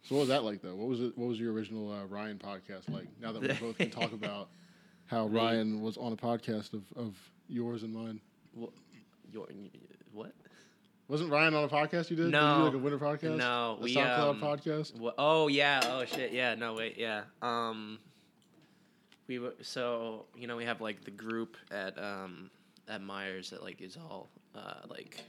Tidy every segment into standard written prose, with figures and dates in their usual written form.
So what was that like though? What was it? What was your original Ryan podcast like? Now that we both can talk about how Ryan was on a podcast of yours and mine. What? Wasn't Ryan on a podcast you did? No. Did you do like a winter podcast? No. A SoundCloud podcast? Oh, yeah. Oh, shit. Yeah. No, wait. Yeah. We have like the group at Myers that like is all like.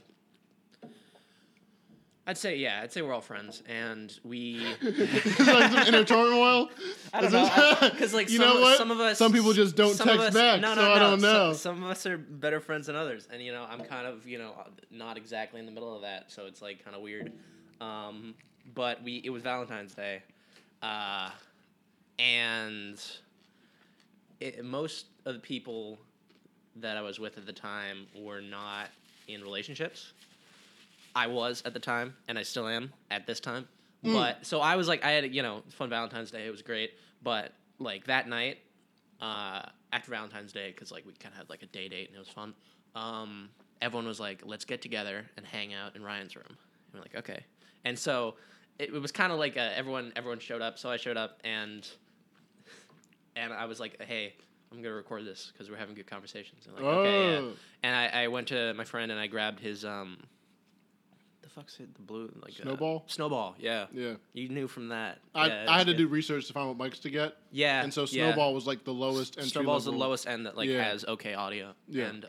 I'd say we're all friends, and we. Is it like some inner turmoil? I don't know, because like some of us, some people just don't text back, so I don't know. Some of us are better friends than others, and I'm kind of not exactly in the middle of that, so it's like kind of weird. But it was Valentine's Day, and most of the people that I was with at the time were not in relationships. I was at the time, and I still am at this time. But so I was like, I had fun Valentine's Day. It was great. But like that night, after Valentine's Day, because like we kind of had like a date, and it was fun. Everyone was like, let's get together and hang out in Ryan's room. And we're like, okay. And so it was kind of like everyone showed up. So I showed up, and I was like, hey, I'm gonna record this because we're having good conversations. And like, okay, yeah. And I went to my friend and I grabbed his the fuck's it? The blue like Snowball? Snowball, yeah. Yeah. You knew from that. I had to do research to find what mics to get. Yeah. And so Snowball was like the lowest entry Snowball's level. the lowest end that has okay audio. Yeah. And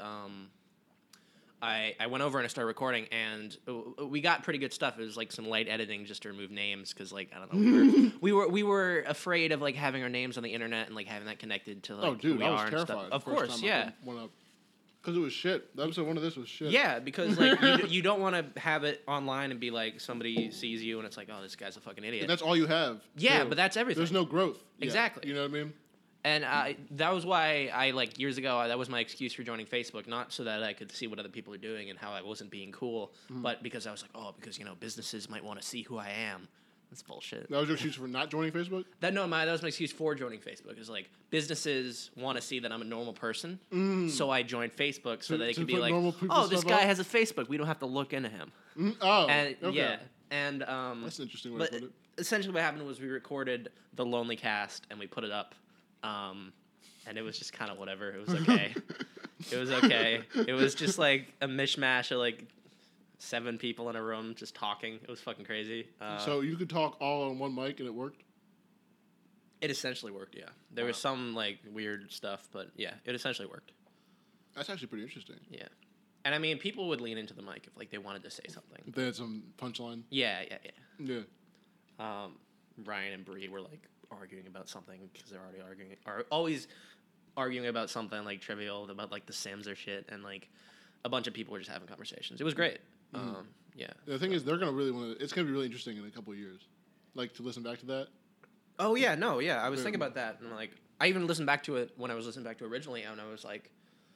I went over and I started recording, and we got pretty good stuff. It was like some light editing just to remove names because like I don't know we were afraid of like having our names on the internet and like having that connected to like who we I was are terrified. and stuff. Of course, yeah. Because it was shit. The episode 1 of this was shit. Yeah, because like you don't want to have it online and be like somebody sees you and it's like, oh, this guy's a fucking idiot. And that's all you have. Yeah, but that's everything. There's no growth. Exactly. You know what I mean? And that was why I like years ago that was my excuse for joining Facebook, not so that I could see what other people are doing and how I wasn't being cool, but because I was like, because businesses might want to see who I am. That's bullshit. That was your excuse for not joining Facebook? That was my excuse for joining Facebook. Is like businesses want to see that I'm a normal person, so I joined Facebook so that they could be like, oh, this guy has a Facebook. We don't have to look into him. Oh, and, okay. Yeah, and that's an interesting way to put it. Essentially, what happened was we recorded the Lonely Cast and we put it up, and it was just kind of whatever. It was okay. It was okay. It was just like a mishmash of like 7 people in a room just talking. It was fucking crazy. So you could talk all on one mic and it worked? It essentially worked, yeah. There was some like weird stuff, but yeah, it essentially worked. That's actually pretty interesting. Yeah. And I mean, people would lean into the mic if like they wanted to say something. If they had some punchline? Yeah. Yeah. Ryan and Bree were like arguing about something because they're always arguing about something like trivial about like The Sims or shit, and like a bunch of people were just having conversations. It was great. Yeah. The thing is, they're gonna really want to. It's gonna be really interesting in a couple of years, like to listen back to that. Oh yeah, no, yeah. I was thinking about that, and like I even listened back to it when I was listening back to it originally, and I was like,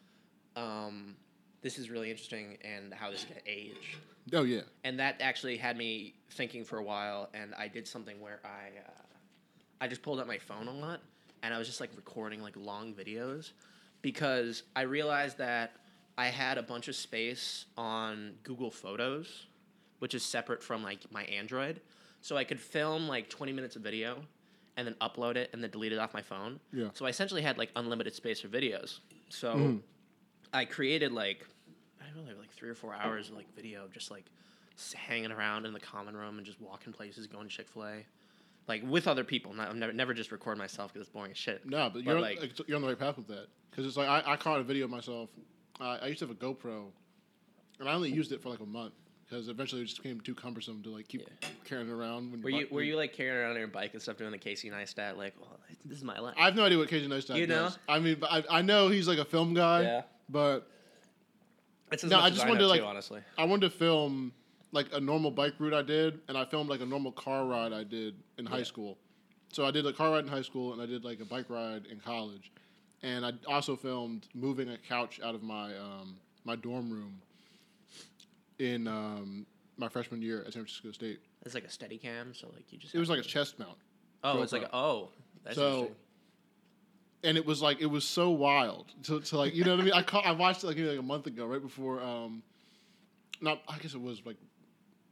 this is really interesting, and how this is gonna age. Oh yeah. And that actually had me thinking for a while, and I did something where I just pulled out my phone a lot, and I was just like recording like long videos, because I realized that I had a bunch of space on Google Photos, which is separate from like my Android, so I could film like 20 minutes of video, and then upload it, and then delete it off my phone. Yeah. So I essentially had like unlimited space for videos. So I created like 3 or 4 hours of like video of just like hanging around in the common room and just walking places, going to Chick-fil-A, like with other people. I've never just record myself because it's boring as shit. No, but you're on the right path with that, because it's like I caught a video of myself. I used to have a GoPro, and I only used it for like a month because eventually it just became too cumbersome to like keep carrying it around. Were you like carrying around on your bike and stuff doing the Casey Neistat like, well, this is my life? I have no idea what Casey Neistat does. I mean, I know he's like a film guy, but I just wanted to like honestly. I wanted to film like a normal bike route I did, and I filmed like a normal car ride I did in high school. So I did a car ride in high school, and I did like a bike ride in college. And I also filmed moving a couch out of my my dorm room in my freshman year at San Francisco State. It's like a Steadicam, so like you just. It was like a chest mount. Oh, it's like that's interesting. And it was so wild to like, you know what I mean. I watched it like maybe like a month ago, right before I guess it was like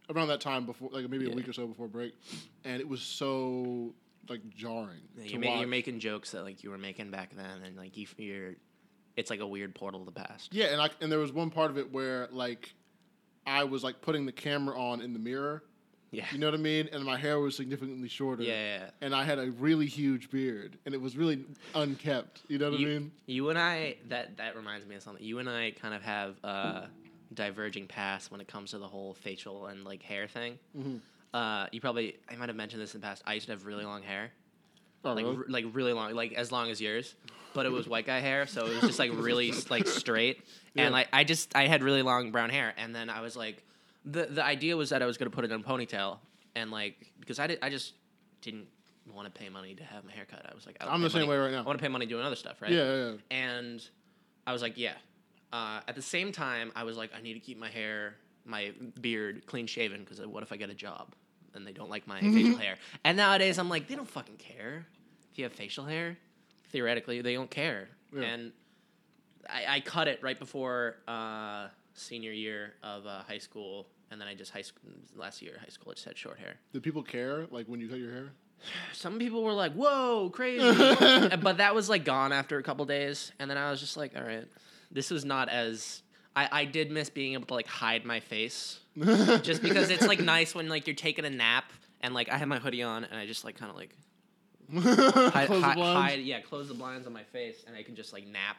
around that time before, like maybe a Yeah. week or so before break, and it was so like jarring. Yeah, to you're watch. making jokes that like you were making back then, and like you're, it's like a weird portal to the past. Yeah, and there was one part of it where like I was like putting the camera on in the mirror. Yeah. You know what I mean? And my hair was significantly shorter. Yeah. And I had a really huge beard, and it was really unkept. You know what I mean? You and I, that reminds me of something. You and I kind of have diverging paths when it comes to the whole facial and like hair thing. Mm-hmm. I might have mentioned this in the past. I used to have really long hair, Oh, like really? like really long, like as long as yours, but it was white guy hair, so it was just like really like straight. Yeah. And like I had really long brown hair, and then I was like, the idea was that I was gonna put it in a ponytail, and like because I just didn't want to pay money to have my hair cut. I was like, I'm the same way right now. I want to pay money doing other stuff, right? Yeah. And I was like, yeah. At the same time, I was like, I need to keep my beard clean shaven because what if I get a job and they don't like my facial hair? And nowadays, I'm like, they don't fucking care if you have facial hair. Theoretically, they don't care. Yeah. And I cut it right before senior year of high school, and then last year of high school, I just had short hair. Did people care like when you cut your hair? Some people were like, "Whoa, crazy," but that was like gone after a couple days, and then I was just like, "All right, this was not as." I did miss being able to like hide my face, just because it's like nice when like you're taking a nap and like I have my hoodie on and I just like kind of like Close the blinds? close the blinds on my face and I can just like nap.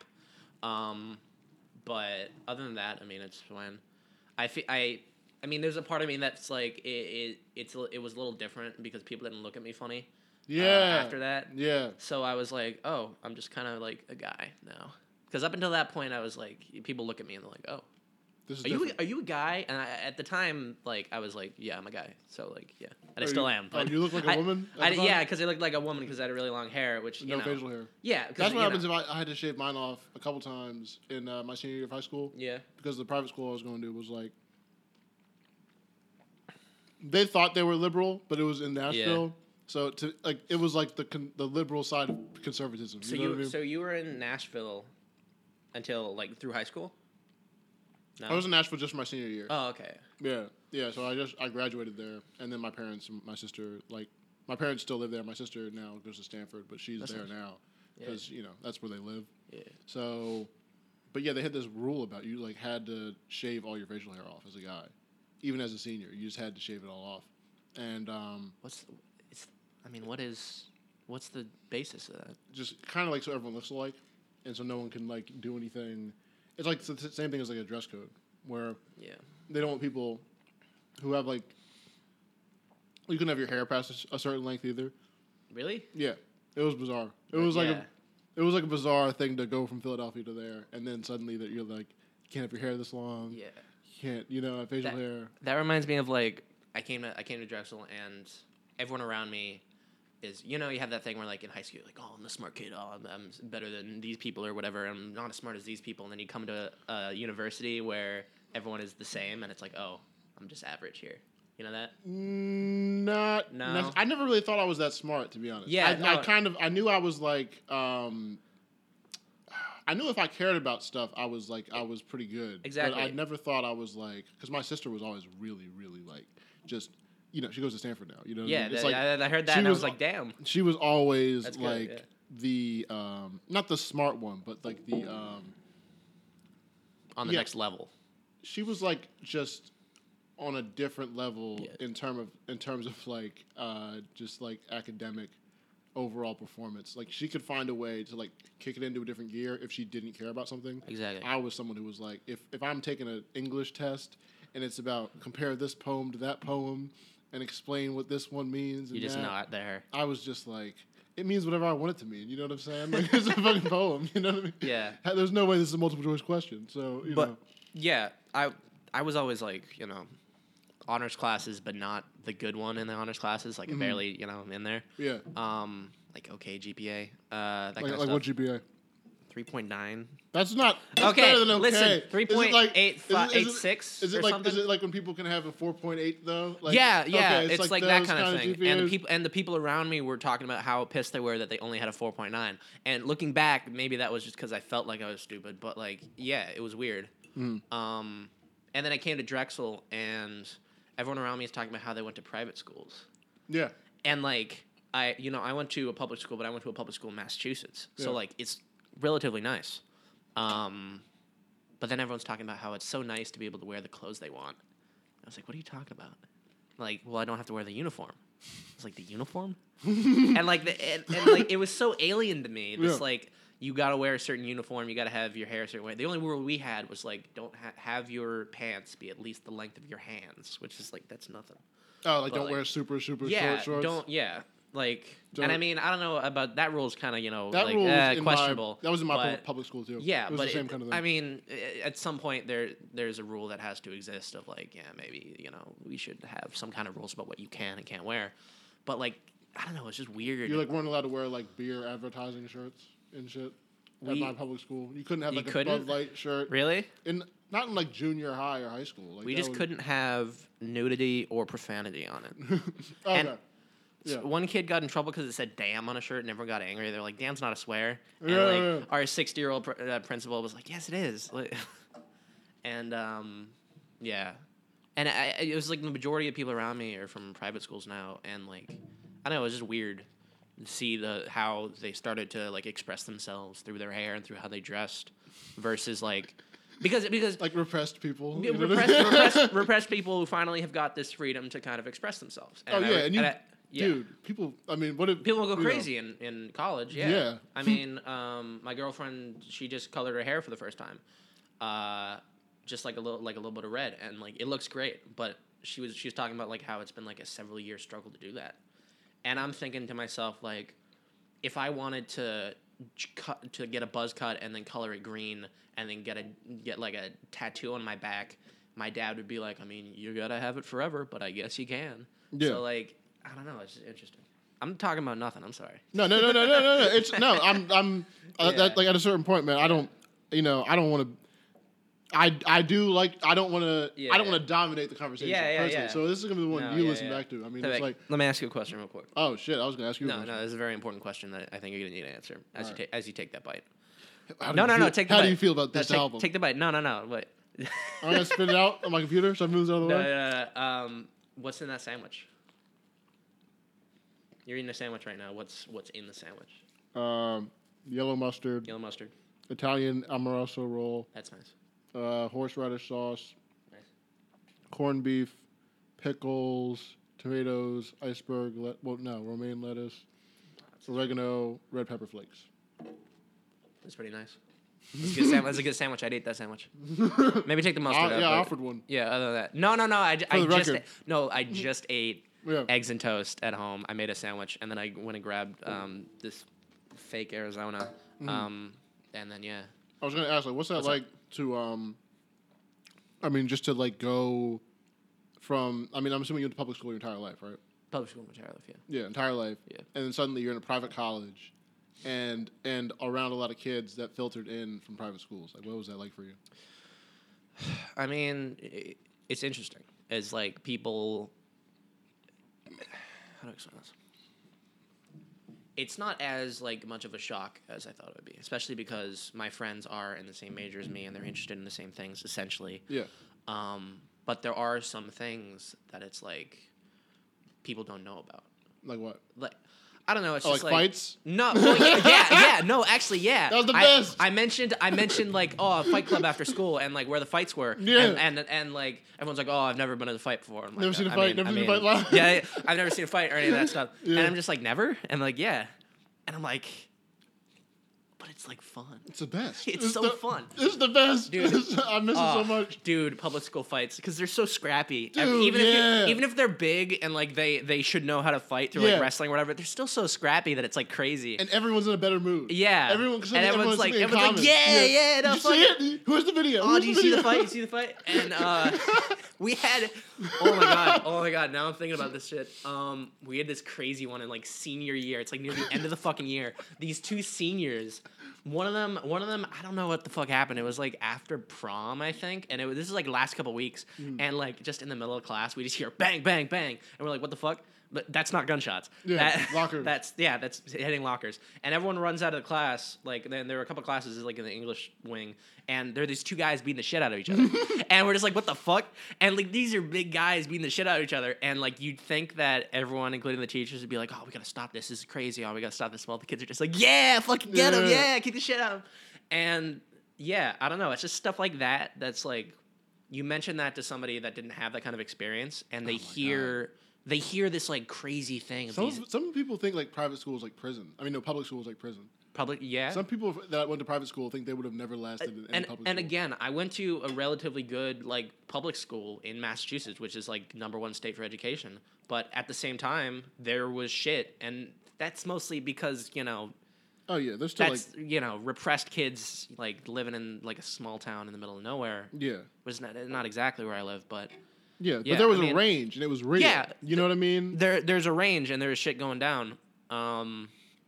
But other than that, I mean, it's fine. I mean, there's a part of me that's like it was a little different because people didn't look at me funny. Yeah. After that. Yeah. So I was like, oh, I'm just kind of like a guy now. Because up until that point, I was like, people look at me and they're like, oh, This is are different. you a guy? And at the time, like, I was like, yeah, I'm a guy. So like, yeah, and I Oh, still you- am. oh, But you look like a woman at the time? yeah, because I looked like a woman because I had really long hair, which you No know, facial hair. yeah. 'cause, That's what you happens know, if I had to shave mine off a couple times in my senior year of high school. Yeah. Because the private school I was going to was like, they thought they were liberal, but it was in Nashville. So it was like the liberal side of conservatism. So you know what I mean? so you were in Nashville until like through high school. No. I was in Nashville just for my senior year. Oh, okay. Yeah. So I graduated there, and then my parents, and my sister, like my parents still live there. My sister now goes to Stanford, but she's That's there nice. now because that's where they live. Yeah. So, but yeah, they had this rule about you like had to shave all your facial hair off as a guy, even as a senior. You just had to shave it all off, and What's the basis of that? just kind of like so everyone looks alike, and so no one can like do anything. It's like the same thing as like a dress code where Yeah. they don't want people who have like you couldn't have your hair past a certain length either. Really? Yeah, it was bizarre. It was like Yeah. it was like a bizarre thing to go from Philadelphia to there, and then suddenly that you're like you can't have your hair this long. Yeah. You can't have facial hair. That reminds me of like I came to Drexel and everyone around me is you have that thing where like in high school you're like, oh, I'm the smart kid, oh, I'm better than these people or whatever, I'm not as smart as these people, and then you come to a university where everyone is the same and it's like, oh, I'm just average here. You know that? Not. No. I never really thought I was that smart, to be honest. Yeah, I knew I was like. I knew if I cared about stuff, I was pretty good. Exactly. But I never thought I was like, because my sister was always really, really like, just, she goes to Stanford now. You know what I mean? It's like, I heard that and I was like, damn. she was always That's good, like yeah. the, not the smart one, but like the, On the yeah. next level. she was like just on a different level Yeah. in terms of like just like academic overall performance. Like she could find a way to like kick it into a different gear if she didn't care about something. Exactly. I was someone who was like, if I'm taking an English test and it's about compare this poem to that poem and explain what this one means, You're and just that, not there. I was just like, it means whatever I want it to mean. You know what I'm saying? Like it's a fucking poem. You know what I mean? Yeah. There's no way this is a multiple choice question. So you know. Yeah, I was always like, honors classes, but not the good one in the honors classes. Like, I barely, I'm in there. Yeah. Like, okay, GPA, that kind Like of what stuff. GPA? 3.9. That's not. That's Okay, better than okay. listen, Is it 3.86 Is it or like something? is it like when people can have a 4.8 though? Like, yeah, okay, it's like that those kind of kinda thing. GPAs. And the people around me were talking about how pissed they were that they only had a 4.9. And looking back, maybe that was just because I felt like I was stupid. But like, yeah, it was weird. Mm. And then I came to Drexel, and everyone around me is talking about how they went to private schools. Yeah. And, like, I went to a public school, but I went to a public school in Massachusetts. So, Yeah. like, it's relatively nice. But then everyone's talking about how it's so nice to be able to wear the clothes they want. I was like, what are you talking about? Like, well, I don't have to wear the uniform. I was like, the uniform? and, like, like, it was so alien to me. This, like, you got to wear a certain uniform. You got to have your hair a certain way. The only rule we had was, like, don't have your pants be at least the length of your hands, which is, like, that's nothing. Oh, like, But, don't like, wear super short shorts? Like, Don't- and I mean, I don't know about that rule is kind of, you know, That like, rule was in questionable. that was in my but- public school, too. Yeah, it was but the same kind of thing. I mean, at some point there's a rule that has to exist of like, yeah, maybe, you know, we should have some kind of rules about what you can and can't wear. But like, I don't know, it's just weird. You like weren't allowed to wear like beer advertising shirts and shit at my public school. You couldn't have You like couldn't? a Bud Light shirt. Really? Not in like junior high or high school. Like, We that just was- couldn't have nudity or profanity on it. Okay. And- yeah. One kid got in trouble because it said "damn" on a shirt, and everyone got angry. They're like, "Damn's not a swear." And Yeah, like yeah. our 60-year-old principal was like, "Yes, it is." And yeah, and it was like the majority of people around me are from private schools now, and like I don't know, it was just weird to see how they started to like express themselves through their hair and through how they dressed, versus like because like repressed people. Yeah, you know what I mean? repressed people who finally have got this freedom to kind of express themselves. Oh yeah, and you, yeah. dude, people. I mean, what if People will go you know, crazy in college. Yeah. Yeah. I mean, my girlfriend, she just colored her hair for the first time, just like a little bit of red, and like it looks great. But she was talking about like how it's been like a several year struggle to do that, and I'm thinking to myself like, if I wanted to get a buzz cut and then color it green and then get like a tattoo on my back, my dad would be like, I mean, you gotta have it forever, but I guess you can. Yeah. So like, I don't know. It's just interesting. I'm talking about nothing. I'm sorry. No. It's no. I'm Yeah. that, like at a certain point, man. I don't. You know, I don't want to. I do like. I don't want to. Yeah, I don't yeah. want to dominate the conversation. Yeah, personally. yeah. So this is gonna be the one No, you yeah, listen yeah. back to. I mean, So, it's like, let me ask you a question real quick. oh shit, I was gonna ask you. a No, question. this is a very important question that I think you're gonna need to answer as All right. as you take that bite. How do No, you no, feel- take the How bite. do you feel about No, this take, album? Take the bite. No. Wait. I'm gonna spit it out on my computer so I move it out of the way. No. What's in that sandwich? You're eating a sandwich right now. What's in the sandwich? Yellow mustard, Yellow mustard. Italian Amoroso roll, That's nice. horseradish sauce, Nice. corned beef, pickles, tomatoes, iceberg, romaine lettuce, oregano, red pepper flakes. That's pretty nice. That's a good sandwich. I'd eat that sandwich. Maybe take the mustard out. Yeah, I but- offered one. Yeah, other than that. No. I just ate Yeah. eggs and toast at home. I made a sandwich, and then I went and grabbed this fake Arizona. And then, yeah. I was gonna ask, like, what's that What's like to I mean, just to like go from. I mean, I'm assuming you went to public school your entire life, right? Public school entire life, yeah. Yeah, entire life. Yeah. And then suddenly you're in a private college, and around a lot of kids that filtered in from private schools. Like, what was that like for you? I mean, it's interesting. It's like people. How do I explain this? It's not as like much of a shock as I thought it would be, especially because my friends are in the same major as me and they're interested in the same things essentially. Yeah. But there are some things that it's like people don't know about. Like what? Like I don't know. It's Oh, just like fights? No, well, yeah. No, actually, yeah. That was the best. I mentioned like a fight club after school and like where the fights were. Yeah. And like everyone's like, oh, I've never been in a fight before. I'm like, Never seen a I fight, mean- never I seen a mean, fight live. Yeah, I've never seen a fight or any of that stuff. Yeah. And I'm just like, never. And like, yeah. And I'm like, but it's like fun. It's the best. It's so fun. It's the best, Dude. I miss it so much. Dude, public school fights because they're so scrappy. Dude, even yeah. even if they're big and like they should know how to fight through Yeah. like wrestling or whatever, they're still so scrappy that it's like crazy. And everyone's in a better mood. Yeah. Everyone, And everyone's like, yeah, no, Did you see it? Who's the video? Oh, Who's do you the see the video? fight? You see the fight? And we had, oh my god, now I'm thinking about this shit. We had this crazy one in like senior year. It's like near the end of the fucking year. These two seniors, one of them, I don't know what the fuck happened. It was like after prom, I think, and this is like last couple weeks, and like just in the middle of class, we just hear bang, bang, bang, and we're like, what the fuck? But that's not gunshots. Yeah, lockers. That's hitting lockers. And everyone runs out of the class. Like, then there were a couple classes like in the English wing, and there are these two guys beating the shit out of each other. And we're just like, what the fuck? And like these are big guys beating the shit out of each other. And like you'd think that everyone, including the teachers, would be like, oh, we gotta stop this. This is crazy. Oh, we gotta stop this. Well, the kids are just like, yeah, fucking get him. Yeah, kick the shit out of him. And yeah, I don't know. It's just stuff like that. That's like, you mention that to somebody that didn't have that kind of experience, and they hear this like crazy thing. Some people think like private school is like prison. I mean, no, public school is like prison. Public, yeah. Some people that went to private school think they would have never lasted in any public school. And again, I went to a relatively good like public school in Massachusetts, which is like #1 state for education. But at the same time, there was shit, and that's mostly because oh yeah, there's still that's repressed kids like living in like a small town in the middle of nowhere. Yeah, which is not exactly where I live, but. Yeah, but there was a range, and it was real. Yeah, you know what I mean? There's a range, and there's shit going down. I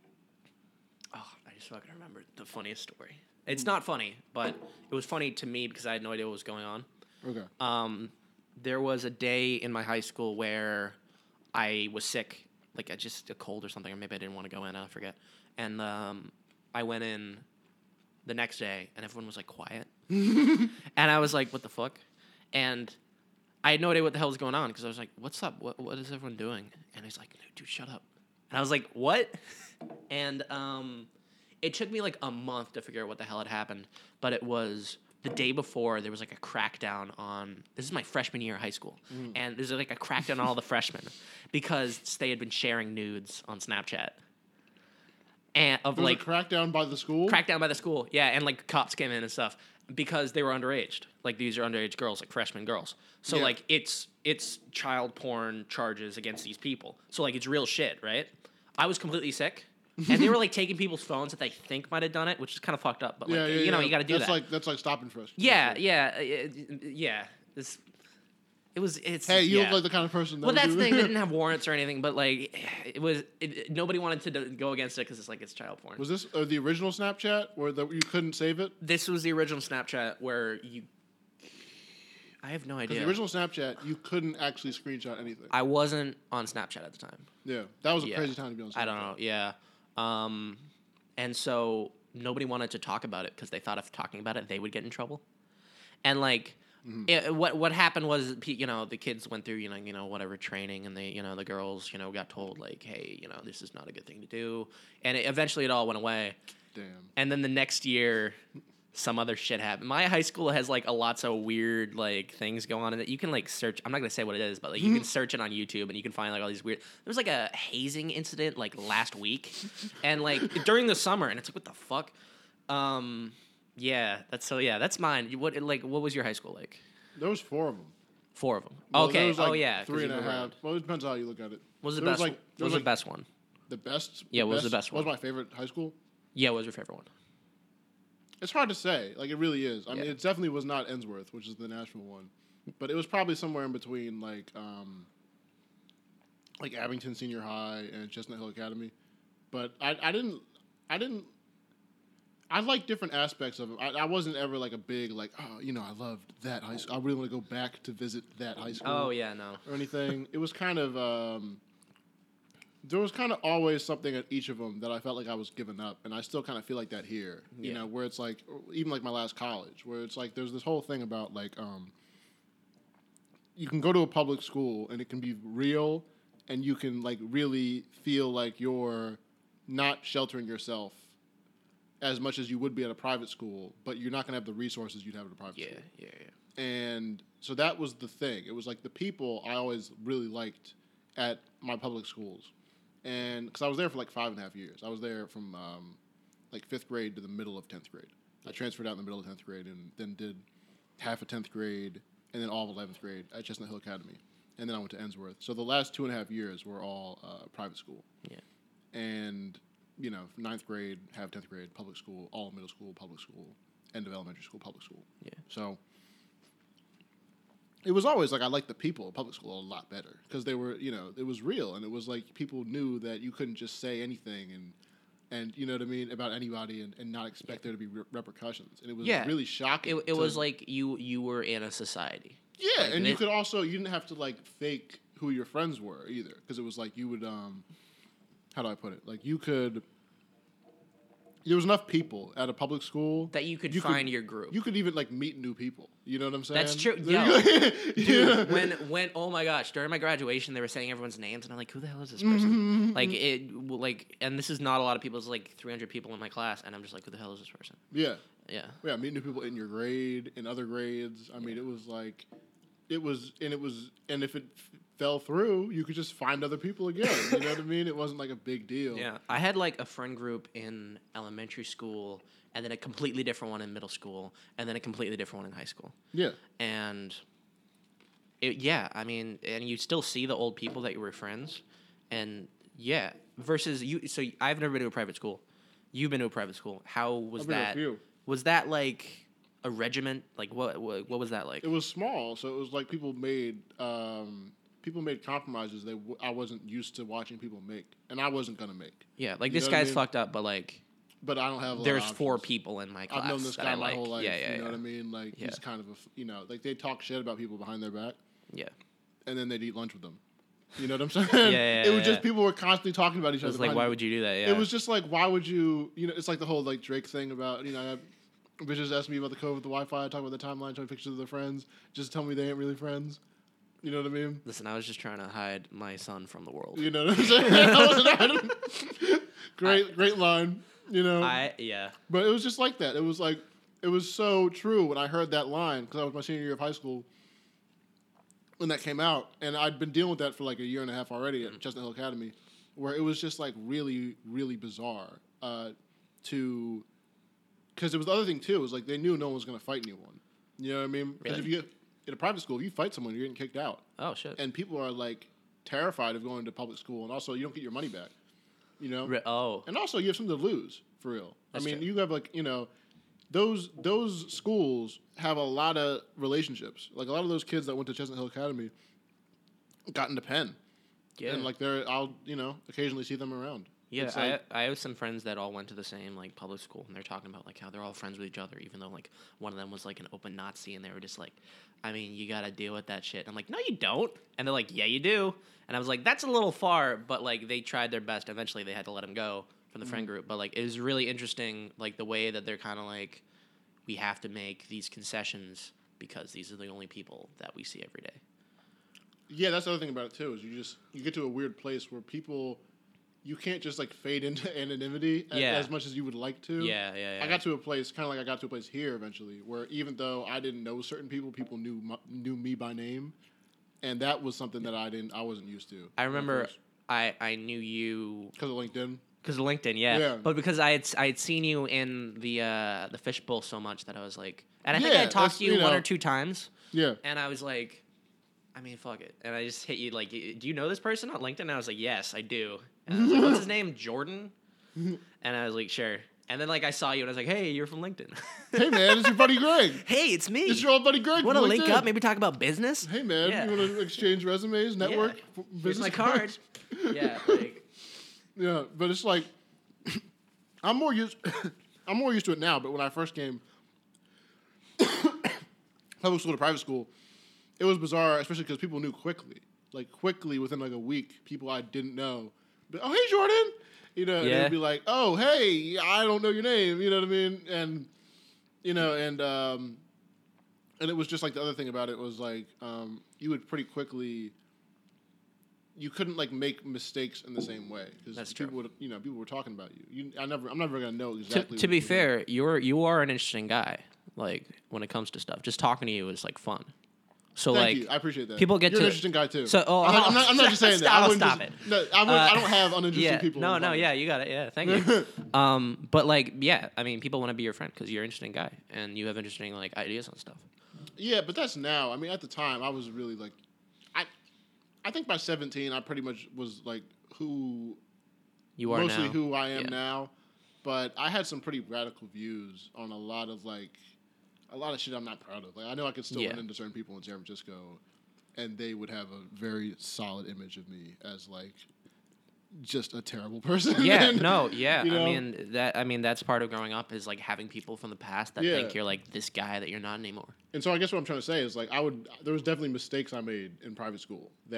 just fucking remembered the funniest story. It's not funny, but it was funny to me because I had no idea what was going on. Okay. There was a day in my high school where I was sick, like just a cold or something, or maybe I didn't want to go in, I forget. And I went in the next day, and everyone was like quiet. And I was like, what the fuck? And I had no idea what the hell was going on because I was like, what's up? What is everyone doing? And he's like, dude, shut up. And I was like, what? And it took me like a month to figure out what the hell had happened. But it was the day before, there was like a crackdown on, this is my freshman year of high school. And there's like a crackdown on all the freshmen because they had been sharing nudes on Snapchat. And there was a crackdown by the school? Crackdown by the school, yeah. And like cops came in and stuff. Because they were underage. Like, these are underage girls, like freshman girls. So, like, it's child porn charges against these people. So, like, it's real shit, right? I was completely sick. And they were, like, taking people's phones that they think might have done it, which is kind of fucked up. But, like, you got to do that. That's like stop and frisk. Yeah. Hey, you look like the kind of person that well, that's the thing. They didn't have warrants or anything, but like nobody wanted to go against it because it's child porn. Was this the original Snapchat where you couldn't save it? This was the original Snapchat where I have no idea. The original Snapchat, you couldn't actually screenshot anything. I wasn't on Snapchat at the time. Yeah, that was a crazy time to be on Snapchat. I don't know. Yeah, and so nobody wanted to talk about it because they thought if talking about it, they would get in trouble, and like. What happened was, the kids went through, whatever training, and they, the girls, got told like, hey, this is not a good thing to do, and eventually it all went away. Damn. And then the next year, some other shit happened. My high school has like lots of weird like things going on in it. You can like search. I'm not gonna say what it is, but like you can search it on YouTube, and you can find like all these weird. There was like a hazing incident like last week, and like during the summer, and it's like, what the fuck. Yeah, that's mine. What was your high school like? There was 4 of them. 4 of them. Well, okay. Like 3.5. Well, it depends on how you look at it. What was the best? What was the best one? The best. Yeah, what was the best one? What was my favorite high school? Yeah, what was your favorite one? It's hard to say. Like, it really is. I mean, it definitely was not Ensworth, which is the Nashville one, but it was probably somewhere in between, like Abington Senior High and Chestnut Hill Academy. But I didn't. I like different aspects of it. I wasn't ever like a big like, I loved that high school. I really want to go back to visit that high school. Oh yeah, no. Or anything. It was kind of there was kind of always something at each of them that I felt like I was giving up, and I still kind of feel like that here. You know, where it's like even like my last college, where it's like there's this whole thing about like you can go to a public school and it can be real, and you can like really feel like you're not sheltering yourself as much as you would be at a private school, but you're not going to have the resources you'd have at a private school. Yeah. And so that was the thing. It was like the people I always really liked at my public schools. And because I was there for like 5.5 years. I was there from like 5th grade to the middle of 10th grade. I transferred out in the middle of 10th grade and then did half of 10th grade and then all of 11th grade at Chestnut Hill Academy. And then I went to Ensworth. So the last 2.5 years were all private school. Yeah. And 9th grade, half 10th grade, public school, all middle school, public school, end of elementary school, public school. Yeah. So it was always like I liked the people at public school a lot better because they were, it was real, and it was like people knew that you couldn't just say anything and you know what I mean, about anybody and not expect there to be repercussions. And it was really shocking. It was like you were in a society. Yeah, like, and you could also, you didn't have to like fake who your friends were either, because it was like you would how do I put it? Like you could. There was enough people at a public school that you could find your group. You could even like meet new people. You know what I'm saying? That's true. Yo, dude, when oh my gosh, during my graduation, they were saying everyone's names, and I'm like, who the hell is this person? And this is not a lot of people. It's like 300 people in my class, and I'm just like, who the hell is this person? Yeah. Yeah. Meet new people in your grade, in other grades. I mean, it was like, and if it fell through, you could just find other people again. You know what I mean? It wasn't like a big deal. Yeah. I had like a friend group in elementary school, and then a completely different one in middle school, and then a completely different one in high school. Yeah. And and you still see the old people that you were friends, and yeah, versus you. So I've never been to a private school. You've been to a private school. How was that? Was that like a regiment? Like what was that like? It was small, so it was like people made compromises I wasn't used to watching people make, and I wasn't gonna make. Yeah, like this guy's fucked up, but like. But I don't have. There's 4 people in my class. I've known this guy my whole life. Yeah, you know what I mean? Like he's kind of like they talk shit about people behind their back. Yeah. And then they'd eat lunch with them. You know what I'm saying? It was just people were constantly talking about each other. It's like, why would you do that? Yeah. It was just like, why would you? It's like the whole like Drake thing about bitches ask me about the code with the Wi-Fi. I talk about the timeline, showing pictures of their friends. Just tell me they ain't really friends. You know what I mean? Listen, I was just trying to hide my son from the world. You know what I'm saying? Great line. But it was just like that. It was like, it was so true when I heard that line, because I was my senior year of high school when that came out, and I'd been dealing with that for like a year and a half already at Chestnut Hill Academy, where it was just like really, really bizarre because it was the other thing too. It was like they knew no one was going to fight anyone. You know what I mean? Because if you in a private school, if you fight someone, you're getting kicked out. Oh shit! And people are like terrified of going to public school, and also you don't get your money back. You know? And also you have something to lose for real. That's true. You have like those schools have a lot of relationships. Like a lot of those kids that went to Chestnut Hill Academy got into Penn. Yeah. And like I'll occasionally see them around. Yeah, I have some friends that all went to the same like public school, and they're talking about like how they're all friends with each other, even though like one of them was like an open Nazi, and they were just like, I mean, you gotta deal with that shit. And I'm like, no, you don't. And they're like, yeah, you do. And I was like, that's a little far, but like they tried their best. Eventually, they had to let him go from the friend group. But like it was really interesting, like the way that they're kind of like, we have to make these concessions because these are the only people that we see every day. Yeah, that's the other thing about it too. Is you get to a weird place where people. You can't just like fade into anonymity as much as you would like to. Yeah. I got to a place, kind of like I got to a place here eventually, where even though I didn't know certain people, people knew me by name, and that was something that I wasn't used to. I remember I knew you because of LinkedIn. Because of LinkedIn, yeah. But because I had seen you in the fishbowl so much that I was like, and I think I talked to you 1 or 2 times. Yeah. And I was like, I mean, fuck it. And I just hit you like, do you know this person on LinkedIn? And I was like, yes, I do. And I was like, what's his name? Jordan? And I was like, sure. And then like I saw you and I was like, hey, you're from LinkedIn. Hey man, it's your buddy Greg. Hey, it's me. It's your old buddy Greg. Want to link up? Maybe talk about business? Hey man, you want to exchange resumes, network? Yeah. Here's my card. Yeah, but it's like I'm more used to it now. But when I first came public school to private school, it was bizarre, especially because people knew quickly. Like quickly, within like a week, people I didn't know. But, oh, hey Jordan. And they'd be like, "Oh, hey, I don't know your name." You know what I mean? And and it was just like the other thing about it was like you would pretty quickly. You couldn't like make mistakes in the same way because people were talking about you. I'm never gonna know exactly. To be fair, you are an interesting guy. Like when it comes to stuff, just talking to you is like fun. So Thank you. I appreciate that. People get You're to an interesting guy too. So I'm not just saying that. Stop it. No, I don't have uninteresting people. No, yeah, you got it. Yeah, thank you. But like, yeah, I mean, people want to be your friend because you're an interesting guy and you have interesting like ideas on stuff. Yeah, but that's now. I mean, at the time, I was really like, I think by 17, I pretty much was like who you are mostly now. Who I am now. But I had some pretty radical views on a lot of shit I'm not proud of. Like I know I could still run into certain people in San Francisco, and they would have a very solid image of me as like just a terrible person. Yeah, I mean that's part of growing up is like having people from the past that think you're like this guy that you're not anymore. And so I guess what I'm trying to say is like there was definitely mistakes I made in private school that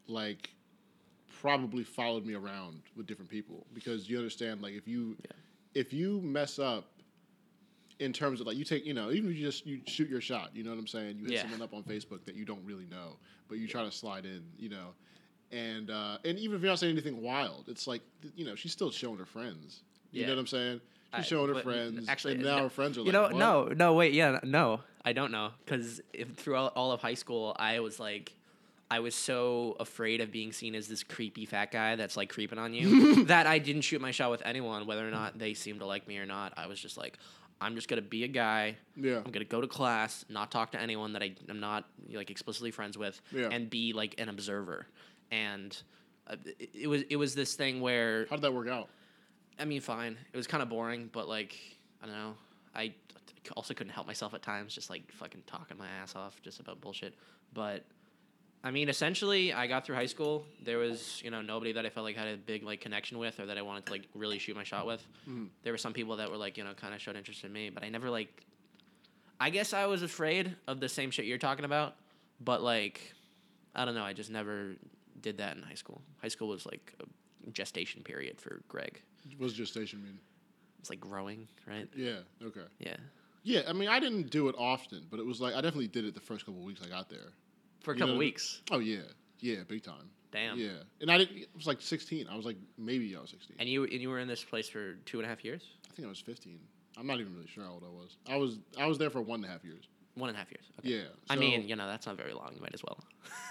like probably followed me around with different people because you understand like if you mess up in terms of like you take even if you shoot your shot, you know what I'm saying, you hit someone up on Facebook that you don't really know but you try to slide in, and even if you're not saying anything wild, it's like she's still showing her friends, you know what I'm saying, she's showing her friends, actually, and now her friends are like, what? no, wait, no, I don't know, because through all of high school I was so afraid of being seen as this creepy fat guy that's like creeping on you that I didn't shoot my shot with anyone, whether or not they seemed to like me or not. I was just like, I'm just gonna be a guy. Yeah. I'm gonna go to class, not talk to anyone that I'm not like explicitly friends with, and be like an observer. And it was this thing where. How did that work out? I mean, fine. It was kind of boring, but like I don't know. I also couldn't help myself at times, just like fucking talking my ass off just about bullshit, but. I mean, essentially, I got through high school. There was, nobody that I felt like had a big like connection with, or that I wanted to like really shoot my shot with. Mm-hmm. There were some people that were like, kind of showed interest in me, but I never like. I guess I was afraid of the same shit you're talking about, but like, I don't know. I just never did that in high school. High school was like a gestation period for Greg. What does gestation mean? It's like growing, right? Yeah. Okay. Yeah. Yeah. I mean, I didn't do it often, but it was like I definitely did it the first couple of weeks I got there. For a couple weeks. Oh yeah, big time. Damn. Yeah, and it was like 16. I was like maybe I was 16. And you were in this place for 2.5 years? I think I was 15. I'm not even really sure how old I was. I was there for 1.5 years. 1.5 years. Okay. Yeah. I mean, that's not very long. You might as well.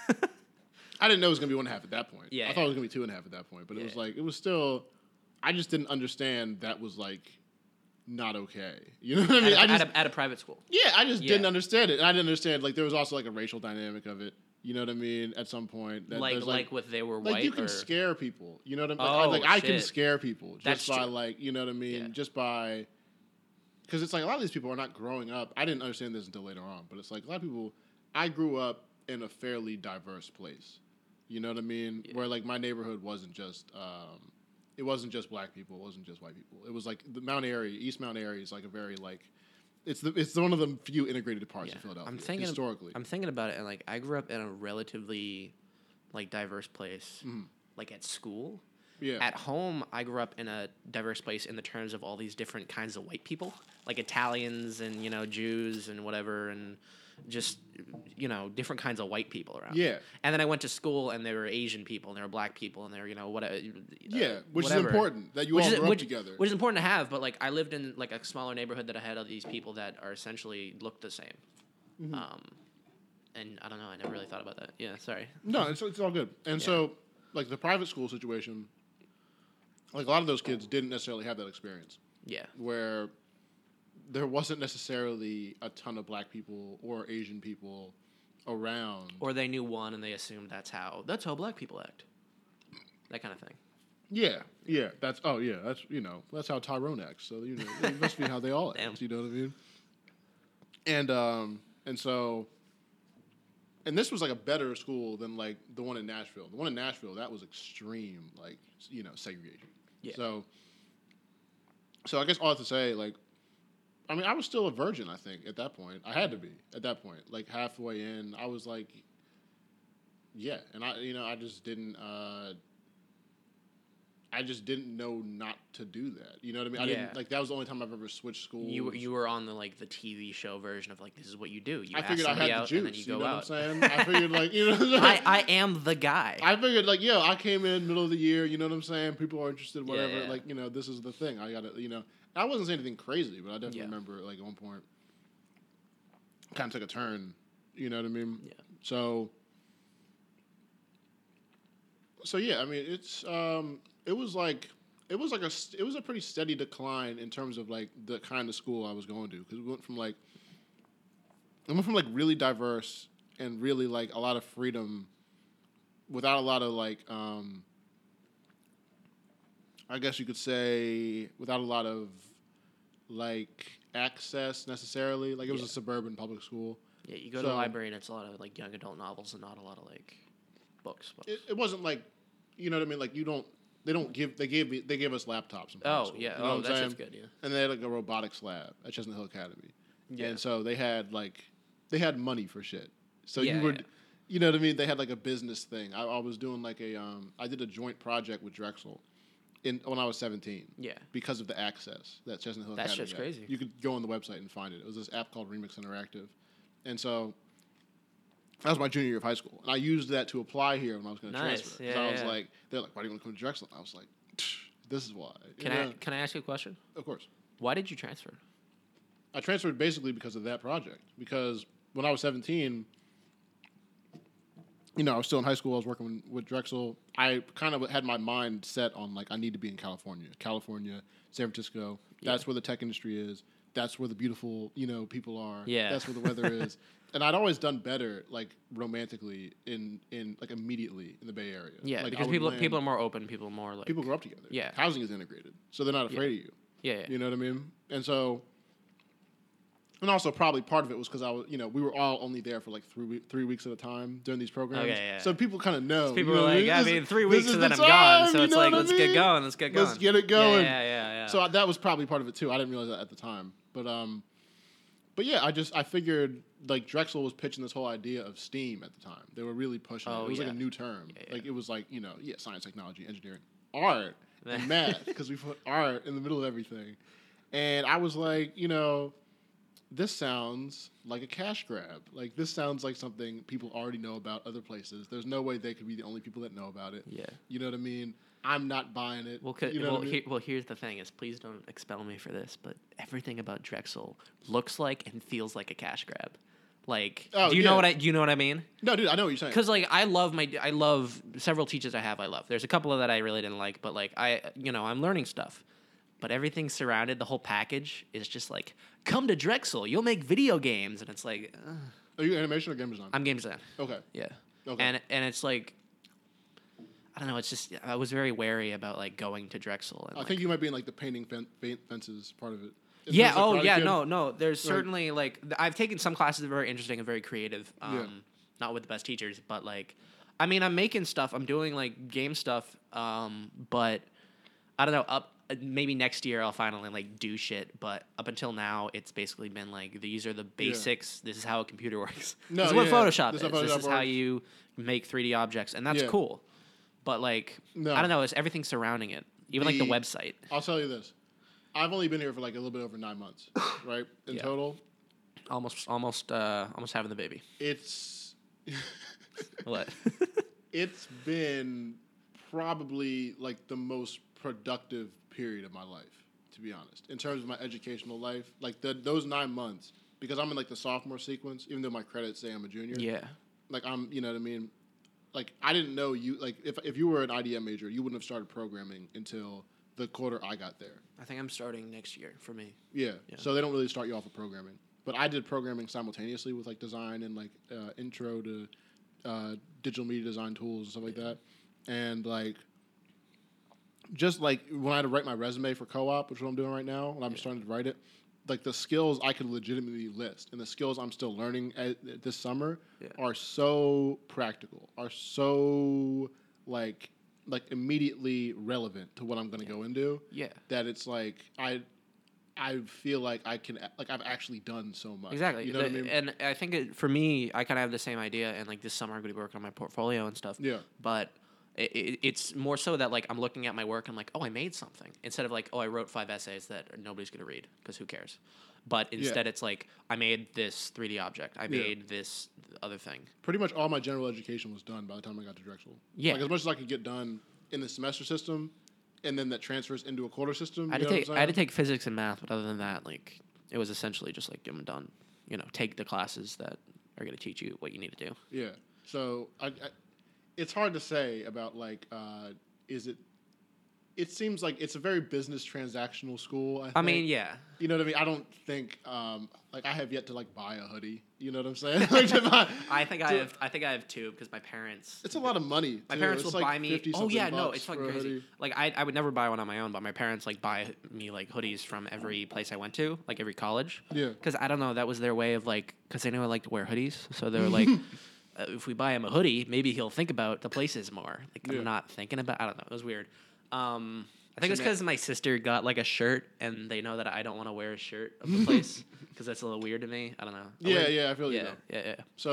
I didn't know it was gonna be 1.5 at that point. Yeah. I thought it was gonna be 2.5 at that point, but it was still. I just didn't understand that was like not okay. You know what I mean? At a private school. Yeah, I just didn't understand it. And I didn't understand, like, there was also, like, a racial dynamic of it. You know what I mean? At some point. That like with they were white? Like, you can scare people. You know what Oh, I mean? I can scare people just by, true. like, you know what I mean? Yeah. Just by... Because it's like a lot of these people are not growing up. I didn't understand this until later on. But it's like a lot of people... I grew up in a fairly diverse place. You know what I mean? Yeah. Where, like, my neighborhood wasn't just... it wasn't just black people. It wasn't just white people. It was like the Mount Airy, East Mount Airy is like a very like, it's one of the few integrated parts of Philadelphia. Historically, I'm thinking about it, and like I grew up in a relatively, like diverse place, like at school. Yeah. At home, I grew up in a diverse place in the terms of all these different kinds of white people, like Italians and Jews and whatever, and just different kinds of white people around. Yeah. And then I went to school, and there were Asian people, and there were black people, and there were whatever. Which whatever. is important that you all grew up together. Which is important to have, but like I lived in like a smaller neighborhood that I had all these people that are essentially looked the same. Mm-hmm. And I don't know. I never really thought about that. Yeah. Sorry. No, it's all good. And so, like the private school situation, like a lot of those kids didn't necessarily have that experience. Yeah. Where there wasn't necessarily a ton of black people or Asian people around. Or they knew one and they assumed that's how black people act. That kind of thing. Yeah. That's how Tyrone acts. So it must be how they all act. You know what I mean? And this was like a better school than like the one in Nashville. The one in Nashville, that was extreme, like segregation. Yeah. So I guess all I have to say, like, I mean, I was still a virgin, I think, at that point. I had to be at that point. Like, halfway in, I was like, yeah. And I just didn't know not to do that. You know what I mean? I didn't, like, that was the only time I've ever switched schools. You were on the TV show version of, like, this is what you do. You I figured I had the juice, and then you go know out. What I'm saying? I figured, like, you know what I'm saying? I am the guy. I figured, like, I came in middle of the year, you know what I'm saying? People are interested, whatever. Yeah. Like, this is the thing. I gotta, I wasn't saying anything crazy, but I definitely remember, like, at one point, kind of took a turn, you know what I mean? Yeah. So yeah, I mean, it was a pretty steady decline in terms of, like, the kind of school I was going to, because we went from really diverse and really, like, a lot of freedom without a lot of, like, I guess you could say, without a lot of, like, access necessarily. Like, it was a suburban public school. Yeah, you go to the library and it's a lot of, like, young adult novels and not a lot of, like, books. It wasn't like, you know what I mean? Like, they gave us laptops in public school. Yeah. You know That's just good, yeah. And they had, like, a robotics lab at Chestnut Hill Academy. Yeah. And so they had money for shit. So you know what I mean? They had like a business thing. I was doing like I did a joint project with Drexel when I was 17. Yeah. Because of the access that Chestnut Hill That Academy shit's had. crazy. You could go on the website and find it. It was this app called Remix Interactive. And so that was my junior year of high school. And I used that to apply here when I was going to transfer. Yeah, So I was like, they're like, why do you want to come to Drexel? I was like, this is why. Can I ask you a question? Of course. Why did you transfer? I transferred basically because of that project. Because when I was 17, you know, I was still in high school. I was working with Drexel. I kind of had my mind set on, like, I need to be in California, San Francisco. That's where the tech industry is. That's where the beautiful, you know, people are. Yeah. That's where the weather is. And I'd always done better, like, romantically in like, immediately in the Bay Area. Yeah, like, because people are more open. People are more, like... People grow up together. Yeah. Housing is integrated. So they're not afraid of you. Yeah. You know what I mean? And so... And also, probably part of it was because I was, you know, we were all only there for like 3 weeks at a time during these programs. Okay, yeah. So people kind of know. So people you know were like, I I mean, 3 weeks and then I'm gone. So it's like, let's get going. Let's get going. Let's get it going. Yeah. So that was probably part of it too. I didn't realize that at the time. But yeah, I figured like Drexel was pitching this whole idea of STEAM at the time. They were really pushing it. It was like a new term. Yeah. Like it was like, you know, science, technology, engineering, art, and math, because we put art in the middle of everything. And I was like, you know, this sounds like a cash grab. Like, this sounds like something people already know about other places. There's no way they could be the only people that know about it. Yeah. You know what I mean? I'm not buying it. Well, you know what I mean? Here's the thing: is please don't expel me for this, but everything about Drexel looks like and feels like a cash grab. Like, do you know what I mean? No, dude, I know what you're saying. Because like I love several teachers I love. There's a couple of that I really didn't like, but like I'm learning stuff. But everything surrounded, the whole package is just like, come to Drexel, you'll make video games, and it's like, Are you animation or game design? I'm game design. Okay. Yeah. Okay. And it's like, I don't know. It's just I was very wary about like going to Drexel. And, I think you might be in like the painting fences part of it. Yeah. Oh, yeah. No. There's certainly like I've taken some classes that are very interesting and very creative. Not with the best teachers, but like, I mean, I'm making stuff. I'm doing like game stuff. But I don't know. Maybe next year I'll finally like do shit. But up until now, it's basically been like these are the basics. This is how a computer works. This is what Photoshop is. This is how you make 3D objects, and that's cool. But like, I don't know. It's everything surrounding it, even like the website. I'll tell you this: I've only been here for like a little bit over 9 months, right? In total, almost having the baby. It's what? It's been probably like the most productive period of my life, to be honest, in terms of my educational life. Like those 9 months, because I'm in like the sophomore sequence, even though my credits say I'm a junior. Yeah. Like you know what I mean? Like I didn't know you, like if you were an IDM major, you wouldn't have started programming until the quarter I got there. I think I'm starting next year for me. Yeah. So they don't really start you off with programming. But I did programming simultaneously with like design and like intro to digital media design tools and stuff like that. And like, just like when I had to write my resume for co-op, which is what I'm doing right now, when I'm starting to write it, like the skills I could legitimately list and the skills I'm still learning this summer are so practical, are so like immediately relevant to what I'm going to go into. Yeah. That it's like I feel like I can, like I've actually done so much. Exactly. You know what I mean? And I think for me, I kind of have the same idea. And like this summer, I'm going to be working on my portfolio and stuff. Yeah. But it's more so that like I'm looking at my work and I'm like, oh, I made something, instead of like, oh, I wrote 5 essays that nobody's going to read because who cares? But instead it's like, I made this 3D object. I made this other thing. Pretty much all my general education was done by the time I got to Drexel. Yeah. Like as much as I could get done in the semester system, and then that transfers into a quarter system. I had to take physics and math, but other than that, like it was essentially just like, I'm done. You know, take the classes that are going to teach you what you need to do. Yeah. So it's hard to say about like, it seems like it's a very business transactional school. I mean, yeah. You know what I mean? I don't think like I have yet to like buy a hoodie. You know what I'm saying? Like I think I have two because my parents. It's a lot of money. My parents will buy me. Oh yeah, no, it's fucking crazy. Like I would never buy one on my own, but my parents like buy me like hoodies from every place I went to, like every college. Yeah. Because I don't know, that was their way of like, because they knew I like to wear hoodies, so they were like. If we buy him a hoodie, maybe he'll think about the places more. Like I'm not thinking about. I don't know. It was weird. I think it's because my sister got like a shirt, and they know that I don't want to wear a shirt of the place because that's a little weird to me. I don't know. Yeah, I feel you. Yeah. So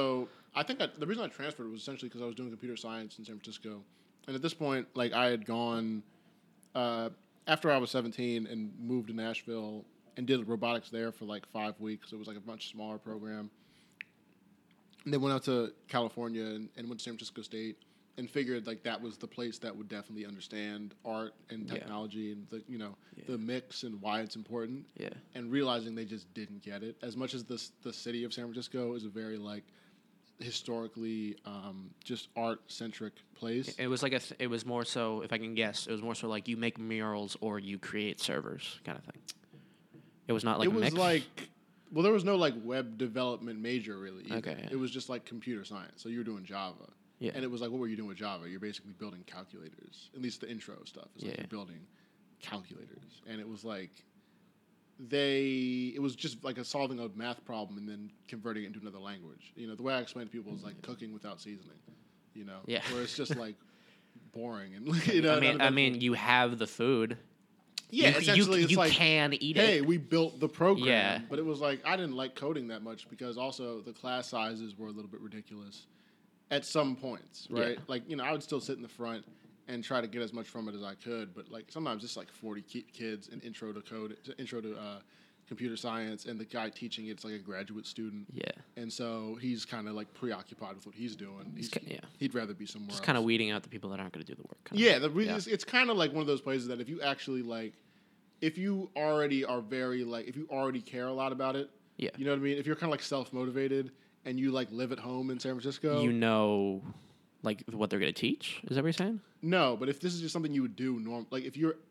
I think the reason I transferred was essentially because I was doing computer science in San Francisco, and at this point, like I had gone after I was 17 and moved to Nashville and did robotics there for like 5 weeks. It was like a much smaller program, and then went out to California and went to San Francisco State and figured like that was the place that would definitely understand art and technology and the the mix and why it's important. Yeah. And realizing they just didn't get it as much as the city of San Francisco is a very like historically just art centric place. It was like it was more so, if I can guess, it was more so like you make murals or you create servers kind of thing. It was not like it was mix? like well, there was no like web development major really either. Okay, yeah. It was just like computer science. So you were doing Java. Yeah. And it was like, what were you doing with Java? You're basically building calculators. At least the intro stuff. It's like you're building calculators. And it was like it was just like solving a math problem and then converting it into another language. You know, the way I explain to people is like cooking without seasoning. You know? Yeah. Where it's just like boring and you know. I mean, you have the food. Yeah, essentially it's like, can eat it. Hey, we built the program. Yeah. But it was like, I didn't like coding that much because also the class sizes were a little bit ridiculous at some points, right? Yeah. Like, I would still sit in the front and try to get as much from it as I could, but like sometimes it's like 40 kids in intro to computer science, and the guy teaching it's like a graduate student. Yeah. And so he's kind of like preoccupied with what he's doing. He'd rather be somewhere else. Just kind of weeding out the people that aren't going to do the work. It's kind of like one of those places that if you actually like, if you already are very like, if you already care a lot about it, you know what I mean? If you're kind of like self-motivated and you like live at home in San Francisco, you know, like what they're going to teach. Is that what you're saying? No, but if this is just something you would do like if you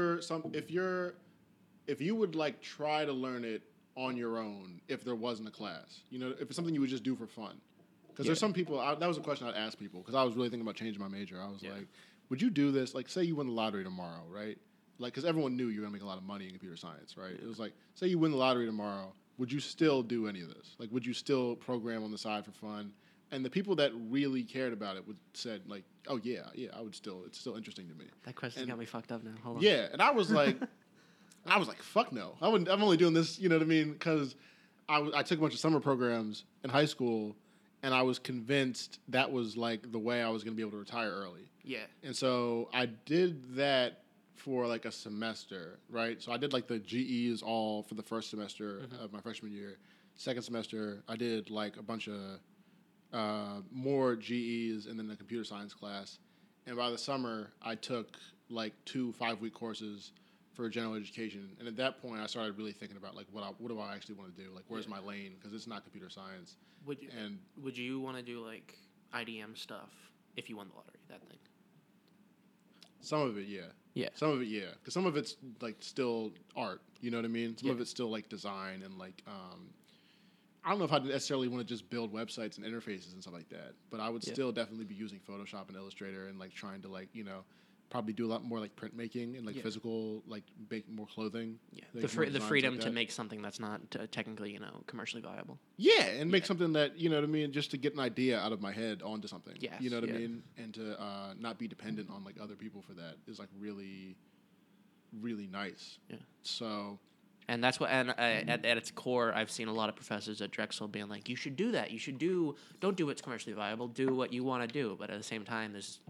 would like try to learn it on your own, if there wasn't a class, if it's something you would just do for fun, because there's some people. That was a question I'd ask people because I was really thinking about changing my major. I was like, would you do this? Like, say you win the lottery tomorrow, right? Like, because everyone knew you were gonna make a lot of money in computer science, right? It was like, say you win the lottery tomorrow, would you still do any of this? Like, would you still program on the side for fun? And the people that really cared about it said like, oh yeah, I would still. It's still interesting to me. That question got me fucked up now. Hold on. Yeah, and I was like, fuck no. I'm only doing this, you know what I mean? Because I took a bunch of summer programs in high school, and I was convinced that was like the way I was going to be able to retire early. Yeah. And so I did that for like a semester, right? So I did like the GEs all for the first semester of my freshman year. Second semester, I did like a bunch of more GEs and then the computer science class. And by the summer, I took like 2 5-week courses for general education. And at that point, I started really thinking about like what do I actually want to do? Like, where's my lane? Because it's not computer science. Would you want to do like IDM stuff if you won the lottery? That thing. Some of it, yeah. Yeah. Some of it, yeah. Because some of it's like still art. You know what I mean? Some of it's still like design and like I don't know if I necessarily want to just build websites and interfaces and stuff like that, but I would still definitely be using Photoshop and Illustrator and like trying to like probably do a lot more like printmaking and like physical like make more clothing. Yeah, the freedom like to make something that's not technically commercially viable. Yeah, and make something that you know what I mean, just to get an idea out of my head onto something. Yes, you know what I mean, and to not be dependent on like other people for that is like really, really nice. Yeah. So. And that's what, and at its core, I've seen a lot of professors at Drexel being like, "You should do that. You should don't do what's commercially viable. Do what you want to do." But at the same time,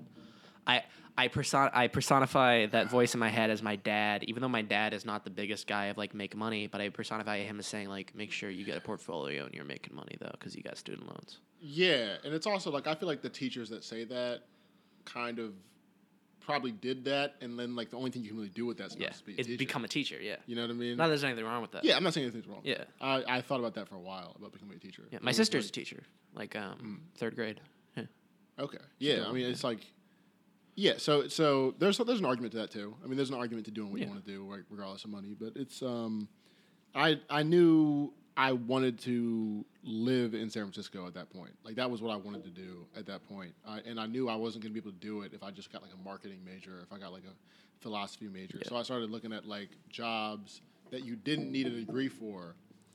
I personify that voice in my head as my dad, even though my dad is not the biggest guy of like make money, but I personify him as saying like, make sure you get a portfolio and you're making money though, because you got student loans. Yeah, and it's also like I feel like the teachers that say that kind of probably did that, and then like the only thing you can really do with that is become a teacher. Yeah, you know what I mean. Not that there's anything wrong with that. Yeah, I'm not saying anything's wrong. Yeah, I thought about that for a while about becoming a teacher. Yeah, my sister's a teacher, like 3rd grade. Yeah. Okay. Yeah, I mean it's like. Yeah, so there's an argument to that too. I mean, there's an argument to doing what you want to do, right, regardless of money. But it's I knew I wanted to live in San Francisco at that point. Like that was what I wanted to do at that point. And I knew I wasn't going to be able to do it if I just got like a marketing major, if I got like a philosophy major. Yeah. So I started looking at like jobs that you didn't need a degree for.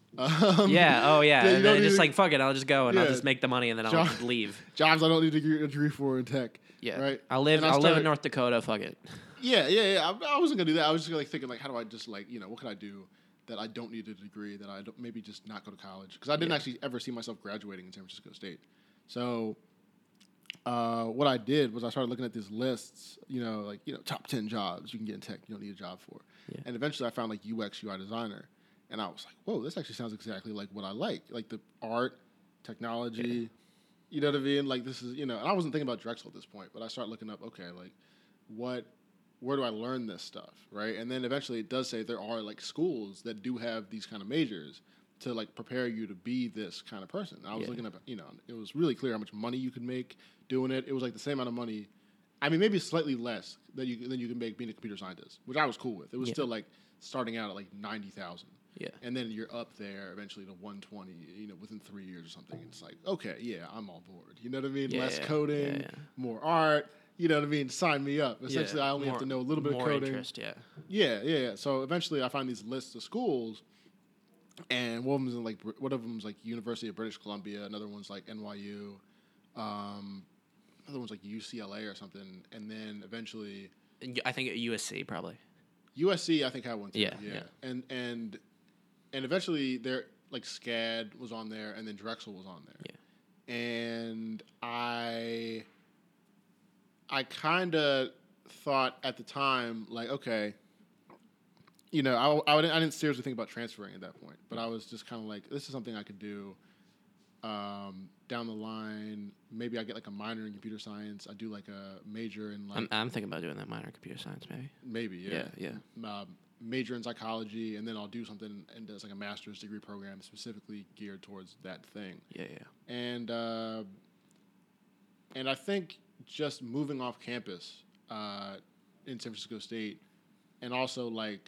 And then just like fuck it, I'll just go and I'll just make the money and then I'll just leave. Jobs I don't need a degree for in tech. Yeah, right. I'll live in North Dakota. Fuck it. Yeah. I wasn't gonna do that. I was just like thinking like, how do I just like what can I do that I don't need a degree, that I don't maybe just not go to college, because I didn't actually ever see myself graduating in San Francisco State. So what I did was I started looking at these lists, top 10 jobs you can get in tech you don't need a job for. Yeah. And eventually I found like UX, UI designer. And I was like, whoa, this actually sounds exactly like what I like. Like the art, technology, you know what I mean? Like this is, and I wasn't thinking about Drexel at this point, but I started looking up, okay, like where do I learn this stuff, right? And then eventually it does say there are like schools that do have these kind of majors to like prepare you to be this kind of person. And I was looking up, it was really clear how much money you could make doing it. It was like the same amount of money. I mean, maybe slightly less than you can make being a computer scientist, which I was cool with. It was still like starting out at like 90,000. Yeah. And then you're up there eventually to 120, within 3 years or something. It's like, okay, yeah, I'm on board. You know what I mean? Less coding, more art. You know what I mean? Sign me up. Essentially, I only have to know a little bit of coding. Interest, Yeah. So eventually, I find these lists of schools, and one of them's like University of British Columbia. Another one's like NYU. Another one's like UCLA or something. And then eventually, I think USC probably. USC, I think had one too. Yeah. And eventually, there like SCAD was on there, and then Drexel was on there. Yeah. And I kind of thought at the time, like, okay, I didn't seriously think about transferring at that point, but I was just kind of like, this is something I could do down the line. Maybe I get like a minor in computer science. I do like a major in like... I'm thinking about doing that minor in computer science, maybe. Maybe, yeah. Yeah. Major in psychology, and then I'll do something and does like a master's degree program specifically geared towards that thing. Yeah. And I think just moving off campus in San Francisco State, and also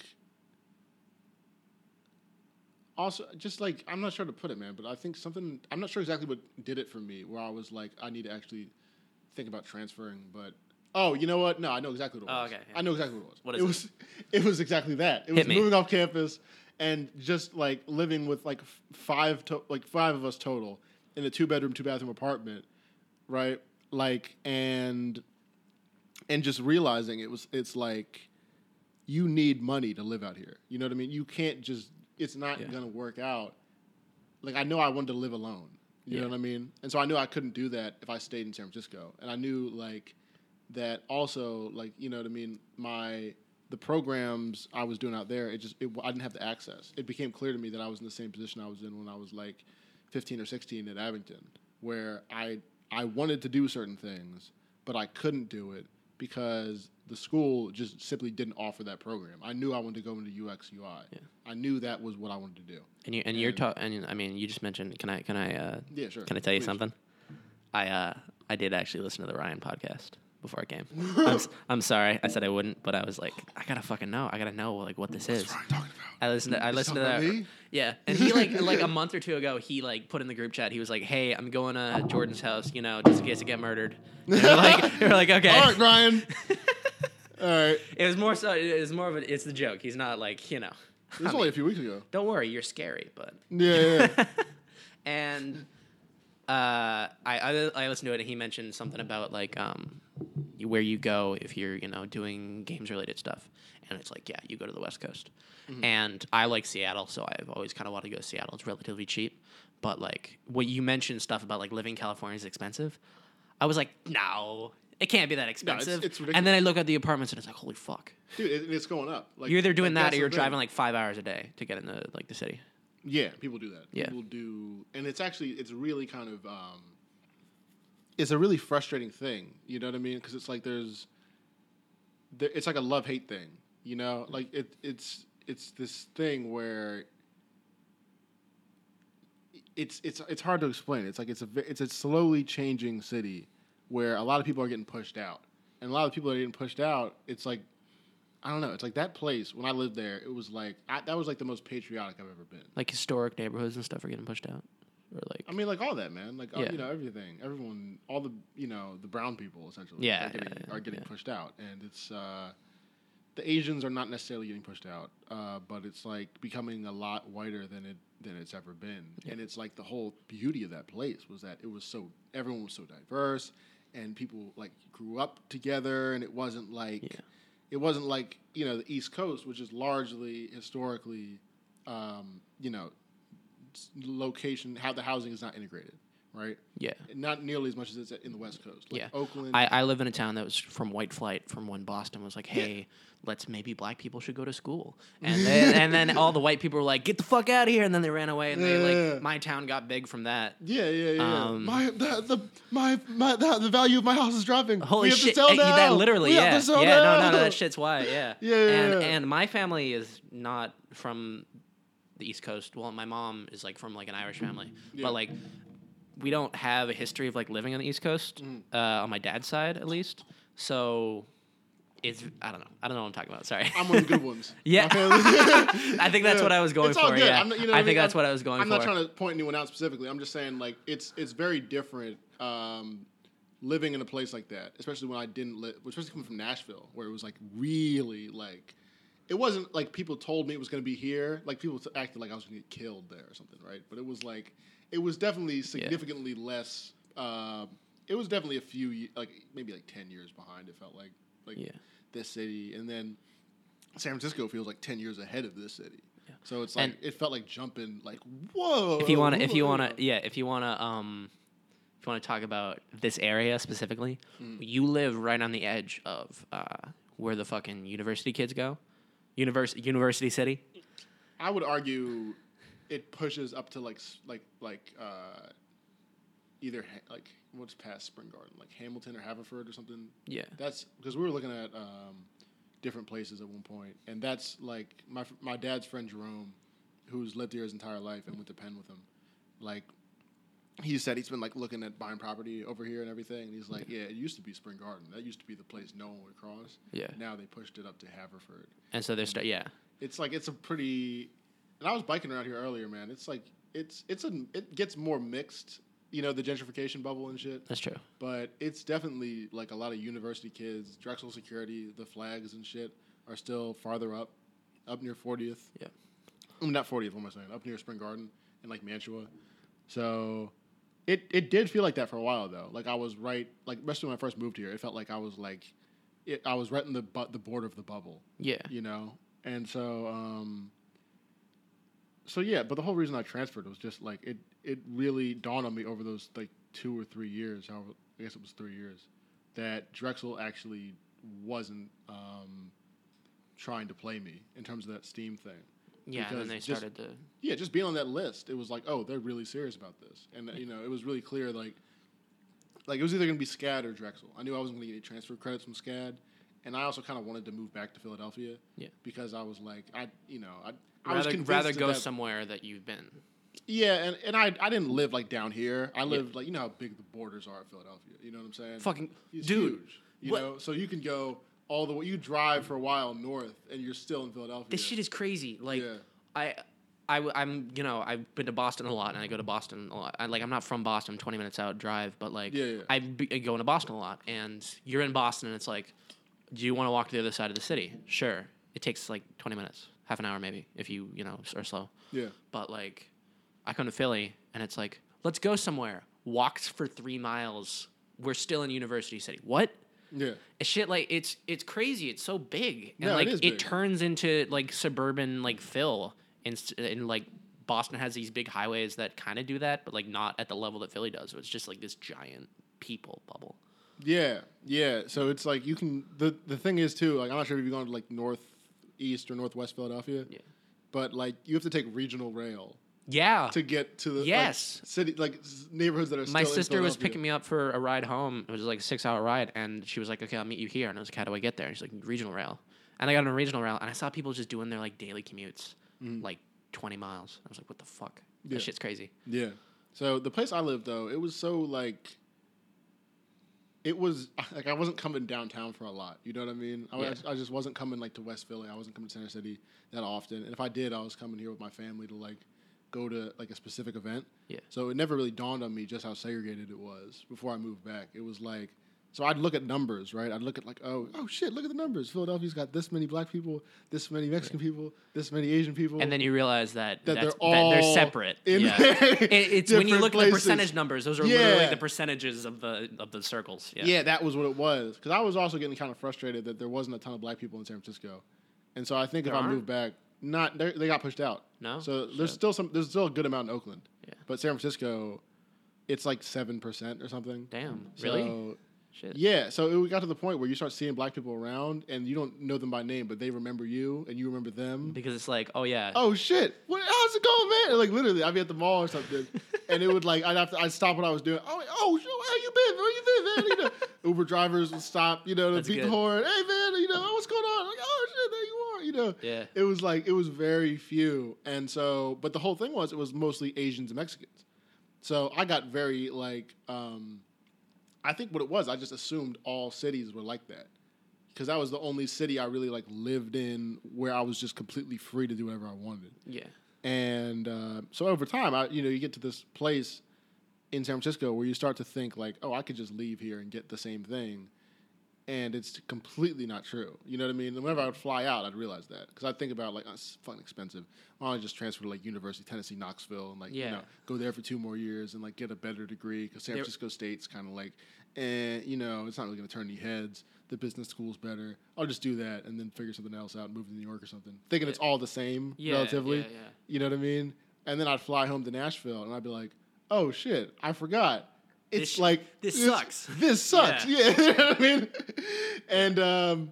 just like, I'm not sure how to put it, man, but I think I'm not sure exactly what did it for me, where I was like, I need to actually think about transferring, but oh, you know what? No, I know exactly what it was. Oh, okay. I know exactly what it was. What is it? It was exactly that. It was moving off campus and just like living with like five of us total in a 2-bedroom, 2-bathroom apartment, right? Like, and just realizing it's like, you need money to live out here. You know what I mean? You can't just, it's not going to work out. Like, I know I wanted to live alone. You know what I mean? And so I knew I couldn't do that if I stayed in San Francisco. And I knew, like, that also, like, you know what I mean? The programs I was doing out there, I didn't have the access. It became clear to me that I was in the same position I was in when I was, like, 15 or 16 at Abington, where I wanted to do certain things, but I couldn't do it because the school just simply didn't offer that program. I knew I wanted to go into UX UI. Yeah. I knew that was what I wanted to do. And I mean, you just mentioned. Can I? Yeah, sure. Can I tell you something? I did actually listen to the Ryan podcast before I came. I'm sorry, I said I wouldn't, but I was like, I gotta fucking know. I gotta know like what this is. What's Ryan talking about? I listened to that. Me? Yeah, and he like a month or two ago, he like put in the group chat. He was like, "Hey, I'm going to Jordan's house, just in case I get murdered." And we're like, okay. All right, Ryan. All right. It was more it's the joke. He's not like, It was only a few weeks ago. Don't worry, you're scary, but. Yeah. And I listened to it, and he mentioned something about like where you go if you're doing games related stuff, and it's like, yeah, you go to the West Coast. Mm-hmm. And I like Seattle, so I've always kind of wanted to go to Seattle. It's relatively cheap, but like what you mentioned stuff about like living in California is expensive. I was like, no, it can't be that expensive. No, it's ridiculous. And then I look at the apartments, and it's like, holy fuck, dude, it's going up. Like, you're either doing that or you're driving like 5 hours a day to get into like the city. Yeah, people do that. Yeah. People do, and it's really kind of, it's a really frustrating thing. You know what I mean? Because it's like it's like a love-hate thing. Like it's this thing where it's hard to explain. It's like it's a slowly changing city where a lot of people are getting pushed out, and a lot of people that are getting pushed out. It's like, I don't know. It's like that place when I lived there. It was like that was like the most patriotic I've ever been. Like historic neighborhoods and stuff are getting pushed out, or like. I mean, like all that, man. Like everything, everyone, all the the brown people essentially. Are getting pushed out, and it's the Asians are not necessarily getting pushed out, but it's like becoming a lot whiter than it's ever been. Yeah. And it's like the whole beauty of that place was that everyone was so diverse, and people like grew up together, and it wasn't like. Yeah. It wasn't like, the East Coast, which is largely historically, location, how the housing is not integrated, right? Yeah. Not nearly as much as it's in the West Coast. Like Yeah. Oakland. I live in a town that was from white flight from when Boston was like, hey, let's maybe black people should go to school. And then all the white people were like, get the fuck out of here. And then they ran away. And my town got big from that. Yeah. The value of my house is dropping. Holy we have shit. To sell now. That literally, we yeah. Have to sell yeah, now. no, that shit's why, yeah. And my family is not from the East Coast. Well, my mom is like from like an Irish family. Yeah. But like we don't have a history of like living on the East Coast, on my dad's side at least. So it's I don't know what I'm talking about. Sorry. I'm one of the good ones. Yeah. I think that's what I was going it's all for. good. Yeah. I think that's what I was going for. I'm not trying to point anyone out specifically. I'm just saying like it's very different living in a place like that, especially when I didn't live, especially coming from Nashville, where it was like really like. It wasn't like people told me it was going to be here. Like people acted like I was going to get killed there or something, right? But it was like, it was definitely significantly less. It was definitely a few, like maybe like 10 years behind. It felt like this city, and then San Francisco feels like 10 years ahead of this city. Yeah. So it's like it felt like jumping, like whoa. If you want to talk about this area specifically, you live right on the edge of where the fucking university kids go. University City. I would argue it pushes up to either like what's past Spring Garden, like Hamilton or Haverford or something. Yeah, that's because we were looking at different places at one point, and that's like my dad's friend Jerome, who's lived here his entire life and went to Penn with him. Like he said, he's been like looking at buying property over here and everything, and he's like, yeah, it used to be Spring Garden. That used to be the place no one would cross. Yeah. Now they pushed it up to Haverford. And so there's It's like it's a pretty. And I was biking around here earlier, man. It's like it gets more mixed. You know, the gentrification bubble and shit. That's true. But it's definitely like a lot of university kids. Drexel security, the flags and shit are still farther up near 40th. Yeah. Not 40th. What am I saying? Up near Spring Garden and like Mantua. So. It did feel like that for a while though. Like I was right, like especially when I first moved here, it felt like I was like, I was right in the border of the bubble. Yeah. You know, and so yeah. But the whole reason I transferred was just like it really dawned on me over those like 2 or 3 years. I guess it was 3 years that Drexel actually wasn't trying to play me in terms of that STEAM thing. Yeah, and then they started to... Yeah, just being on that list, it was like, oh, they're really serious about this. And, you know, it was really clear, like it was either going to be SCAD or Drexel. I knew I wasn't going to get any transfer credits from SCAD. And I also kind of wanted to move back to Philadelphia. Yeah. Because I was like, I was convinced rather go somewhere that you've been. Yeah, and I didn't live, like, down here. I lived, like, you know how big the borders are of Philadelphia. You know what I'm saying? Fucking... It's dude. huge. You know? So you can go... all the way, you drive for a while north, and you're still in Philadelphia. This shit is crazy. Like, I'm, you know, I've been to Boston a lot, and I go to Boston a lot. I'm not from Boston, 20 minutes out drive, but like, I go into Boston a lot, and you're in Boston, and it's like, do you want to walk to the other side of the city? Sure. It takes like 20 minutes, half an hour maybe, if you know, are slow. Yeah. But like, I come to Philly, and it's like, let's go somewhere. Walks for 3 miles. We're still in University City. What? Yeah, it's shit like it's crazy. It's so big, and like it turns into like suburban like Phil, and like Boston has these big highways that kind of do that, but like not at the level that Philly does. So it's just like this giant people bubble. Yeah. So it's like you can the thing is too. Like I'm not sure if you've gone to like northeast or northwest Philadelphia. Yeah, but like you have to take regional rail. Yeah. To get to the like, city, like neighborhoods that are still My sister was picking me up for a ride home. It was like a 6-hour ride, and she was like, okay, I'll meet you here. And I was like, how do I get there? And she's like, regional rail. And I got on a regional rail, and I saw people just doing their like daily commutes, like 20 miles. I was like, what the fuck? That shit's crazy. Yeah. So the place I lived, though, it was so like... It was like I wasn't coming downtown for a lot. You know what I mean? I just wasn't coming like to West Philly. I wasn't coming to Center City that often. And if I did, I was coming here with my family to like... go to like a specific event. Yeah. So it never really dawned on me just how segregated it was before I moved back. It was like, so I'd look at numbers, right? I'd look at like, oh shit, look at the numbers. Philadelphia's got this many black people, this many Mexican people, this many Asian people. And then you realize that they're separate. It's when you look at the percentage numbers, those are literally the percentages of the circles. Yeah, that was what it was. Because I was also getting kind of frustrated that there wasn't a ton of black people in San Francisco. And so I think if I moved back, they got pushed out. No, so there's still a good amount in Oakland. Yeah, but San Francisco, it's like 7% or something. Damn, really? So, Shit. yeah, so it got to the point where you start seeing black people around, and you don't know them by name, but they remember you, and you remember them. Because it's like, oh yeah. Oh shit! How's it going, man? Like literally, I'd be at the mall or something, and it would like I'd stop what I was doing. Oh, how you been? Where you been, man? You know, Uber drivers would stop, to That's beat good. the horn. Hey man, what's going on? Like, oh shit, there you are. Yeah. It was very few, and so, but the whole thing was it was mostly Asians and Mexicans. So I got very like, I think what it was, I just assumed all cities were like that. Because that was the only city I really like lived in where I was just completely free to do whatever I wanted. Yeah. And so over time, you get to this place in San Francisco where you start to think like, oh, I could just leave here and get the same thing. And it's completely not true. You know what I mean? And whenever I would fly out, I'd realize that. Because I'd think about like, oh, it's fucking expensive. Why don't I just transfer to like University of Tennessee, Knoxville, and like, go there for 2 more years and like get a better degree. Because San Francisco State's kind of like, it's not really going to turn any heads. The business school's better. I'll just do that and then figure something else out and move to New York or something. Thinking it's all the same relatively. Yeah. You know what I mean? And then I'd fly home to Nashville and I'd be like, oh shit, I forgot. It's this sucks. This sucks. Yeah. You know what I mean? And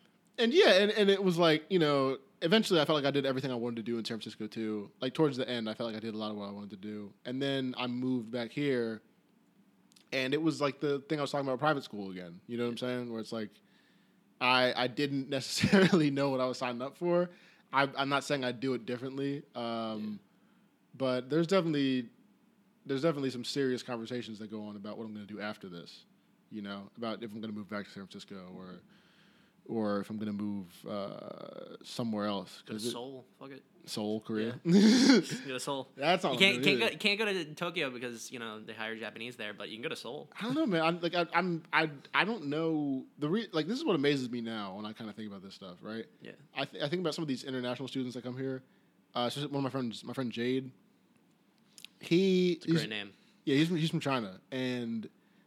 it was like, eventually I felt like I did everything I wanted to do in San Francisco too. Like towards the end, I felt like I did a lot of what I wanted to do. And then I moved back here. And it was like the thing I was talking about private school again. You know what I'm saying? Where it's like I didn't necessarily know what I was signing up for. I'm not saying I'd do it differently. But there's definitely some serious conversations that go on about what I'm going to do after this. About if I'm going to move back to San Francisco or if I'm going to move somewhere else. Go to Seoul. Fuck it. Seoul, Korea. Yeah. Go to Seoul. That's all. You can't go to Tokyo because they hire Japanese there, but you can go to Seoul. I don't know, man. I don't know this is what amazes me now when I kind of think about this stuff, right? Yeah. I think about some of these international students that come here. Especially one of my friend Jade. It's a great name. Yeah, he's from China, and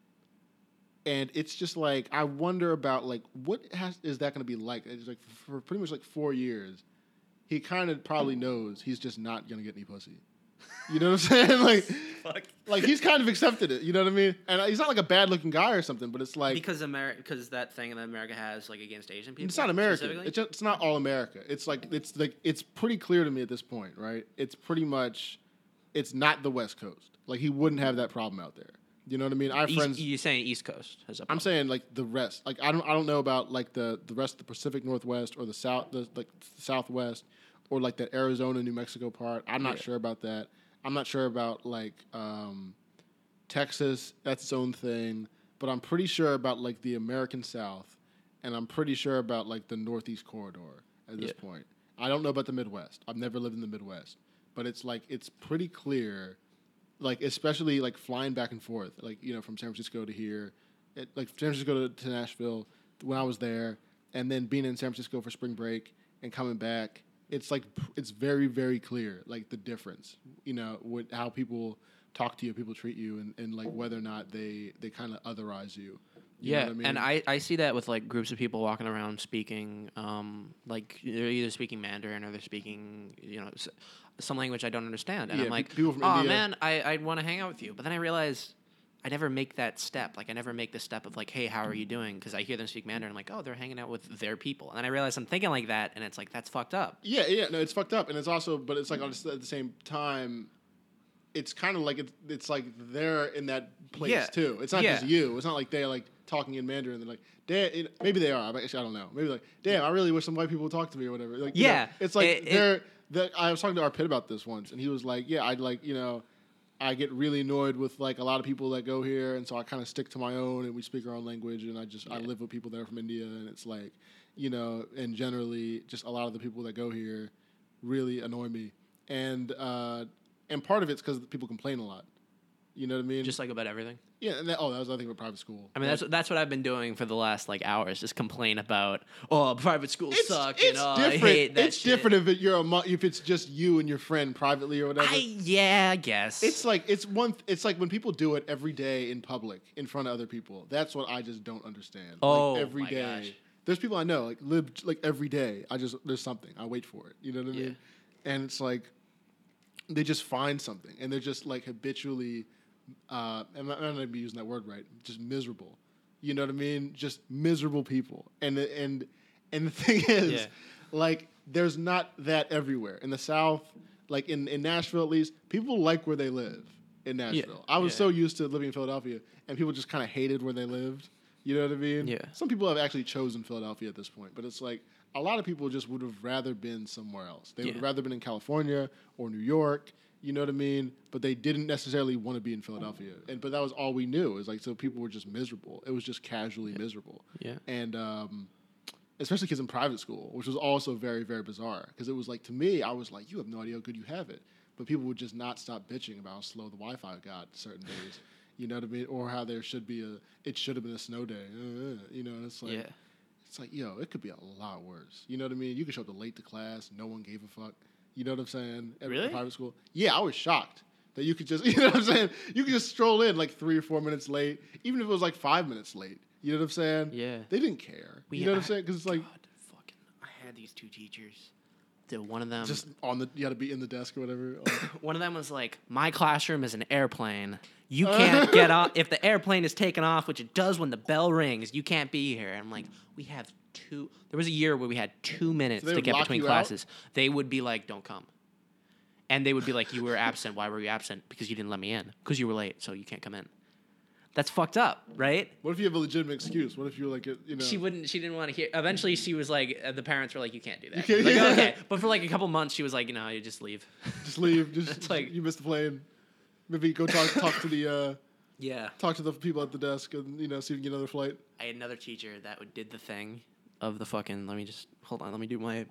it's just like I wonder about like is that going to be like? It's like for pretty much like 4 years. He kind of probably knows he's just not going to get any pussy. You know what I'm saying? Like he's kind of accepted it. You know what I mean? And he's not like a bad looking guy or something, but it's like because that thing that America has like against Asian people. It's not America. It's not all America. It's pretty clear to me at this point, right? It's pretty much it's not the West Coast. Like he wouldn't have that problem out there. You know what I mean? I have friends. You're saying East Coast has a problem. I'm saying like the rest. Like I don't know about like the rest of the Pacific Northwest or the Southwest or like that Arizona, New Mexico part. I'm not sure about that. I'm not sure about like Texas. That's its own thing. But I'm pretty sure about like the American South, and I'm pretty sure about like the Northeast corridor at this point. I don't know about the Midwest. I've never lived in the Midwest, but it's like it's pretty clear. Like especially like flying back and forth, like from San Francisco to here, like San Francisco to Nashville when I was there, and then being in San Francisco for spring break and coming back, it's like it's very very clear like the difference, with how people talk to you, people treat you, and like whether or not they kind of otherize you. You know what I mean? And I see that with like groups of people walking around speaking, like they're either speaking Mandarin or they're speaking, some language I don't understand, and I'm like, oh India. Man, I want to hang out with you, but then I realize I never make that step. Like I never make the step of like, hey, how are you doing? Because I hear them speak Mandarin, I'm like, oh, they're hanging out with their people, and then I realize I'm thinking like that, and it's like that's fucked up. No, it's fucked up, and it's also, but it's like at the same time. It's kind of like it's like they're in that place too. It's not just you. It's not like they're like talking in Mandarin. They're like, damn, maybe they are. Actually, I don't know. Maybe like, damn, I really wish some white people would talk to me or whatever. Like, it's like I was talking to our Pitt about this once, and he was like, yeah, I'd like, I get really annoyed with like a lot of people that go here, and so I kind of stick to my own, and we speak our own language, and I live with people that are from India, and it's like, and generally just a lot of the people that go here really annoy me, and part of it's because people complain a lot. You know what I mean? Just like about everything. Yeah, and that was the thing with private school. I mean, that's what I've been doing for the last like hours. Just complain about private schools suck. It's different. I hate that it's shit. Different if it's just you and your friend privately or whatever. I guess it's like when people do it every day in public in front of other people. That's what I just don't understand. Oh, like, every day. Gosh. There's people I know like live like every day. There's something. I wait for it. You know what I mean? And it's like they just find something and they're just like habitually I'm not going to be using that word right, just miserable. You know what I mean? Just miserable people. And the thing is, Yeah. like, there's not that everywhere. In the South, like in Nashville at least, people like where they live in Nashville. I was so used to living in Philadelphia, and people just kind of hated where they lived. You know what I mean? Yeah. Some people have actually chosen Philadelphia at this point, but it's like a lot of people just would have rather been somewhere else. They would have rather been in California or New York. You know what I mean? But they didn't necessarily want to be in Philadelphia. But that was all we knew. It was like, so people were just miserable. It was just casually miserable. Yeah. And especially kids in private school, which was also very, very bizarre. Because it was like, to me, I was like, you have no idea how good you have it. But people would just not stop bitching about how slow the Wi-Fi got certain days. You know what I mean? Or how there should be it should have been a snow day. You know, and it's like, it's like, yo, it could be a lot worse. You know what I mean? You could show up late to class. No one gave a fuck. You know what I'm saying? Really? At private school. Yeah, I was shocked that you could just, you know what I'm saying? You could just stroll in like 3 or 4 minutes late, even if it was like 5 minutes late. You know what I'm saying? Yeah. They didn't care. You know what I'm saying? Because it's like, I had these 2 teachers. One of them just you got to be in the desk or whatever. One of them was like, my classroom is an airplane. You can't get off. If the airplane is taken off, which it does when the bell rings, you can't be here. And I'm like, we have 2. There was a year where we had 2 minutes to get between classes. They would be like, don't come. And they would be like, you were absent. Why were you absent? Because you didn't let me in. Because you were late, so you can't come in. That's fucked up, right? What if you have a legitimate excuse? What if you're like, you know? She didn't want to hear. Eventually, she was like, the parents were like, you can't do that. You can't, Like, okay. But for like a couple months, she was like, you just leave. Just leave. Just like, you missed the plane. Maybe go talk to the talk to the people at the desk and see if you can get another flight. I had another teacher that did the thing of the fucking. Let me just hold on. Let me do my.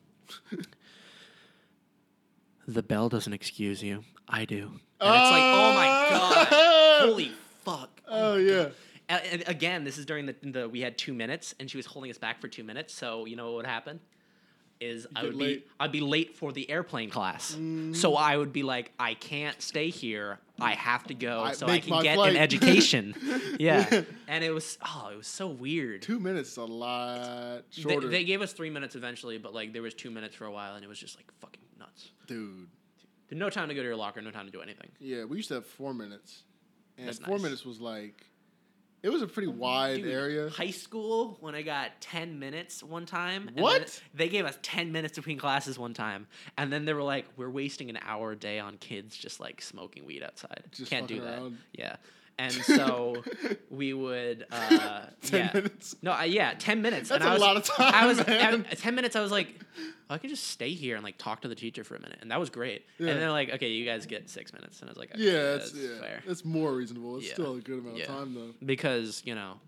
The bell doesn't excuse you. I do. And it's like, oh my god, holy fuck. Oh yeah. And again, this is during the we had 2 minutes, and she was holding us back for 2 minutes. So you know what would happen is I'd be late for the airplane class. So I would be like, I can't stay here. I have to go so I can get an education. Yeah. And it was so weird. 2 minutes is a lot shorter. They gave us 3 minutes eventually, but like there was 2 minutes for a while, and it was just like fucking nuts. Dude. No time to go to your locker, no time to do anything. Yeah, we used to have 4 minutes. And That's 4 minutes was like, it was a pretty wide area. High school, when I got 10 minutes one time. What? They gave us 10 minutes between classes one time. And then they were like, we're wasting an hour a day on kids just like smoking weed outside. Just Can't do that. around. Yeah. And so we would 10 minutes. No, 10 minutes. That's and a lot of time, man. At 10 minutes I was like, I can just stay here and like talk to the teacher for a minute. And that was great. Yeah. And they're like, okay, you guys get 6 minutes. And I was like, okay, yeah, that's fair. It's more reasonable. It's still a good amount of time though. Because,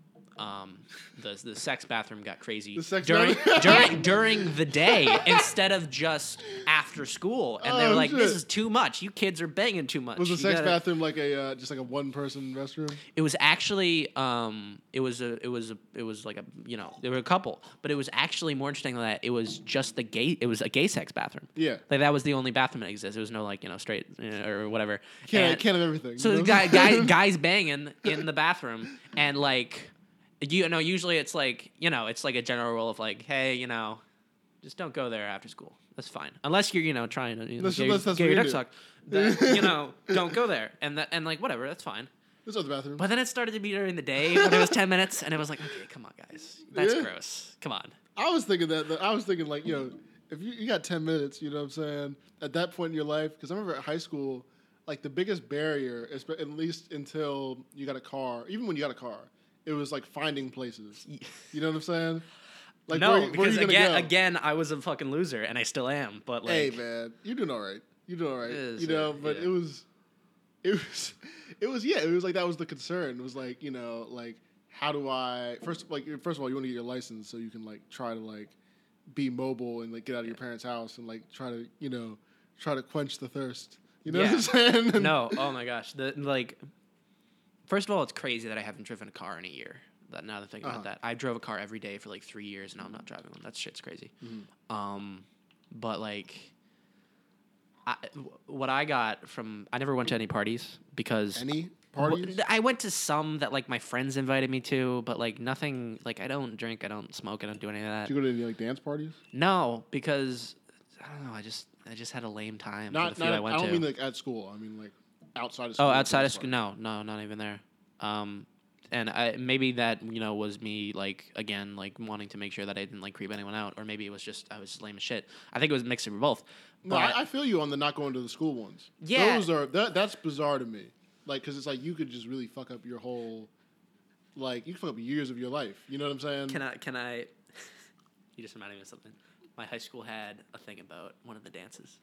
the sex bathroom got crazy The sex during the day instead of just after school, and they were like, "This is too much. You kids are banging too much." Was the sex bathroom like a just like a 1-person restroom? It was actually it was like a there were a couple, but it was actually more interesting than that. It was just it was a gay sex bathroom. Yeah, like that was the only bathroom that existed. There was no straight or whatever. Can't have everything. So the guys banging in the bathroom, and like. Usually it's like, it's like a general rule of like, hey, just don't go there after school. That's fine. Unless you're, trying to get your dick sucked. Don't go there. And like, whatever, that's fine. There's other bathrooms. But then it started to be during the day when it was 10 minutes, and it was like, okay, come on, guys. That's gross. Come on. I was thinking like, if you got 10 minutes, you know what I'm saying, at that point in your life, because I remember at high school, like the biggest barrier, at least until you got a car, even when you got a car, it was like finding places. You know what I'm saying? Like, no, because where again, I was a fucking loser, and I still am. But like, hey, man, you're doing all right. You're doing all right. But it was like that was the concern. It was like like how do I first of all you want to get your license so you can like try to like be mobile and like get out of your parents' house and like try to quench the thirst. You know what I'm saying? No, oh my gosh, first of all, it's crazy that I haven't driven a car in a year. Now that I think about that, I drove a car every day for like 3 years, and now I'm not driving one. That shit's crazy. Mm-hmm. But like, what I got from I never went to any parties because any parties. I went to some that like my friends invited me to, but like nothing. Like I don't drink, I don't smoke, I don't do any of that. Did you go to any like dance parties? No, because I don't know. I just had a lame time. I don't mean like at school. I mean like. outside of school. Oh, outside of school? No, not even there. And maybe that was me like again like wanting to make sure that I didn't like creep anyone out, or maybe it was just I was just lame as shit. I think it was a mix of both. No, I feel you on the not going to the school ones. Yeah, that's bizarre to me. Like, because it's like you could just really fuck up your whole, like you can fuck up years of your life. You know what I'm saying? Can I? You just reminded me of something. My high school had a thing about one of the dances.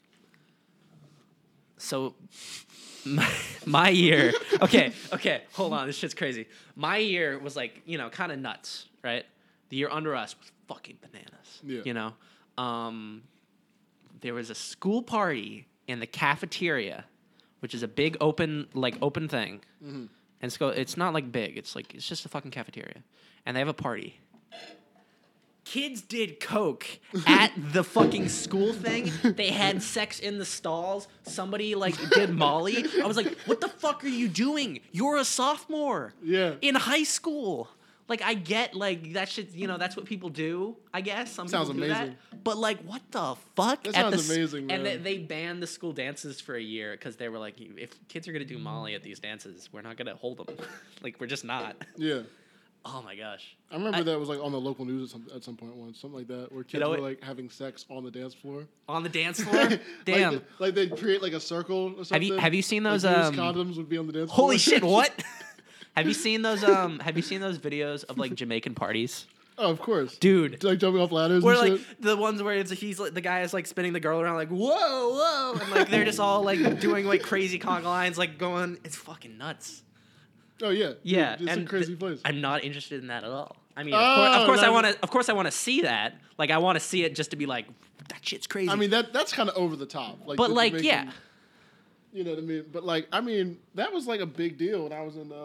So, my year. Okay, hold on. This shit's crazy. My year was like, kind of nuts, right? The year under us was fucking bananas. Yeah. There was a school party in the cafeteria, which is a big open thing. Mm-hmm. And it's not like big. It's just a fucking cafeteria, and they have a party. Kids did coke at the fucking school thing. They had sex in the stalls. Somebody did Molly. I was like, "What the fuck are you doing? You're a sophomore. Yeah. In high school. Like, I get that shit. That's what people do. I guess some sounds people do amazing. that. But what the fuck? That sounds amazing, man. And they banned the school dances for a year because they were like, if kids are gonna do Molly at these dances, we're not gonna hold them. We're just not. Yeah. Oh my gosh! I remember that was on the local news at some point once, something like that, where kids were having sex on the dance floor. On the dance floor? Damn! They'd create a circle or something. Have you seen those? Condoms would be on the dance floor. Holy shit! What? Have you seen those? Have you seen those videos of Jamaican parties? Oh, of course, dude. Jumping off ladders. Where and shit? The ones where the guy is spinning the girl around whoa, and they're just all doing crazy conga lines going. It's fucking nuts. Oh yeah, yeah, dude, it's a crazy place. I'm not interested in that at all. I mean, of course, I want to see that. I want to see it just to be that shit's crazy. I mean, that's kind of over the top. But yeah, you know what I mean. But that was a big deal when I was in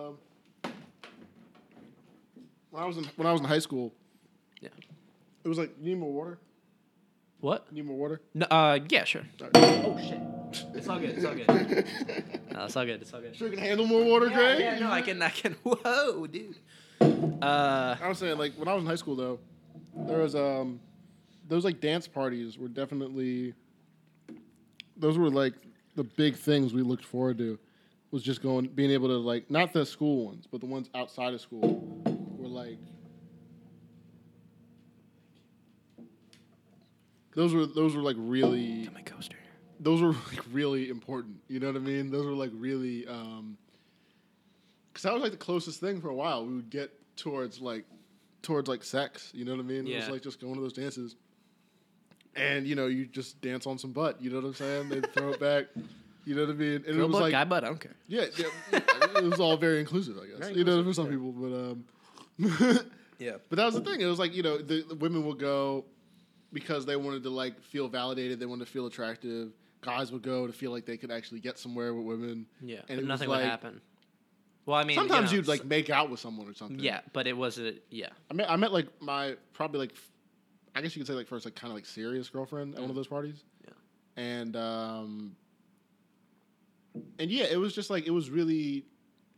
when I was in high school. Yeah, it was you need more water. What? Need more water? No, yeah, sure. Right. Oh shit. It's all good. No, it's all good. Sure, you can handle more water, Greg? Yeah, no, I can. Whoa, dude. I was saying, when I was in high school, though, there was those dance parties were definitely those were the big things we looked forward to. Was just being able to not the school ones, but the ones outside of school were those were really. Got my coaster. Those were really important. You know what I mean? Those were really because that was the closest thing for a while we would get towards sex. You know what I mean? Yeah. It was just going to those dances, and you just dance on some butt. You know what I'm saying? They'd throw it back. You know what I mean? And Girl it was butt, guy butt. I don't care. Yeah. It was all very inclusive, I guess. For some people, but yeah. But that was the thing. It was the women would go because they wanted to feel validated. They wanted to feel attractive. Guys would go to feel like they could actually get somewhere with women. Yeah, and but nothing would happen. Well, I mean, sometimes you'd make out with someone or something. Yeah, but it wasn't. Yeah, I met my probably I guess you could say first kind of serious girlfriend at one of those parties. Yeah, and yeah, it was just it was really.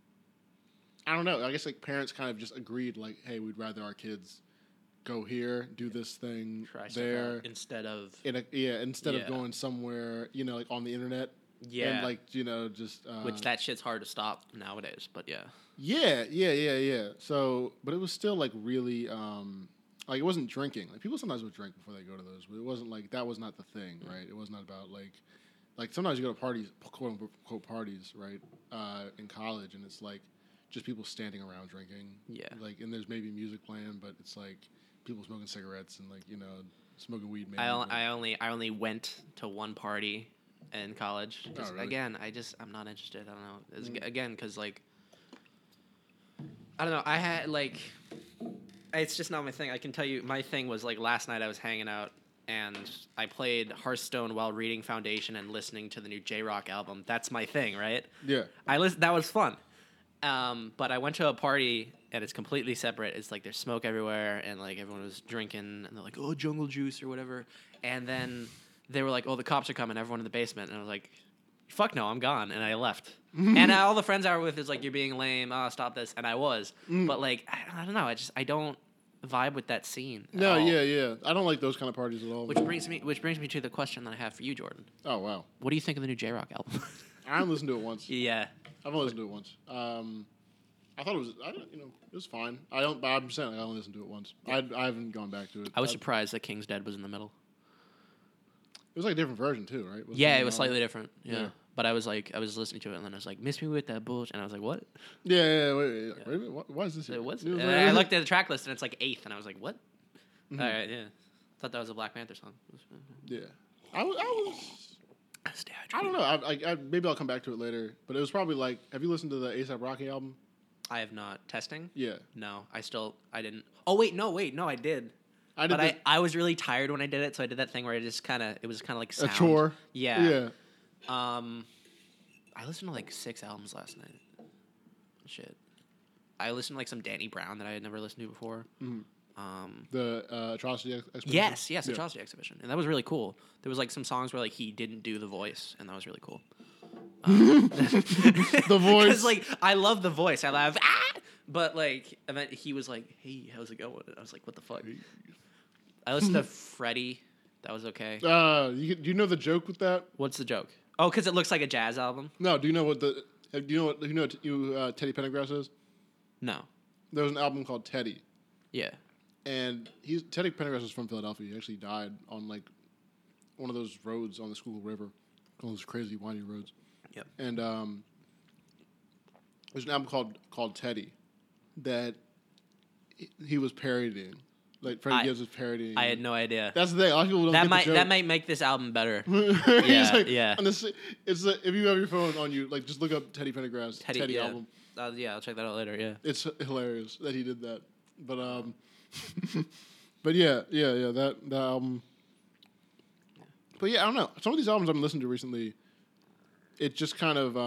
I don't know. I guess parents kind of just agreed hey, we'd rather our kids go here, do this thing there instead of of going somewhere on the internet. Yeah, and just which that shit's hard to stop nowadays. But yeah. Yeah. So, but it was still really it wasn't drinking. People sometimes would drink before they go to those, but it wasn't that was not the thing, right? It was not about sometimes you go to parties, quote unquote parties, right? In college, and it's just people standing around drinking. Yeah. And there's maybe music playing, but it's people smoking cigarettes and smoking weed. Maybe, I only went to one party in college. Really? Again, I'm not interested. I don't know. Again, because I don't know. I had it's just not my thing. I can tell you, my thing was last night I was hanging out and I played Hearthstone while reading Foundation and listening to the new J-Rock album. That's my thing, right? Yeah. That was fun. But I went to a party and it's completely separate. It's there's smoke everywhere and everyone was drinking and they're oh, jungle juice or whatever. And then they were oh, the cops are coming, everyone in the basement. And I was fuck no, I'm gone. And I left. And all the friends I were with is you're being lame. Oh, stop this. And I was. But I don't know. I don't vibe with that scene. No, yeah. I don't like those kind of parties at all. Which brings me to the question that I have for you, Jordan. Oh, wow. What do you think of the new J-Rock album? I only listened to it once. Yeah. I've only listened to it once. I thought it was, it was fine. But I'm saying I only listened to it once. I haven't gone back to it. I was surprised that King's Dead was in the middle. It was like a different version too, right? Yeah, it was slightly different. Yeah. But I was listening to it, and then I was like, "Miss me with that bullshit," and I was like, "What?" Yeah. Wait a minute. Why is this here? I looked at the track list, and it's like 8th, and I was like, "What?" Mm-hmm. All right, yeah. Thought that was a Black Panther song. Yeah. I don't know. Maybe I'll come back to it later. But it was probably like, have you listened to the A$AP Rocky album? I have not. Testing? Yeah. No, I didn't. Oh wait, no, I did. I was really tired when I did it, so I did that thing where it was kind of like sound. A chore. Yeah. Yeah. I listened to like 6 albums last night. Shit. I listened to like some Danny Brown that I had never listened to before. Mm-hmm. The Atrocity Exhibition? Yes, yeah. Atrocity Exhibition. And that was really cool. There was like some songs where like he didn't do the voice, and that was really cool. The voice. Because like I love the voice. I love but like and then he was like, "Hey, how's it going?" I was like, "What the fuck?" I listened to Freddie. That was okay. Do you know the joke with that? What's the joke? Oh, because it looks like a jazz album. No. Do you know what Teddy Pendergrass is? No. There was an album called Teddy. Yeah. And Teddy Pendergrass was from Philadelphia. He actually died on like one of those roads on the Schuylkill River, one of those crazy windy roads. Yep. And there's an album called Teddy that he was parodying. Like Freddie Gibbs was parodying. I had no idea. That's the thing. A lot of people don't get the joke. That might make this album better. Yeah, like, yeah. It's like, if you have your phone on you, like just look up Teddy Pendergrass Teddy album. Yeah, I'll check that out later. Yeah, it's hilarious that he did that. But but yeah, that album. But yeah, I don't know. Some of these albums I've been listening to recently, it just kind of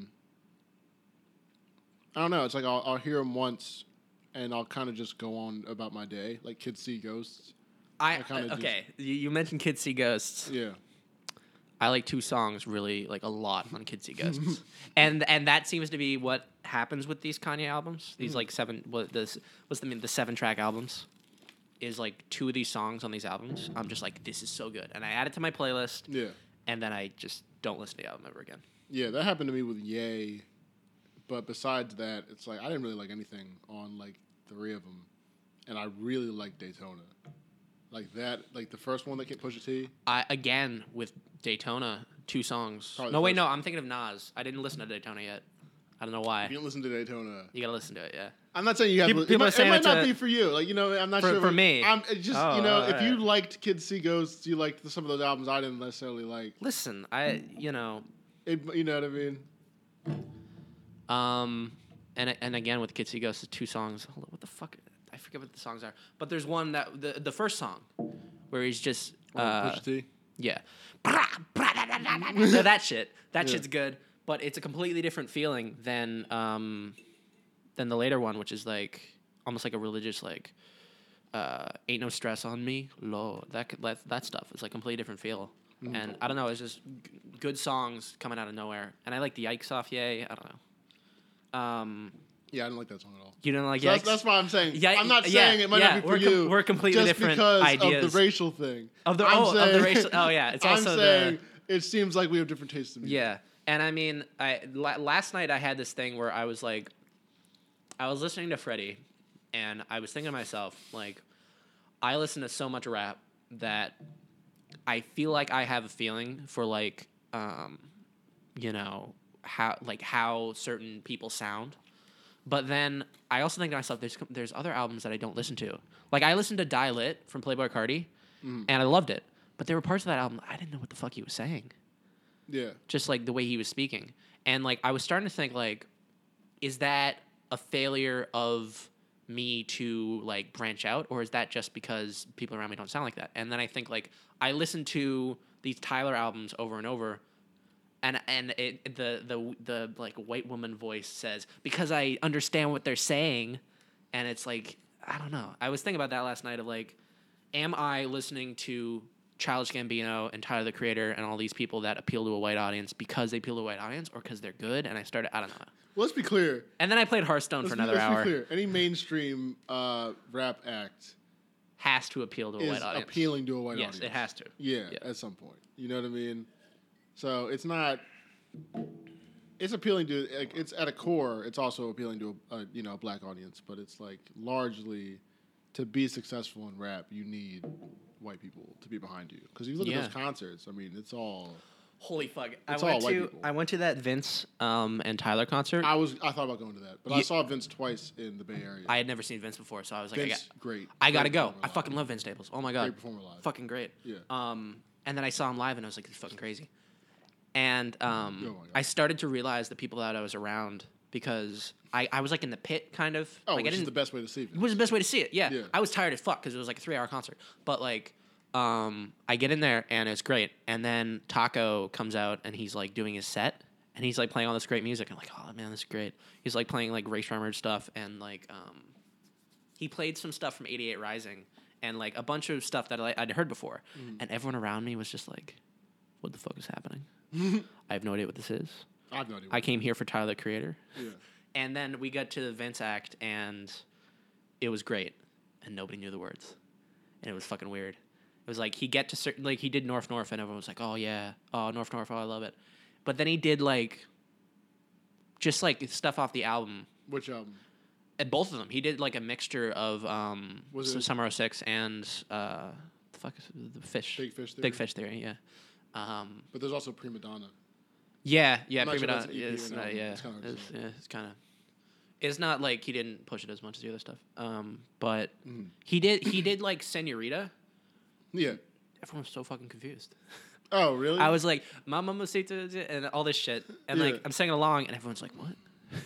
I don't know. It's like I'll hear them once, and I'll kind of just go on about my day, like Kids See Ghosts. You mentioned Kids See Ghosts. Yeah. I like 2 songs really like a lot on Kids See Ghosts, and that seems to be what happens with these Kanye albums. These like 7 the 7-track albums is like 2 of these songs on these albums. I'm just like, this is so good, and I add it to my playlist. Yeah. And then I just don't listen to the album ever again. Yeah, that happened to me with Ye, but besides that, it's like I didn't really like anything on like 3 of them, and I really like Daytona. Like that, like the first one that came, Pusha T. Again with Daytona, 2 songs. Probably No, I'm thinking of Nas. I didn't listen to Daytona yet. I don't know why. If you didn't listen to Daytona, you gotta listen to it. Yeah. I'm not saying you have to. It might not be for you. Like I'm not sure. For me, if you liked Kids See Ghosts, you liked some of those albums I didn't necessarily like. Listen, you know what I mean. And again with Kids See Ghosts, 2 songs. Hold on, what the fuck? I forget what the songs are. But there's one that the first song where he's just Pusha T. Yeah. So that shit. That shit's good, but it's a completely different feeling than the later one, which is like almost like a religious like ain't no stress on me, Lord. That stuff is like a completely different feel. Mm-hmm. And I don't know, it's just good songs coming out of nowhere. And I like the Yikes off Ye. I don't know. Yeah, I didn't like that song at all. You don't like Yikes? That's why I'm saying. I'm not saying it might not be for you. We're completely just different because ideas. Of the racial thing. Of the racial. Oh yeah, it's also I'm saying it seems like we have different tastes in music. Yeah, and I mean, last night I had this thing where I was like, I was listening to Freddie, and I was thinking to myself like, I listen to so much rap that I feel like I have a feeling for like, how certain people sound. But then I also think to myself, there's other albums that I don't listen to. Like I listened to Die Lit from Playboi Carti, and I loved it. But there were parts of that album I didn't know what the fuck he was saying. Yeah. Just like the way he was speaking, and like I was starting to think like, is that a failure of me to like branch out, or is that just because people around me don't sound like that? And then I think like I listened to these Tyler albums over and over. And the like white woman voice says, because I understand what they're saying, and it's like, I don't know. I was thinking about that last night of like, am I listening to Childish Gambino and Tyler the Creator and all these people that appeal to a white audience because they appeal to a white audience or because they're good? And I don't know. Well, let's be clear. And then I played Hearthstone for another hour. Let's be clear. Any mainstream rap act has to appeal to a white audience. Appealing to a white audience. Yes, it has to. Yeah, at some point. You know what I mean? So it's not. it's appealing to like, it's at a core. It's also appealing to a black audience, but it's like largely to be successful in rap, you need white people to be behind you because you look at those concerts. I mean, it's all. Holy fuck! It's all white people. I went to that Vince and Tyler concert. I thought about going to that, but I saw Vince twice in the Bay Area. I had never seen Vince before, so I was like, Vince, great. I gotta go. I fucking love Vince Staples. Oh my god, great performer live. Fucking great. Yeah. And then I saw him live, and I was like, "It's fucking crazy." And I started to realize the people that I was around because I was like in the pit, kind of. Oh, like, which is the best way to see it. It was the best way to see it. Yeah. I was tired as fuck because it was like a 3-hour concert, but like. I get in there and it's great, and then Taco comes out and he's like doing his set, and he's like playing all this great music. I'm like, oh man, this is great. He's like playing like Ray Shremmerd stuff, and like he played some stuff from 88 Rising, and like a bunch of stuff that I'd heard before, and everyone around me was just like, what the fuck is happening? I have no idea what this is. I have no idea. I came here for Tyler the Creator. Yeah. And then we got to the Vince act, and it was great, and nobody knew the words, and it was fucking weird. It was like he he did North North, and everyone was like, "Oh yeah, oh North North, oh I love it." But then he did like just like stuff off the album. Which album? At both of them, he did like a mixture of Summer '06 and the fuck is it? The Fish, Big Fish Theory, yeah. But there's also Prima Donna. Yeah, Prima Donna. It's kind of. It's not like he didn't push it as much as the other stuff. But he did like Senorita. Yeah. Everyone was so fucking confused. Oh, really? I was like, Mama Mamacita, and all this shit. And like, I'm singing along, and everyone's like, what?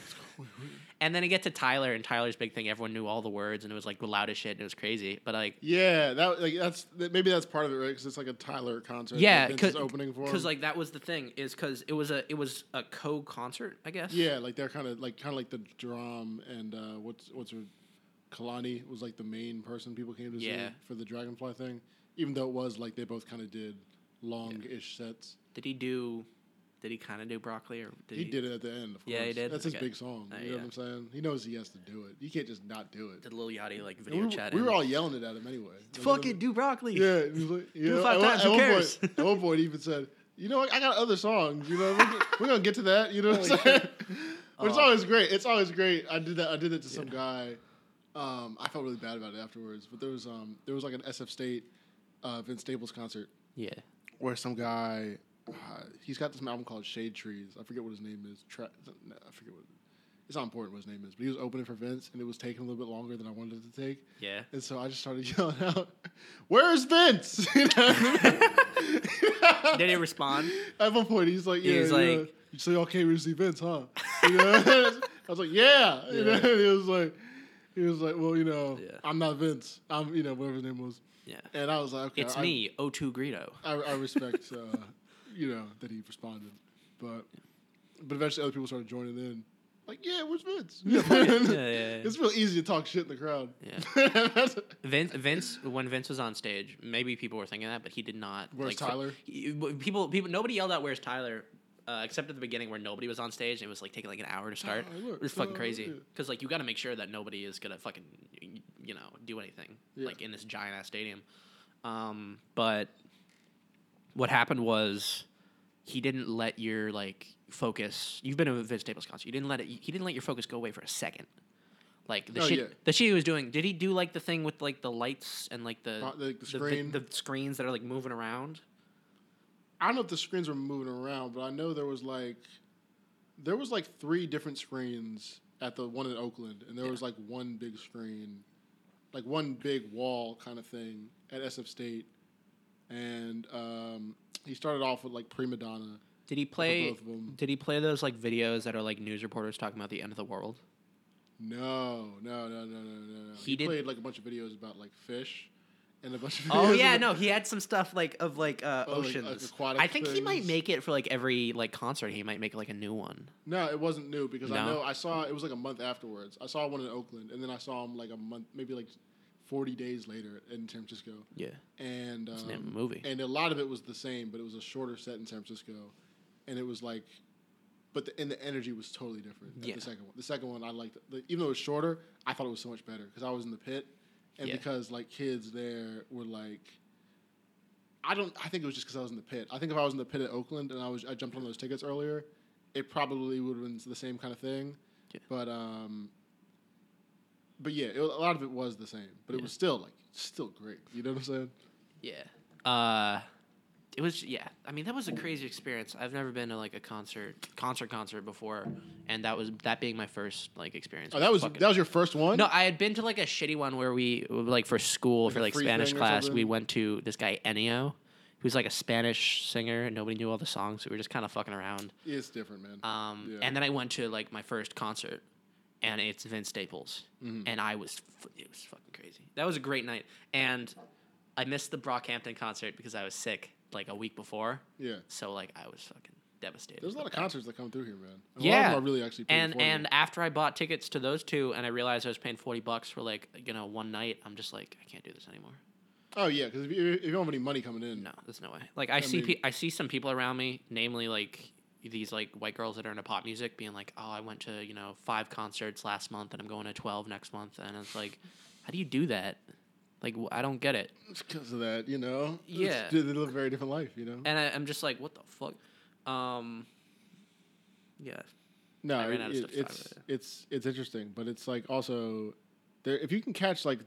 And then I get to Tyler, and Tyler's big thing. Everyone knew all the words, and it was like the loudest shit, and it was crazy. But like, yeah, maybe that's part of it, right? Because it's like a Tyler concert. Yeah, because opening for him. Because like that was the thing, is because it was a co-concert, I guess. Yeah, like they're kind of like the drum and what's her, Kalani was like the main person people came to see for the Dragonfly thing. Even though it was like they both kind of did long-ish sets. Did he kind of do Broccoli, or he did it at the end? Of course. Yeah, he did. That's his big song. You know what I'm saying? He knows he has to do it. You can't just not do it. Did Lil Yachty like video chat? We were all yelling it at him anyway. Fuck it, do Broccoli. Yeah, he was like, do it 5 times. Who cares? At one point, he even said, "You know what? I got other songs. You know, we're gonna get to that. You know what I'm saying?" But it's always great. It's always great. I did it to some guy. I felt really bad about it afterwards. But there was like an SF State. Vince Staples concert. Yeah. Where some guy, he's got this album called Shade Trees. I forget what his name is. I forget what. It's not important what his name is, but he was opening for Vince, and it was taking a little bit longer than I wanted it to take. Yeah. And so I just started yelling out, "Where's Vince?" You know what I mean? Did he respond? At one point, he's like, "Yeah, you so y'all came to see Vince, huh?" You know? I was like, "Yeah." You know? And he was like, "Well, I'm not Vince. I'm whatever his name was." Yeah. And I was like, okay. It's me, O2 Greedo. I respect, that he responded. But eventually other people started joining in. Like, yeah, where's Vince? Yeah. It's real easy to talk shit in the crowd. Yeah. Vince, when Vince was on stage, maybe people were thinking that, but he did not. Where's Tyler? People, nobody yelled out, "Where's Tyler?" Except at the beginning where nobody was on stage. And it was like taking like an hour to start. It was fucking crazy. Because like you got to make sure that nobody is gonna fucking do anything like in this giant ass stadium. But what happened was he didn't let your like focus. You've been to a Vince Staples concert. He didn't let your focus go away for a second. Like the shit he was doing. Did he do like the thing with like the lights and like the screen, the screens that are like moving around? I don't know if the screens were moving around, but I know there was like 3 different screens at the one in Oakland, and there was like one big screen, like one big wall kind of thing at SF State, and he started off with like Prima Donna. Did he play? Both of them. Did he play those like videos that are like news reporters talking about the end of the world? No. He played like a bunch of videos about like fish. And a bunch of videos. Oh yeah, no, he had some stuff like of like oceans. Like aquatic I think things. He might make it for like every like concert. He might make like a new one. No, it wasn't new because I saw it was like a month afterwards. I saw one in Oakland, and then I saw him like a month, maybe like 40 days later in San Francisco. Yeah, and it's a movie. And a lot of it was the same, but it was a shorter set in San Francisco, and it was like, but the energy was totally different. Yeah. The second one. The second one I liked. Even though it was shorter, I thought it was so much better because I was in the pit. And because like kids there were like, I think it was just because I was in the pit. I think if I was in the pit at Oakland and I jumped on those tickets earlier, it probably would have been the same kind of thing. Yeah. But yeah, a lot of it was the same. But it was still great. You know what I'm saying? Yeah. It was, yeah. I mean, that was a crazy experience. I've never been to like a concert before, and that being my first like experience. Oh, that was your first one? No, I had been to like a shitty one where we like for school for like free Spanish thing or class. something? We went to this guy Ennio, who's like a Spanish singer, and nobody knew all the songs, so we were just kind of fucking around. It's different, man. Yeah. And then I went to like my first concert, and it's Vince Staples, and it was fucking crazy. That was a great night, and I missed the Brockhampton concert because I was sick like a week before. Yeah. So like I was fucking devastated. There's a lot of concerts that come through here, man. And Yeah. A lot of them are really actually pretty affordable. And after I bought tickets to those two, and I realized I was paying $40 for like one night, I'm just like I can't do this anymore. Oh yeah, because if you don't have any money coming in, No, there's no way. Like I see some people around me, namely like these like white girls that are into pop music, being like, oh, I went to 5 concerts last month, and I'm going to 12 next month, and it's like, how do you do that? Like I don't get it. It's because of that, you know. Yeah. They live a very different life, you know. And I'm just like, what the fuck? Yeah. No, I ran out of stuff to talk about. it's interesting, but it's like also there. If you can catch some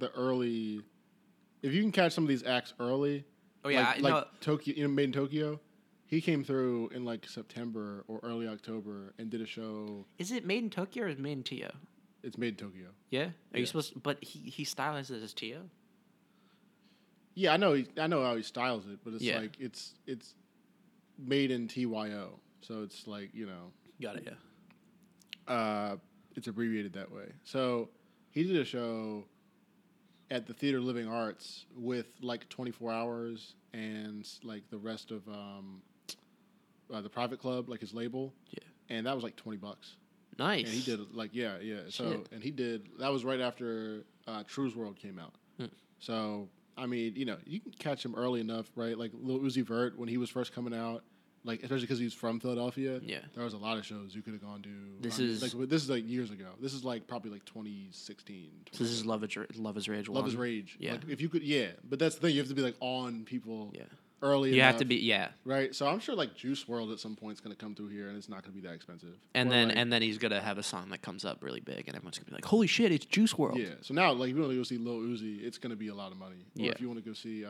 of these acts early. Oh yeah, like Tokyo, Made in Tokyo. He came through in like September or early October and did a show. Is it Made in Tokyo or is it Made in Tio? It's Made in Tokyo. Yeah. Are Yeah. you supposed to, but he stylizes it as Tio? Yeah, I know how he styles it, but it's Yeah. like it's made in TYO, so it's like Got it, yeah. it's abbreviated that way. So he did a show at the Theater Living Arts with like 24 Hours and like the rest of the Private Club, like his label. Yeah. And that was like $20. Nice. And he did like yeah. So Shit. and he did that was right after True's World came out. So I mean, you can catch him early enough, right? Like Lil Uzi Vert when he was first coming out, like especially because he's from Philadelphia. Yeah. There was a lot of shows you could have gone to. This is like years ago. This is like probably like 2016. So this is Love is Rage 1. Love is Rage. Yeah. Like, if you could, yeah. But that's the thing. You have to be like on people. Yeah. Early. You enough, have to be, yeah. right. So I'm sure like Juice WRLD at some point is going to come through here, and it's not going to be that expensive. And Or, then like, he's gonna have a song that comes up really big, and everyone's gonna be like, "Holy shit, it's Juice WRLD!" yeah. So now, like, if you want to go see Lil Uzi, it's going to be a lot of money. Or Yeah. if you want to go see,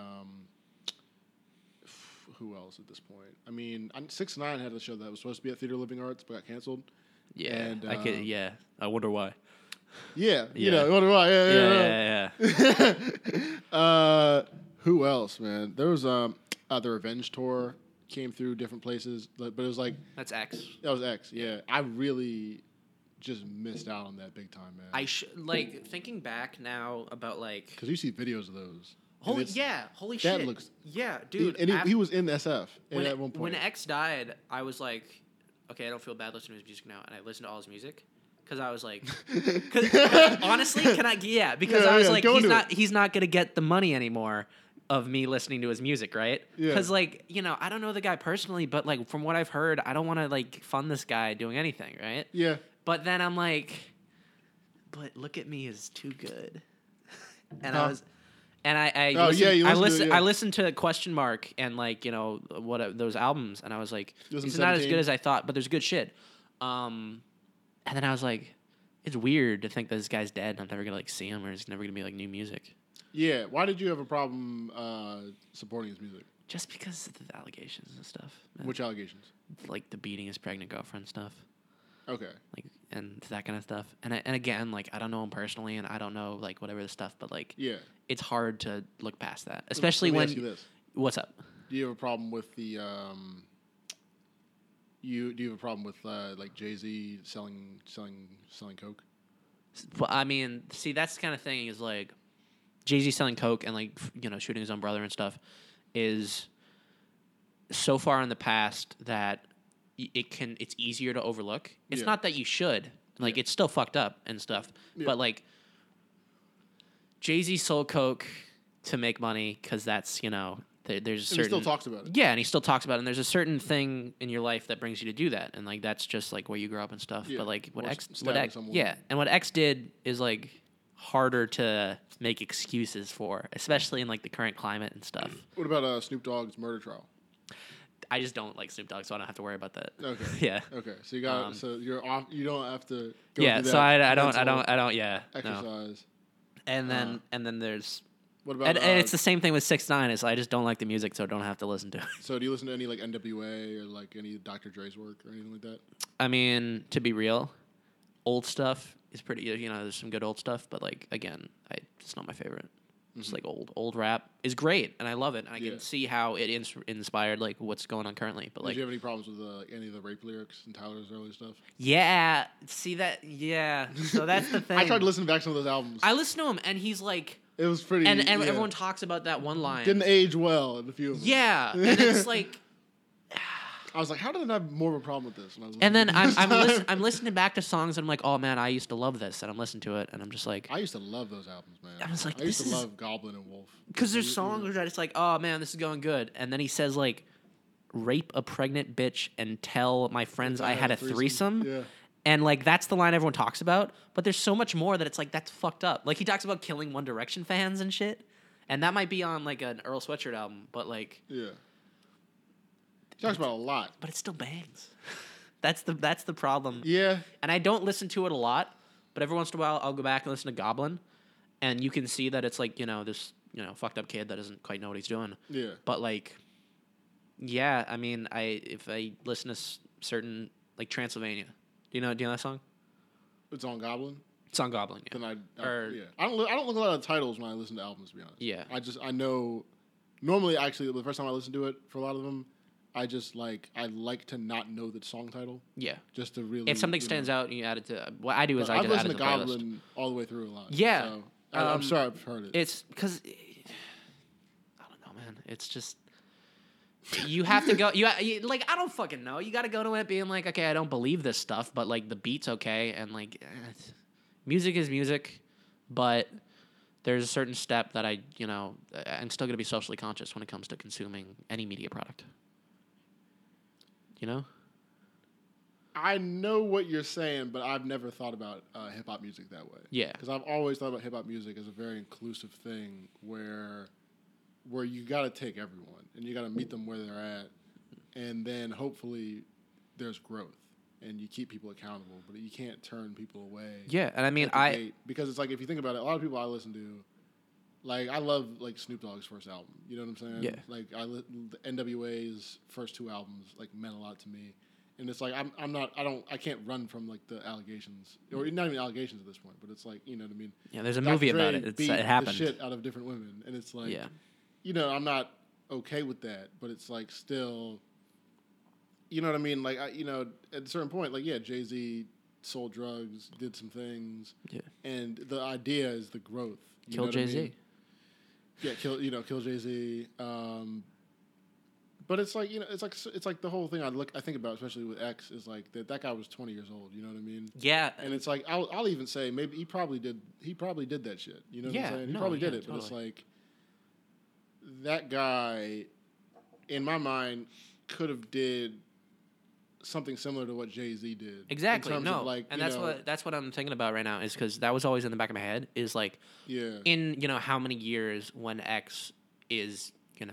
who else at this point? I mean, 6ix9ine had a show that was supposed to be at Theater Living Arts but got canceled. Yeah. And, I could. Yeah. I wonder why. Yeah. You Yeah. know, what do I? Yeah. Who else, man? There was the Revenge Tour came through different places, but it was like That's X. that was X. Yeah, I really just missed out on that big time, man. I like thinking back now about like. Because you see videos of those. Holy And it's- holy that shit! looks- Yeah, dude. he was in SF at one point. When X died, I was like, okay, I don't feel bad listening to his music now, and I listened to all his music because I was like, honestly, can I? Yeah, because I was like, he's not gonna get the money anymore of me listening to his music, right? Yeah. Because like I don't know the guy personally, but like from what I've heard, I don't want to like fund this guy doing anything, right? Yeah. But then I'm like, but Look at Me is too good, and Huh. I was. And I Oh, listened, yeah, you listened to it, yeah. I listened to Question Mark and like what those albums, and I was like, It was it's in not as 17. good as I thought, but there's good shit. And then I was like, it's weird to think that this guy's dead and I'm never gonna like see him or there's never gonna be like new music. Yeah. Why did you have a problem supporting his music? Just because of the allegations and stuff. man. Which allegations? Like the beating his pregnant girlfriend stuff, Okay. like and that kind of stuff. And again, like I don't know him personally, and I don't know like whatever the stuff, but like Yeah. it's hard to look past that, especially Let me when. ask you this. What's up? Do you have a problem with the do you have a problem with like Jay-Z selling coke? Well, I mean, see, that's the kind of thing is like Jay-Z selling coke and like shooting his own brother and stuff is so far in the past that it's easier to overlook. It's Yeah. not that you should. Like it's still fucked up and stuff. Yeah. But like Jay-Z sold coke to make money cuz that's, there's a And he certain still talks about it. Yeah, and he still talks about it. And there's a certain thing in your life that brings you to do that, and like that's just like where you grow up and stuff. Yeah. But like Or stabbing someone. yeah, and what X did is like harder to make excuses for, especially in like the current climate and stuff. What about Snoop Dogg's murder trial? I just don't like Snoop Dogg, so I don't have to worry about that. Okay. Yeah. Okay. So you got so you're off. You don't have to. Go Yeah. through So that I don't. mental Yeah. No. exercise. And then there's. What about? And it's the same thing with 6ix9ine. Is I just don't like the music, so I don't have to listen to it. So do you listen to any like NWA or like any Dr. Dre's work or anything like that? I mean, to be real, old stuff is pretty. There's some good old stuff, but like again, it's not my favorite. It's like old rap is great, and I love it. And I can see how it inspired like what's going on currently. But Did like, you have any problems with any of the rape lyrics in Tyler's early stuff? yeah, see that, yeah. So that's the thing. I tried to listen back to some of those albums. I listened to him, and he's like, it was pretty. and everyone talks about that one line. Didn't age well in a few of them. Yeah, and it's like. I was like, how did I have more of a problem with this? When I was And then listening I'm listening back to songs, and I'm like, oh man, I used to love this, and I'm listening to it, and I'm just like, I used to love those albums, man. I was like, I used this to is- love Goblin and Wolf. because there's songs where it's like, oh man, this is going good, and then he says like, rape a pregnant bitch and tell my friends I had a threesome. Yeah. And like that's the line everyone talks about, but there's so much more that it's like that's fucked up. Like he talks about killing One Direction fans and shit, and that might be on like an Earl Sweatshirt album, but like, Yeah. He talks about a lot. but it still bangs. That's the problem. Yeah. And I don't listen to it a lot, but every once in a while I'll go back and listen to Goblin, and you can see that it's like this fucked up kid that doesn't quite know what he's doing. Yeah. But like, yeah, I mean, if I listen to certain like Transylvania, do you know that song? It's on Goblin. It's on Goblin, yeah. Then Or- yeah. I don't look at a lot of titles when I listen to albums, to be honest. Yeah. I know. Normally, actually, the first time I listen to it, for a lot of them, I like to not know the song title, Yeah. just to really. If something stands out, you add it to. What I do is I've I just add listened it to to the playlist. Goblin all the way through a lot. Yeah. So, I'm sorry I've heard it. It's because I don't know, man. It's just you have to go. You like I don't fucking know. You got to go to it being like, okay, I don't believe this stuff, but like the beat's okay, and like music is music, but there's a certain step that I'm still gonna be socially conscious when it comes to consuming any media product. You know? I know what you're saying, but I've never thought about hip hop music that way. Yeah. Because I've always thought about hip hop music as a very inclusive thing, where you got to take everyone and you got to meet them where they're at, and then hopefully there's growth and you keep people accountable, but you can't turn people away. Yeah, and I mean, because it's like if you think about it, a lot of people I listen to, like I love like Snoop Dogg's first album. You know what I'm saying? Yeah. Like the NWA's first two albums like meant a lot to me, and it's like I can't run from like the allegations, or not even allegations at this point, but it's like, you know what I mean? yeah, there's a Dr. movie Dre about it. beat It happened. the shit out of different women, and it's like, Yeah. I'm not okay with that, but it's like still, you know what I mean? Like at a certain point, like Jay-Z sold drugs, did some things, Yeah. and the idea is the growth. You Kill know what I Jay-Z. mean? Yeah, kill Jay-Z. But it's like it's like the whole thing I think about, especially with X, is like that guy was 20 years old. You know what I mean? Yeah. And it's like I'll even say maybe he probably did that shit. You know what I'm saying? He probably did it, totally. but it's like that guy, in my mind, could have did something similar to what Jay-Z did. Exactly. In terms No. of like, And that's what I'm thinking about right now is because that was always in the back of my head is like yeah. in how many years when X is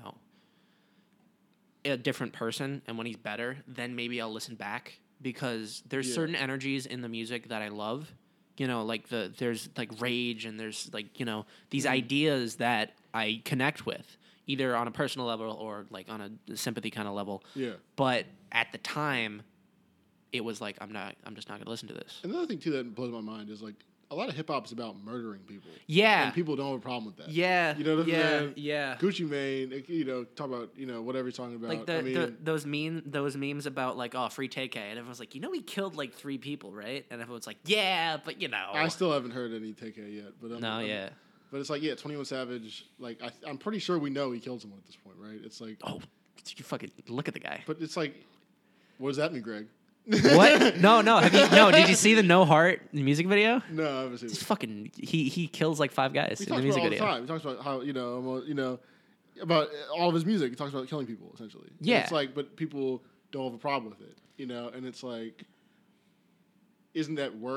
a different person and when he's better, then maybe I'll listen back because there's certain energies in the music that I love. Like there's like rage and there's like these ideas that I connect with either on a personal level or like on a sympathy kind of level. Yeah. But at the time, it was like I'm just not gonna listen to this. Another thing too that blows my mind is like a lot of hip hop is about murdering people. Yeah. And people don't have a problem with that. Yeah. You know what I'm saying? Yeah. Gucci Mane, talk about, whatever he's talking about. Like those memes about like, oh, free TK, and everyone's like, he killed like 3 people, right? And everyone's like, yeah, but I still haven't heard any TK yet, but but it's like 21 Savage, like I'm pretty sure we know he killed someone at this point, right? It's like, oh, you fucking look at the guy. but it's like, what does that mean, Greg? What? No. Did you see the No Heart music video? No, I haven't seen It's it. fucking he kills like 5 guys He in talks the music about it video. all the time. He talks about how about all of his music. He talks about killing people essentially. And Yeah. it's like, but people don't have a problem with it, and it's like, isn't that worse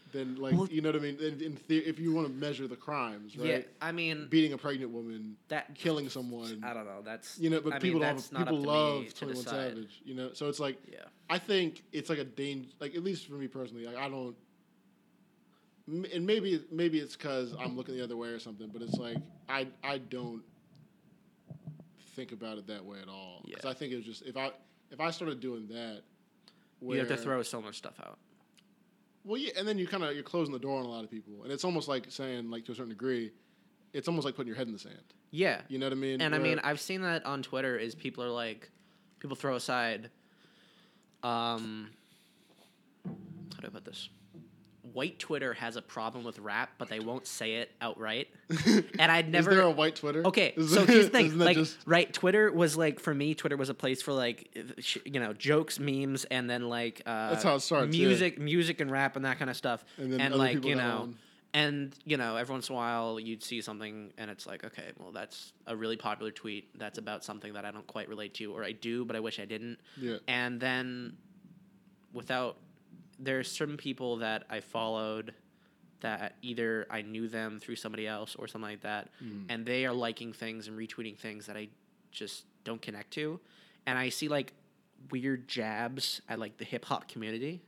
then like you know what I mean. If you want to measure the crimes, right? Yeah, I mean, beating a pregnant woman, that killing someone. I don't know. That's but I people mean, don't. that's not People up to love me to 21 decide. Savage. So it's like Yeah. I think it's like a danger. Like at least for me personally, like I don't. And maybe it's because I'm looking the other way or something. But it's like I don't think about it that way at all. Because I think it was just if I started doing that, You have to throw so much stuff out. Well, yeah, and then you're closing the door on a lot of people, and it's almost like saying, like to a certain degree, it's almost like putting your head in the sand. Yeah, you know what I mean. And I mean, I've seen that on Twitter. Is people are like, people throw aside, how do I put this? White Twitter has a problem with rap, but they won't say it outright. And I'd never. Is there a white Twitter? Okay, so here's the thing. Like, right, Twitter was like for me. Twitter was a place for like, jokes, memes, and then like that's how it starts. Music and rap and that kind of stuff. And then like and every once in a while you'd see something and it's like, okay, well that's a really popular tweet that's about something that I don't quite relate to, or I do but I wish I didn't. Yeah. And then there's certain people that I followed that either I knew them through somebody else or something like that, and they are liking things and retweeting things that I just don't connect to, and I see like weird jabs at like the hip hop community,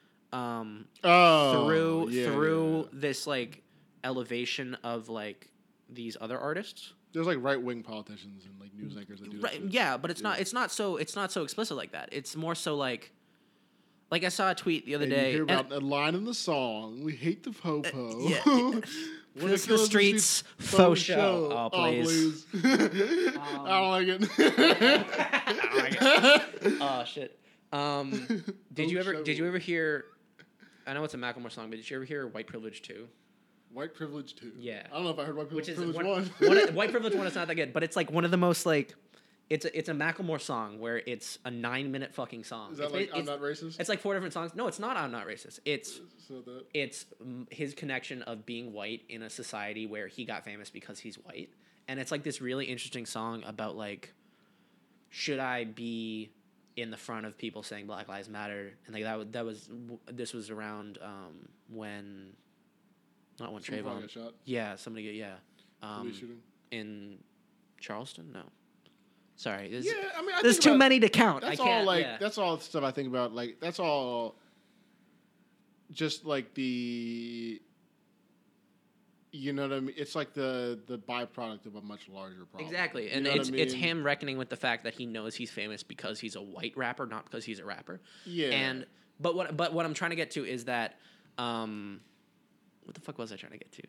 through this like elevation of like these other artists. There's like right wing politicians and like news anchors that do that. Yeah, but it's not so explicit like that. It's more so like I saw a tweet the other day. You hear about a line in the song. We hate the po-po. Yeah. This the streets faux show. Oh, please. I don't like it. Oh, shit. Did you ever hear, I know it's a Macklemore song, but did you ever hear White Privilege 2? White Privilege 2? Yeah. I don't know if I heard White Privilege 1. White Privilege 1 is not that good, but it's like one of the most like, it's a Macklemore song where it's a 9-minute fucking song. Is that I'm Not Racist? It's like 4 different songs. No, it's not I'm Not Racist. It's it's his connection of being white in a society where he got famous because he's white. And it's like this really interesting song about like, should I be in the front of people saying Black Lives Matter? And like this was around when, not when Trayvon got shot. Yeah, somebody police shooting in Charleston. No. Sorry. There's too many to count. That's I can't. all that's all stuff I think about. Like that's all. Just like the. You know what I mean? It's like the byproduct of a much larger problem. Exactly, and it's him reckoning with the fact that he knows he's famous because he's a white rapper, not because he's a rapper. Yeah. But what I'm trying to get to is that, what the fuck was I trying to get to?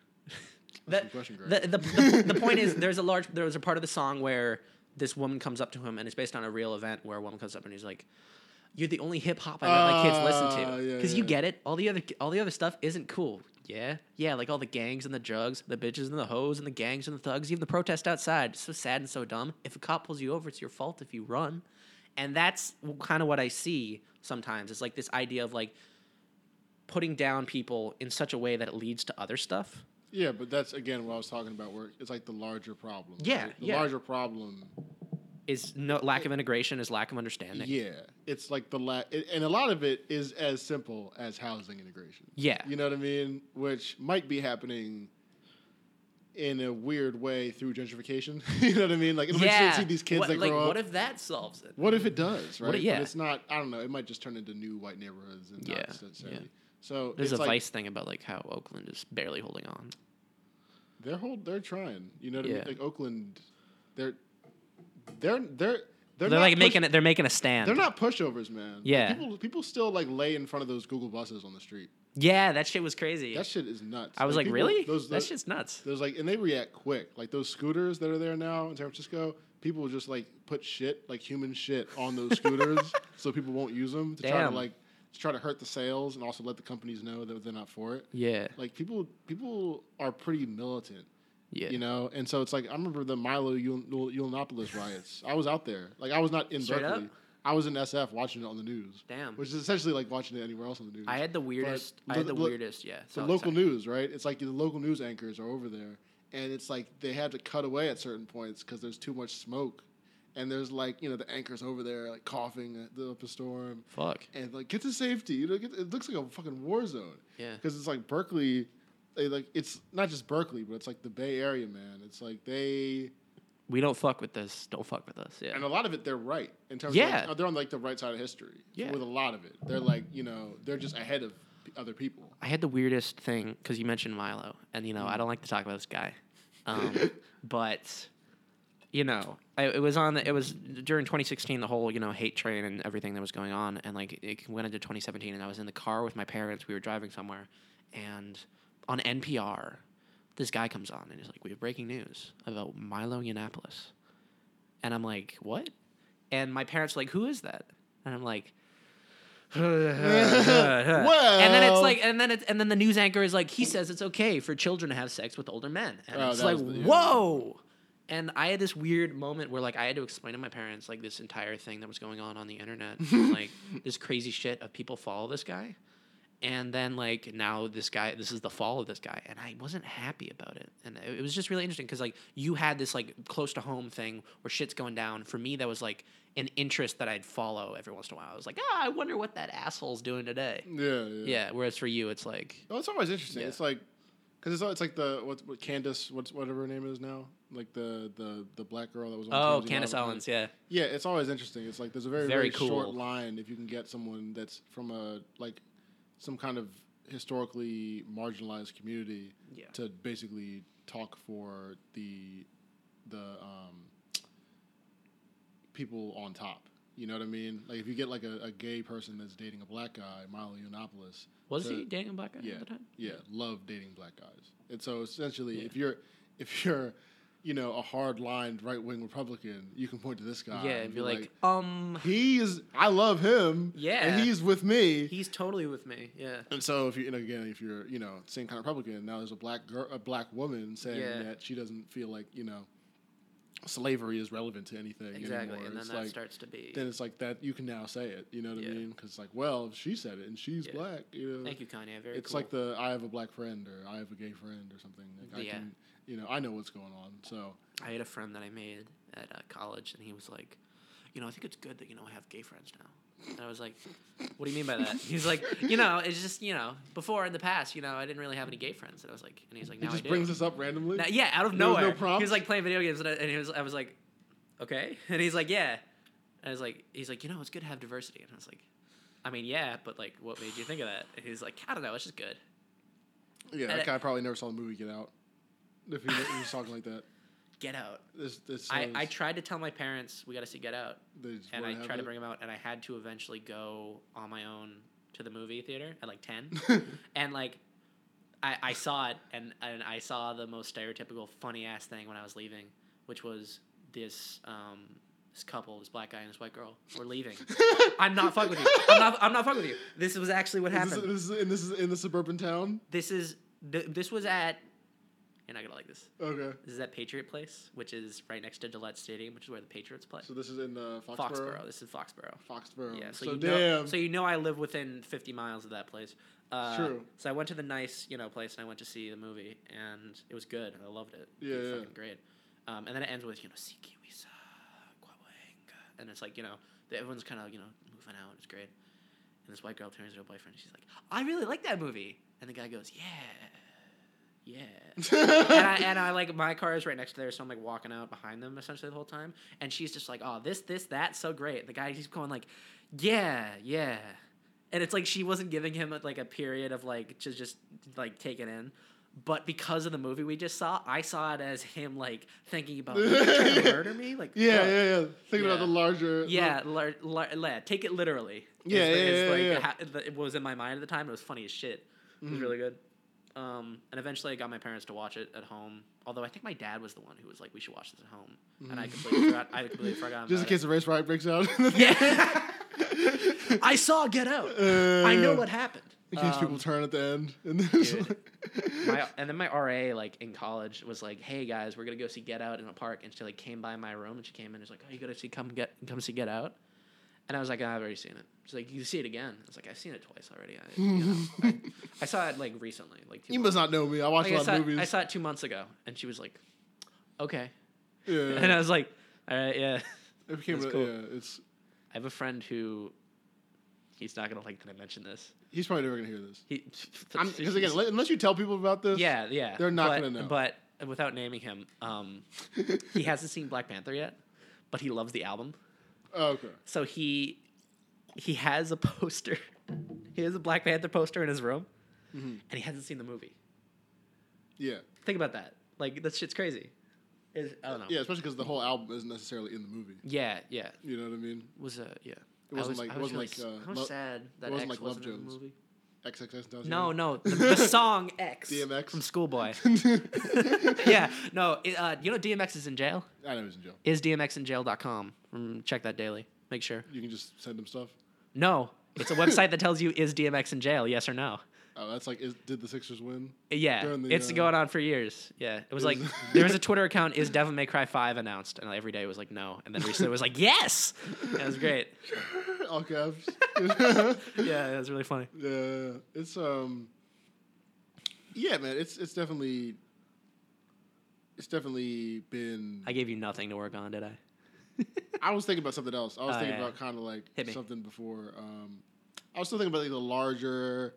The point is there was a part of the song where this woman comes up to him, and it's based on a real event where a woman comes up and he's like, "You're the only hip hop I let my kids listen to, because you get it. All the other stuff isn't cool. Yeah, like all the gangs and the drugs, the bitches and the hoes and the gangs and the thugs, even the protest outside. It's so sad and so dumb. If a cop pulls you over, it's your fault if you run." And that's kind of what I see sometimes. It's like this idea of like putting down people in such a way that it leads to other stuff. Yeah, but that's, again, what I was talking about, where it's like the larger problem. Yeah, right? The larger problem is lack of integration, is lack of understanding. Yeah, it's like and a lot of it is as simple as housing integration. Yeah. You know what I mean? Which might be happening in a weird way through gentrification. You know what I mean? Like, it'll make sense to see these kids that grow up. What if that solves it? What if it does, right? But it's not, I don't know, it might just turn into new white neighborhoods and not necessarily. Yeah. So there's a Vice thing about like how Oakland is barely holding on. They're trying. You know what I mean? Like Oakland, they're like making a stand. They're not pushovers, man. Yeah. Like people still like lay in front of those Google buses on the street. Yeah, that shit was crazy. That shit is nuts. I was like, people, really? That shit's nuts. There's like, and they react quick. Like those scooters that are there now in San Francisco, people will just like put shit, like human shit, on those scooters so people won't use them to try to hurt the sales and also let the companies know that they're not for it. Yeah. Like people are pretty militant. Yeah. You know, and so it's like I remember the Milo Yiannopoulos riots. I was out there. Like I was not in Straight Berkeley. Up? I was in SF watching it on the news. Damn. Which is essentially like watching it anywhere else on the news. I had the weirdest. Yeah. The local news, right? It's like the local news anchors are over there, and it's like they have to cut away at certain points because there's too much smoke, and there's like the anchor's over there like coughing up a storm. Fuck. And like get to safety. It looks like a fucking war zone. Yeah. Because it's like Berkeley. It's not just Berkeley, but it's like the Bay Area, man. It's like we don't fuck with this. Don't fuck with us. Yeah. And a lot of it, they're right in terms of they're on like the right side of history. Yeah. With a lot of it, they're like they're just ahead of other people. I had the weirdest thing because you mentioned Milo, and I don't like to talk about this guy, but it was during 2016, the whole hate train and everything that was going on, and like it went into 2017, and I was in the car with my parents. We were driving somewhere, and on NPR, this guy comes on and he's like, "We have breaking news about Milo Yiannopoulos," and I'm like, "What?" And my parents are like, "Who is that?" And I'm like. Well, and then it's like, and then the news anchor is like, he says it's okay for children to have sex with older men, and it's like, whoa. And I had this weird moment where like I had to explain to my parents like this entire thing that was going on the internet, and, like this crazy shit of people follow this guy, and then like now this is the fall of this guy, and I wasn't happy about it, and it was just really interesting because like you had this like close to home thing where shit's going down. For me, that was like an interest that I'd follow every once in a while. I was like, I wonder what that asshole's doing today. Yeah. Whereas for you, it's like, it's always interesting. It's like, because it's like the what Candace, whatever her name is now, like the black girl that was on. Candace Owens, yeah. Yeah, it's always interesting. It's like there's a very, very very cool. short line if you can get someone that's from some kind of historically marginalized community to basically talk for the people on top. You know what I mean? Like if you get like a gay person that's dating a black guy, Milo Yiannopoulos. Was he dating a black guy at the time? Yeah, love dating black guys. And so essentially, if you're a hard-lined right-wing Republican, you can point to this guy. Yeah, and be like, I love him. Yeah, and he's with me. He's totally with me. Yeah. And so if you're same kind of Republican, now there's a black woman saying that she doesn't feel like slavery is relevant to anything exactly, anymore. And then it's that like, starts to be. Then it's like that you can now say it. You know what I mean? Because like, well, she said it, and she's black. Thank you, Kanye. Very. It's cool. like I have a black friend, or I have a gay friend, or something. Like I can, I know what's going on. So I had a friend that I made at college, and he was like, I think it's good that I have gay friends now. And I was like, what do you mean by that? He's like, it's just, before in the past, I didn't really have any gay friends. And I was like, and he's like, now I do. He just brings this up randomly? Now, yeah, out of nowhere. No prompts? He was like playing video games, and I was like, okay. And he's like, yeah. And I was like, he's like, it's good to have diversity. And I was like, I mean, yeah, but like, what made you think of that? And he's like, I don't know, it's just good. Yeah, that guy probably never saw the movie Get Out. If he was talking like that. Get Out. I tried to tell my parents we got to see Get Out, and I tried to bring them out, and I had to eventually go on my own to the movie theater at like 10, and like I saw it, and I saw the most stereotypical funny ass thing when I was leaving, which was this couple, this black guy and this white girl, were leaving. I'm not fucking with you. I'm not fucking with you. This was actually what happened. This is in the suburban town. This was at. You're not gonna like this. Okay. This is at Patriot Place, which is right next to Gillette Stadium, which is where the Patriots play. So this is in Foxborough? Foxborough. This is Foxborough. Foxborough. Yeah. So damn. So I live within 50 miles of that place. True. So I went to the nice, place, and I went to see the movie, and it was good. I loved it. Yeah. It was fucking great. And then it ends with, Siki Wisa, Kwawanga. And it's like, everyone's kind of, moving out. It's great. And this white girl turns to her boyfriend, and she's like, I really like that movie. And the guy goes, yeah. and I like, my car is right next to there, so I'm like walking out behind them essentially the whole time, and she's just like, oh, this, that, so great. The guy keeps going like, yeah, and it's like she wasn't giving him like a period of like to just like take it in, but because of the movie we just saw, I saw it as him like thinking about trying to murder me, like yeah, thinking about the larger take it literally. It was in my mind at the time. It was funny as shit. It was really good. And eventually I got my parents to watch it at home. Although I think my dad was the one who was like, we should watch this at home. And I completely forgot. Just in case a race riot breaks out. Yeah. I saw Get Out. I know what happened. In case people turn at the end. And then my RA, like, in college was like, hey, guys, we're going to go see Get Out in a park. And she, like, came by my room, and she came in and was like, oh, you got to come see Get Out? And I was like, I've already seen it. She's like, you see it again? I was like, I've seen it twice already. I saw it, like, recently. Like, you must not know me. I watch a lot of movies. I saw it 2 months ago. And she was like, okay. Yeah. And I was like, all right, yeah. It became That's cool. yeah. It's I have a friend who, he's not gonna like that I mention this. he's probably never gonna hear this. Because Because again, unless you tell people about this, yeah, they're not gonna know. But without naming him, he hasn't seen Black Panther yet, but he loves the album. Oh, okay. So he has a poster. He has a Black Panther poster in his room, and he hasn't seen the movie. Yeah. Think about that. Like, that shit's crazy. I don't know. Yeah, especially because the whole album isn't necessarily in the movie. Yeah. You know what I mean? Yeah. It wasn't I was sad that X like Love wasn't in the Jones. movie. XXX. No, the song X. DMX from Schoolboy. Yeah, no, you know DMX is in jail? I know he's in jail. IsDMXinjail.com. Check that daily. Make sure. You can just send him stuff? No, it's a website that tells you, is DMX in jail, yes or no? Oh, that's like, did the Sixers win? Yeah, it's going on for years. Yeah, it was like, there was a Twitter account, is Devil May Cry 5 announced? And every day it was like, no. And then recently it was like, yes! That was great. All caps. Yeah, it was really funny. Yeah, it's, yeah, man, it's definitely been... I gave you nothing to work on, did I? I was thinking about something else. I was thinking about kind of like Hit me. something before. I was still thinking about like the larger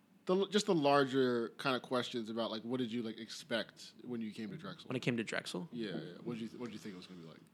kind of questions about like what did you like expect when you came to Drexel? When it came to Drexel? Yeah. What did you think it was gonna be like?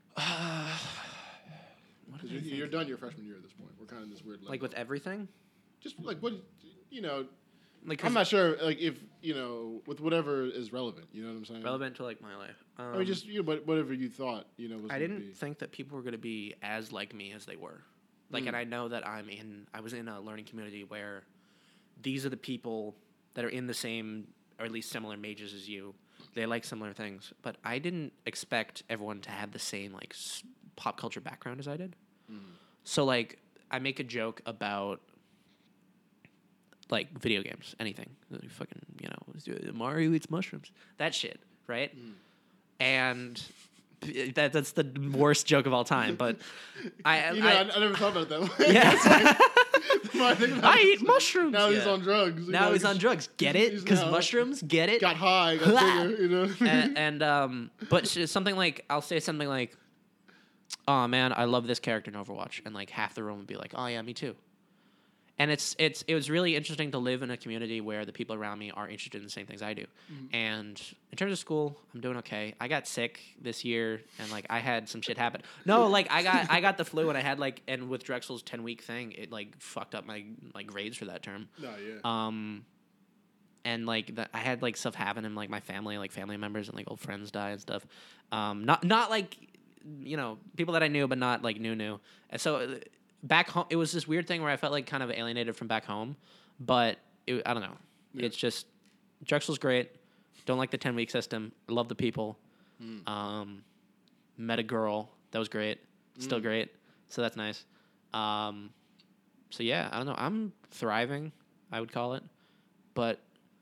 What did 'Cause I think? you're done your freshman year at this point. We're kind of in this weird Like with everything? just like what you know. Like, I'm not sure like if with whatever is relevant. You know what I'm saying? relevant to like my life. I mean, just whatever you thought was. I gonna didn't be. think that people were going to be as like me as they were. Like, and I know that I was in a learning community where these are the people that are in the same, or at least similar majors as you. They like similar things. But I didn't expect everyone to have the same, like, pop culture background as I did. So, like, I make a joke about, like, video games, anything. Like, fucking, Mario eats mushrooms. That shit, right? And that's the worst joke of all time, but I never thought about it that way. Yeah. I eat mushrooms. Now he's on drugs. Now he's on drugs. Get it? Because mushrooms. Get it? Got high. Got bigger. But something like, I'll say something like, "Oh man, I love this character in Overwatch," and like half the room would be like, "Oh yeah, me too." And it was really interesting to live in a community where the people around me are interested in the same things I do. Mm-hmm. And in terms of school, I'm doing okay. I got sick this year, and like I had some shit happen. No, like I got the flu, and I had and with Drexel's 10-week thing, it like fucked up my like grades for that term. No, yeah. And like I had like stuff happen in like my family, like family members and like old friends die and stuff. Not like people that I knew, but not like new. And so. Back home, it was this weird thing where I felt like kind of alienated from back home, but I don't know. Yeah. It's just Drexel's great. Don't like the 10-week system. Love the people. Met a girl that was great. Still great. So that's nice. So yeah, I don't know. I'm thriving, I would call it, but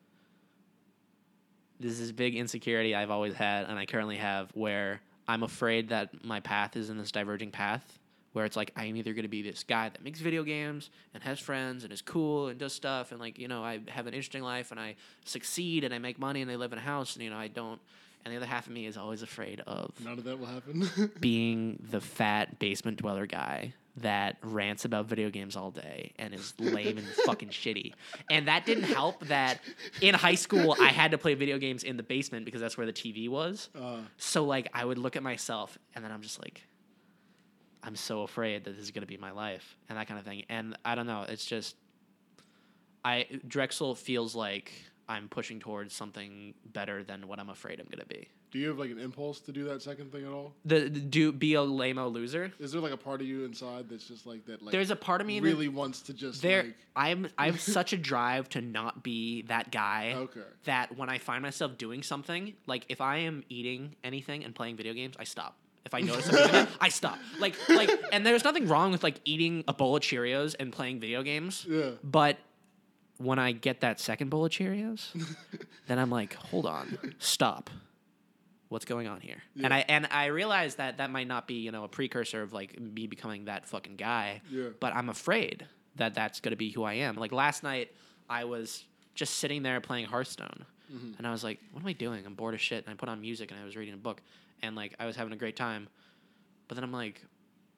there's this big insecurity I've always had, and I currently have, where I'm afraid that my path is in this diverging path. Where it's like, I am either going to be this guy that makes video games and has friends and is cool and does stuff and like, I have an interesting life and I succeed and I make money and I live in a house and, I don't. And the other half of me is always afraid of none of that will happen. being the fat basement dweller guy that rants about video games all day and is lame and fucking shitty. And that didn't help that in high school I had to play video games in the basement because that's where the TV was. So like I would look at myself and then I'm just like, I'm so afraid that this is going to be my life and that kind of thing. And I don't know. It's just, Drexel feels like I'm pushing towards something better than what I'm afraid I'm going to be. Do you have like an impulse to do that second thing at all? Be a lame-o loser? Is there like a part of you inside that's just like that? Like there's a part of me really wants to just I have such a drive to not be that guy. Okay. That when I find myself doing something, like if I am eating anything and playing video games, I stop. If I notice something, I stop. Like, and there's nothing wrong with like eating a bowl of Cheerios and playing video games. Yeah. But when I get that second bowl of Cheerios, then I'm like, hold on, stop. What's going on here? Yeah. And I realize that might not be a precursor of like me becoming that fucking guy. Yeah. But I'm afraid that that's gonna be who I am. Like last night, I was just sitting there playing Hearthstone, and I was like, what am I doing? I'm bored as shit. And I put on music and I was reading a book. And, like, I was having a great time. But then I'm like,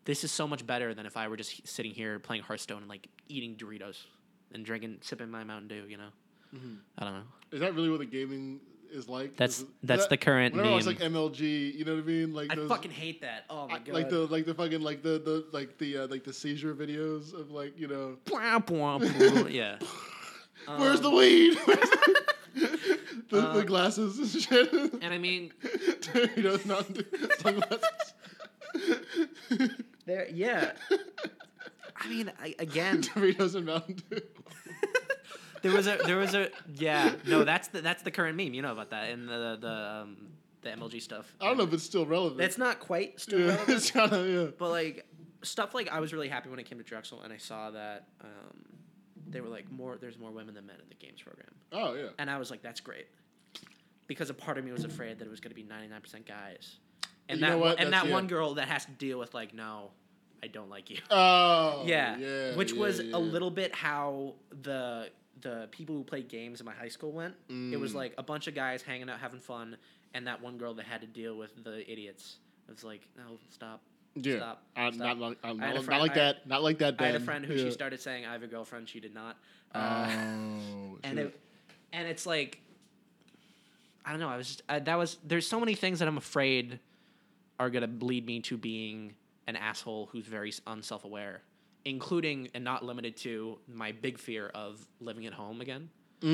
this is so much better than if I were just sitting here playing Hearthstone and like eating Doritos and sipping my Mountain Dew. You know, I don't know. Is that really what the gaming is like? That's the current whenever meme. I was like MLG, you know what I mean? Like I those, fucking hate that. Oh my god. like the fucking like the seizure videos of like, you know. Yeah. Where's the weed? The glasses and shit. And I mean, Doritos, not sunglasses. there. Yeah. I mean, again. Doritos and Mountain Dew. There was a yeah, no, that's the current meme. You know about that in the MLG stuff. I don't know if it's still relevant. That's not quite still relevant. It's kinda, yeah. But like stuff like I was really happy when I came to Drexel and I saw that they were like there's more women than men in the games program. Oh yeah. And I was like, that's great. Because a part of me was afraid that it was gonna be 99% guys. And You know what? that one girl that has to deal with like, no, I don't like you. Oh Yeah. Which was a little bit how the people who played games in my high school went. It was like a bunch of guys hanging out, having fun, and that one girl that had to deal with the idiots. It was like, no, stop. Yeah. Stop. Not like I that. I had a Ben. friend who Yeah. she started saying, I have a girlfriend. She did not. Oh. And it's like, I don't know. There's so many things that I'm afraid are going to lead me to being an asshole who's very unself-aware. Including and not limited to my big fear of living at home again.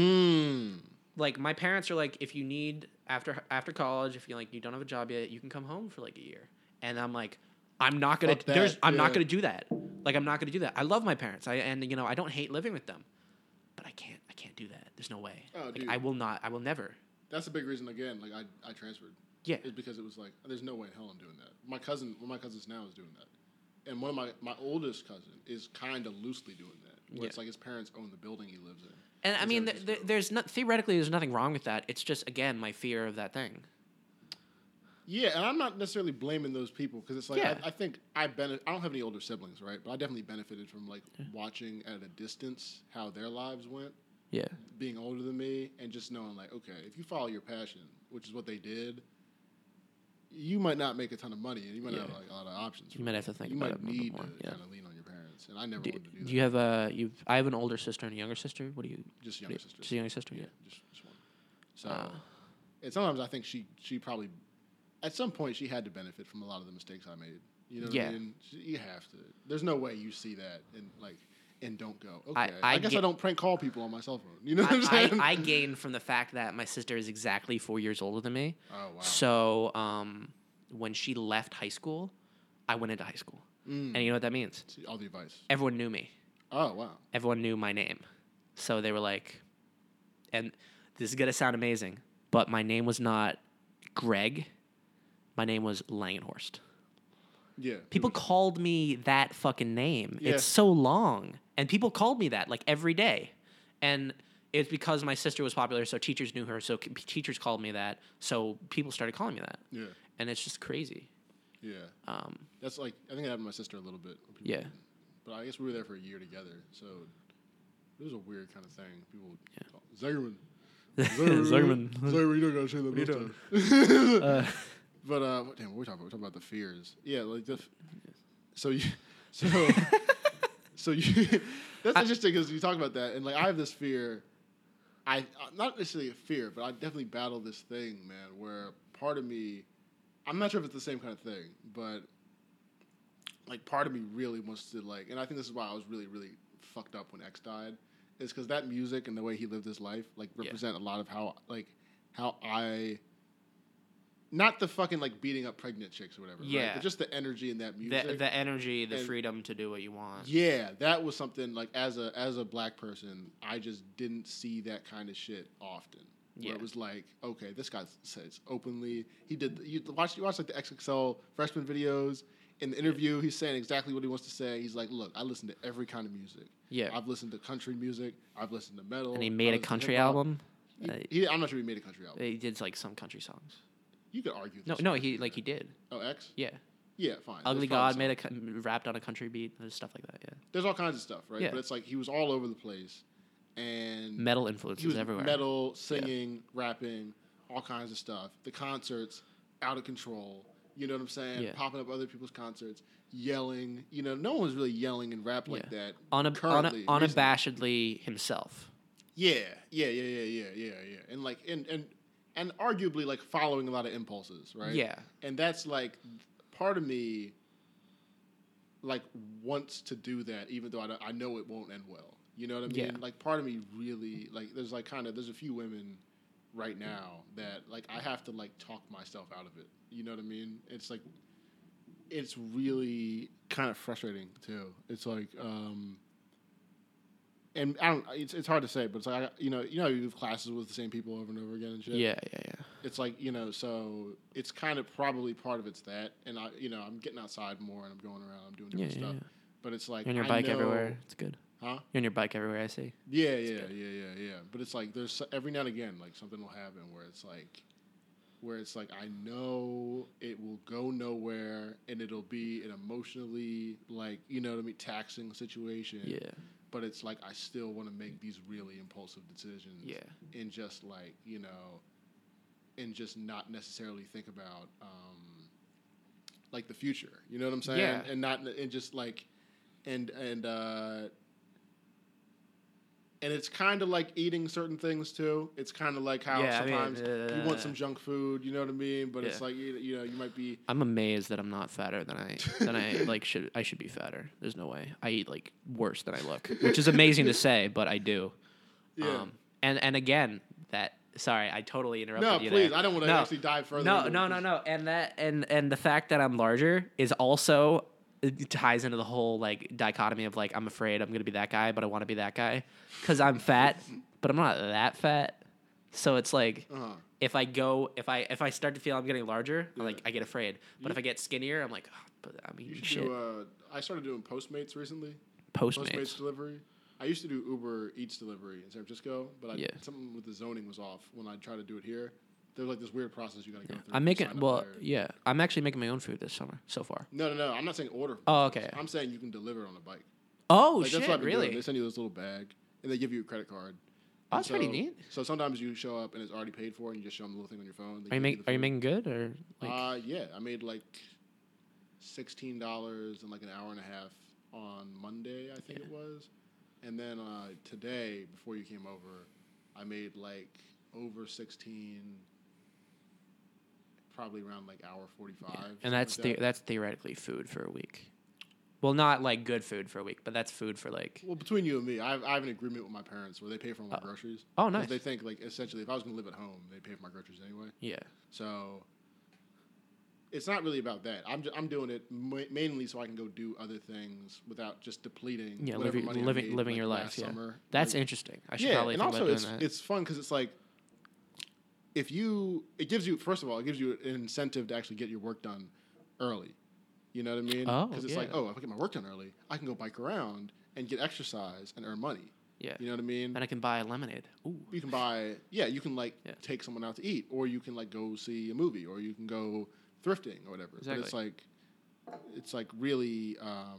Like my parents are like, if you need after college, if you don't have a job yet, you can come home for like a year. And I'm like, I'm not gonna not gonna do that. Like I'm not gonna do that. I love my parents. I don't hate living with them, but I can't do that. There's no way. Oh, like, dude. I will never. That's a big reason again. Like I transferred. Yeah. It's because it was like there's no way in hell I'm doing that. One of my cousins now is doing that. And one of my oldest cousin is kind of loosely doing that. Where it's like his parents own the building he lives in. And I mean, theoretically, there's nothing wrong with that. It's just, again, my fear of that thing. Yeah, and I'm not necessarily blaming those people because it's like, Yeah. I think I don't have any older siblings, right? But I definitely benefited from like watching at a distance how their lives went. Yeah. Being older than me and just knowing like, okay, if you follow your passion, which is what they did, you might not make a ton of money, and you might not have like a lot of options. You might have to think you about might it a little need bit more. to kind of lean on your parents, and I never Do wanted to do that. you have I have an older sister and a younger sister. What do you? Just younger sister. Just a younger sister. Yeah. Just one. So, and sometimes I think she probably, at some point, she had to benefit from a lot of the mistakes I made. You know what I mean? You have to. There's no way you see that and don't go, okay, I guess I don't prank call people on my cell phone. You know what I'm saying? I gained from the fact that my sister is exactly 4 years older than me. Oh, wow. So when she left high school, I went into high school. And you know what that means? See, all the advice. Everyone knew me. Oh, wow. Everyone knew my name. So they were like, and this is going to sound amazing, but my name was not Greg. My name was Langenhorst. Yeah. People called me that fucking name. Yeah. It's so long. And people called me that like every day. And it's because my sister was popular, so teachers knew her, so teachers called me that. So people started calling me that. Yeah. And it's just crazy. Yeah. That's like, I think I had my sister a little bit. Yeah. But I guess we were there for a year together, so it was a weird kind of thing. People would call Zerman. Zerman. Zerman, you don't gotta say that. doing? But damn, what we're talking about? We're talking about the fears. Yeah, like so that's interesting because you talk about that, and like I have this fear. I not necessarily a fear, but I definitely battle this thing, man. Where part of me, I'm not sure if it's the same kind of thing, but like part of me really wants to like, and I think this is why I was really, really fucked up when X died, is because that music and the way he lived his life like represent a lot of how I. Not the fucking like beating up pregnant chicks or whatever. Yeah. Right? But just the energy in that music. The energy, the freedom to do what you want. Yeah, that was something like as a black person, I just didn't see that kind of shit often. Where it was like, okay, this guy says openly. You watch like the XXL freshman videos. In the interview, he's saying exactly what he wants to say. He's like, look, I listen to every kind of music. Yeah. I've listened to country music. I've listened to metal. And he made a country album. I'm not sure he made a country album. He did like some country songs. You could argue. He did. Oh, X? Yeah. Yeah, fine. Ugly God rapped on a country beat. There's stuff like that, yeah. There's all kinds of stuff, right? Yeah. But it's like he was all over the place. And metal influences everywhere. Metal, singing, rapping, all kinds of stuff. The concerts, out of control. You know what I'm saying? Yeah. Popping up other people's concerts, yelling. You know, no one's really yelling in rap like that. Unabashedly recently. himself. Yeah. And like and arguably like following a lot of impulses, right? Yeah. And that's like part of me like wants to do that, even though I know it won't end well. You know what I mean? Yeah. Like part of me really like there's a few women right now that like I have to like talk myself out of it. You know what I mean? It's like it's really kind of frustrating too. It's like and I don't. It's hard to say, but it's like you have classes with the same people over and over again and shit. Yeah. It's like so it's kind of probably part of it's that, and I'm getting outside more and I'm going around, I'm doing different stuff. But it's like you're on your bike everywhere. It's good. Huh? You're on your bike everywhere. I see. Yeah. But it's like there's every now and again like something will happen where it's like I know it will go nowhere and it'll be an emotionally like taxing situation. Yeah. But it's like I still want to make these really impulsive decisions. Yeah. And just like and just not necessarily think about like the future. You know what I'm saying? Yeah. And just like and it's kind of like eating certain things too. It's kind of like how sometimes you want some junk food, you know what I mean? But it's like you might be. I'm amazed that I'm not fatter than I like should. I should be fatter. There's no way. I eat like worse than I look, which is amazing to say, but I do. Yeah. And again, that. Sorry, I totally interrupted you. No, please. There. I don't want to actually dive further. No. And that and the fact that I'm larger is also. It ties into the whole like dichotomy of like I'm afraid I'm gonna be that guy, but I want to be that guy because I'm fat, but I'm not that fat. So it's like if I start to feel I'm getting larger, I get afraid. But if I get skinnier, I'm like, but I'm eating shit. I started doing Postmates recently. Postmates delivery. I used to do Uber Eats delivery in San Francisco, but something with the zoning was off when I tried to do it here. There's like this weird process you got to go through. I'm actually making my own food this summer so far. No. I'm not saying order. Oh, okay. I'm saying you can deliver it on a bike. Oh, like, shit, that's what really? Doing. They send you this little bag, and they give you a credit card. Oh, that's pretty neat. So sometimes you show up, and it's already paid for, and you just show them the little thing on your phone. Are you making good? Or like? Yeah. I made like $16 in like an hour and a half on Monday, I think it was. And then today, before you came over, I made like over 16... probably around like hour 45. Yeah. And that's theoretically food for a week. Well, not like good food for a week, but that's food for like. Well, between you and me, I have an agreement with my parents where they pay for all my groceries. Oh, nice. They think like essentially, if I was going to live at home, they pay for my groceries anyway. Yeah. So it's not really about that. I'm doing it mainly so I can go do other things without just depleting. Yeah, living like, your life. Yeah. Summer. That's interesting. I should probably think about doing that. It's fun because it's like. It gives you, first of all, an incentive to actually get your work done early. You know what I mean? Because it's like, if I get my work done early, I can go bike around and get exercise and earn money. Yeah. You know what I mean? And I can buy lemonade. Ooh. You can take someone out to eat, or you can like go see a movie, or you can go thrifting or whatever. Exactly. But it's like really,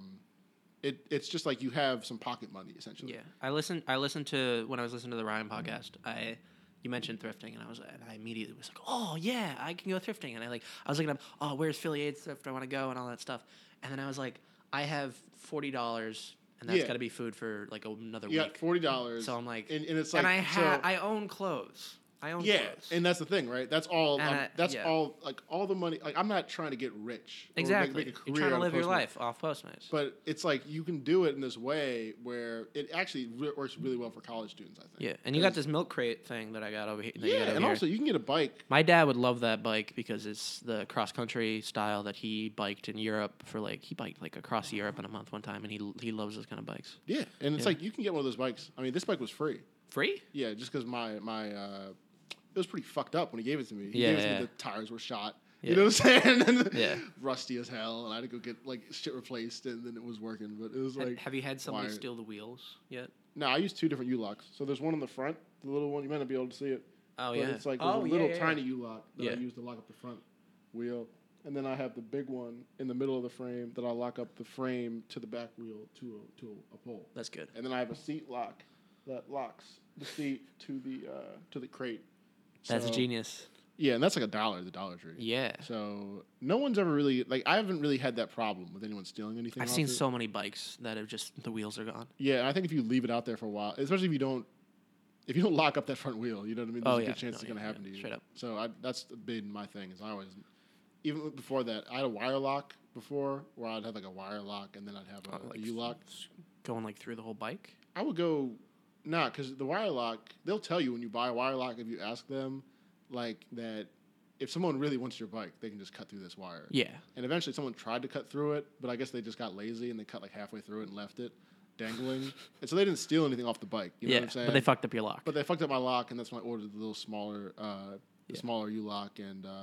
it's just like you have some pocket money essentially. Yeah. I listened to, when I was listening to the Ryan podcast, you mentioned thrifting, and I immediately was like, oh yeah, I can go thrifting, and I was looking up, where's Philly Aids thrift? I want to go, and all that stuff, and then I was like, I have $40, and that's got to be food for like another week. You got $40, so I'm like, and it's like, and I own clothes. And that's the thing, right? That's all. All like all the money. Like I'm not trying to get rich. Exactly. Make a career You're trying to live your Postmates. life off Postmates. But it's like you can do it in this way where it actually works really well for college students. I think. Yeah, and you got this milk crate thing that I got over here. Also you can get a bike. My dad would love that bike because it's the cross country style that he biked in Europe for he biked like across Europe in a month one time, and he loves those kind of bikes. Yeah, and it's like you can get one of those bikes. I mean, this bike was free. Free? Yeah, just because my it was pretty fucked up when he gave it to me. He gave it to me, the tires were shot. Yeah. You know what I'm saying? Rusty as hell, and I had to go get like shit replaced, and then it was working. But it was like, have you had somebody steal the wheels yet? No, I used 2 different U-locks. So there's one on the front, the little one. You might not be able to see it. Oh, but yeah. It's like there's a little tiny U-lock that I use to lock up the front wheel, and then I have the big one in the middle of the frame that I lock up the frame to the back wheel to a pole. That's good. And then I have a seat lock that locks the seat to the crate. That's genius. Yeah, and that's like $1 at the Dollar Tree. Yeah. So no one's ever really like I haven't really had that problem with anyone stealing anything. I've off seen it. so many bikes that have just the wheels are gone. Yeah, and I think if you leave it out there for a while, especially if you don't lock up that front wheel, you know what I mean. There's a good chance it's gonna happen to you. Straight up. So that's been my thing. Is I always, even before that, I had a wire lock before, where I'd have like a wire lock and then I'd have a U-lock. Going like through the whole bike. I would go, because the wire lock, they'll tell you when you buy a wire lock if you ask them, like that. If someone really wants your bike, they can just cut through this wire. Yeah. And eventually someone tried to cut through it, but I guess they just got lazy and they cut like halfway through it and left it dangling. And so they didn't steal anything off the bike. You know what I'm saying? But they fucked up your lock. But they fucked up my lock, and that's when I ordered the little smaller, smaller U-lock.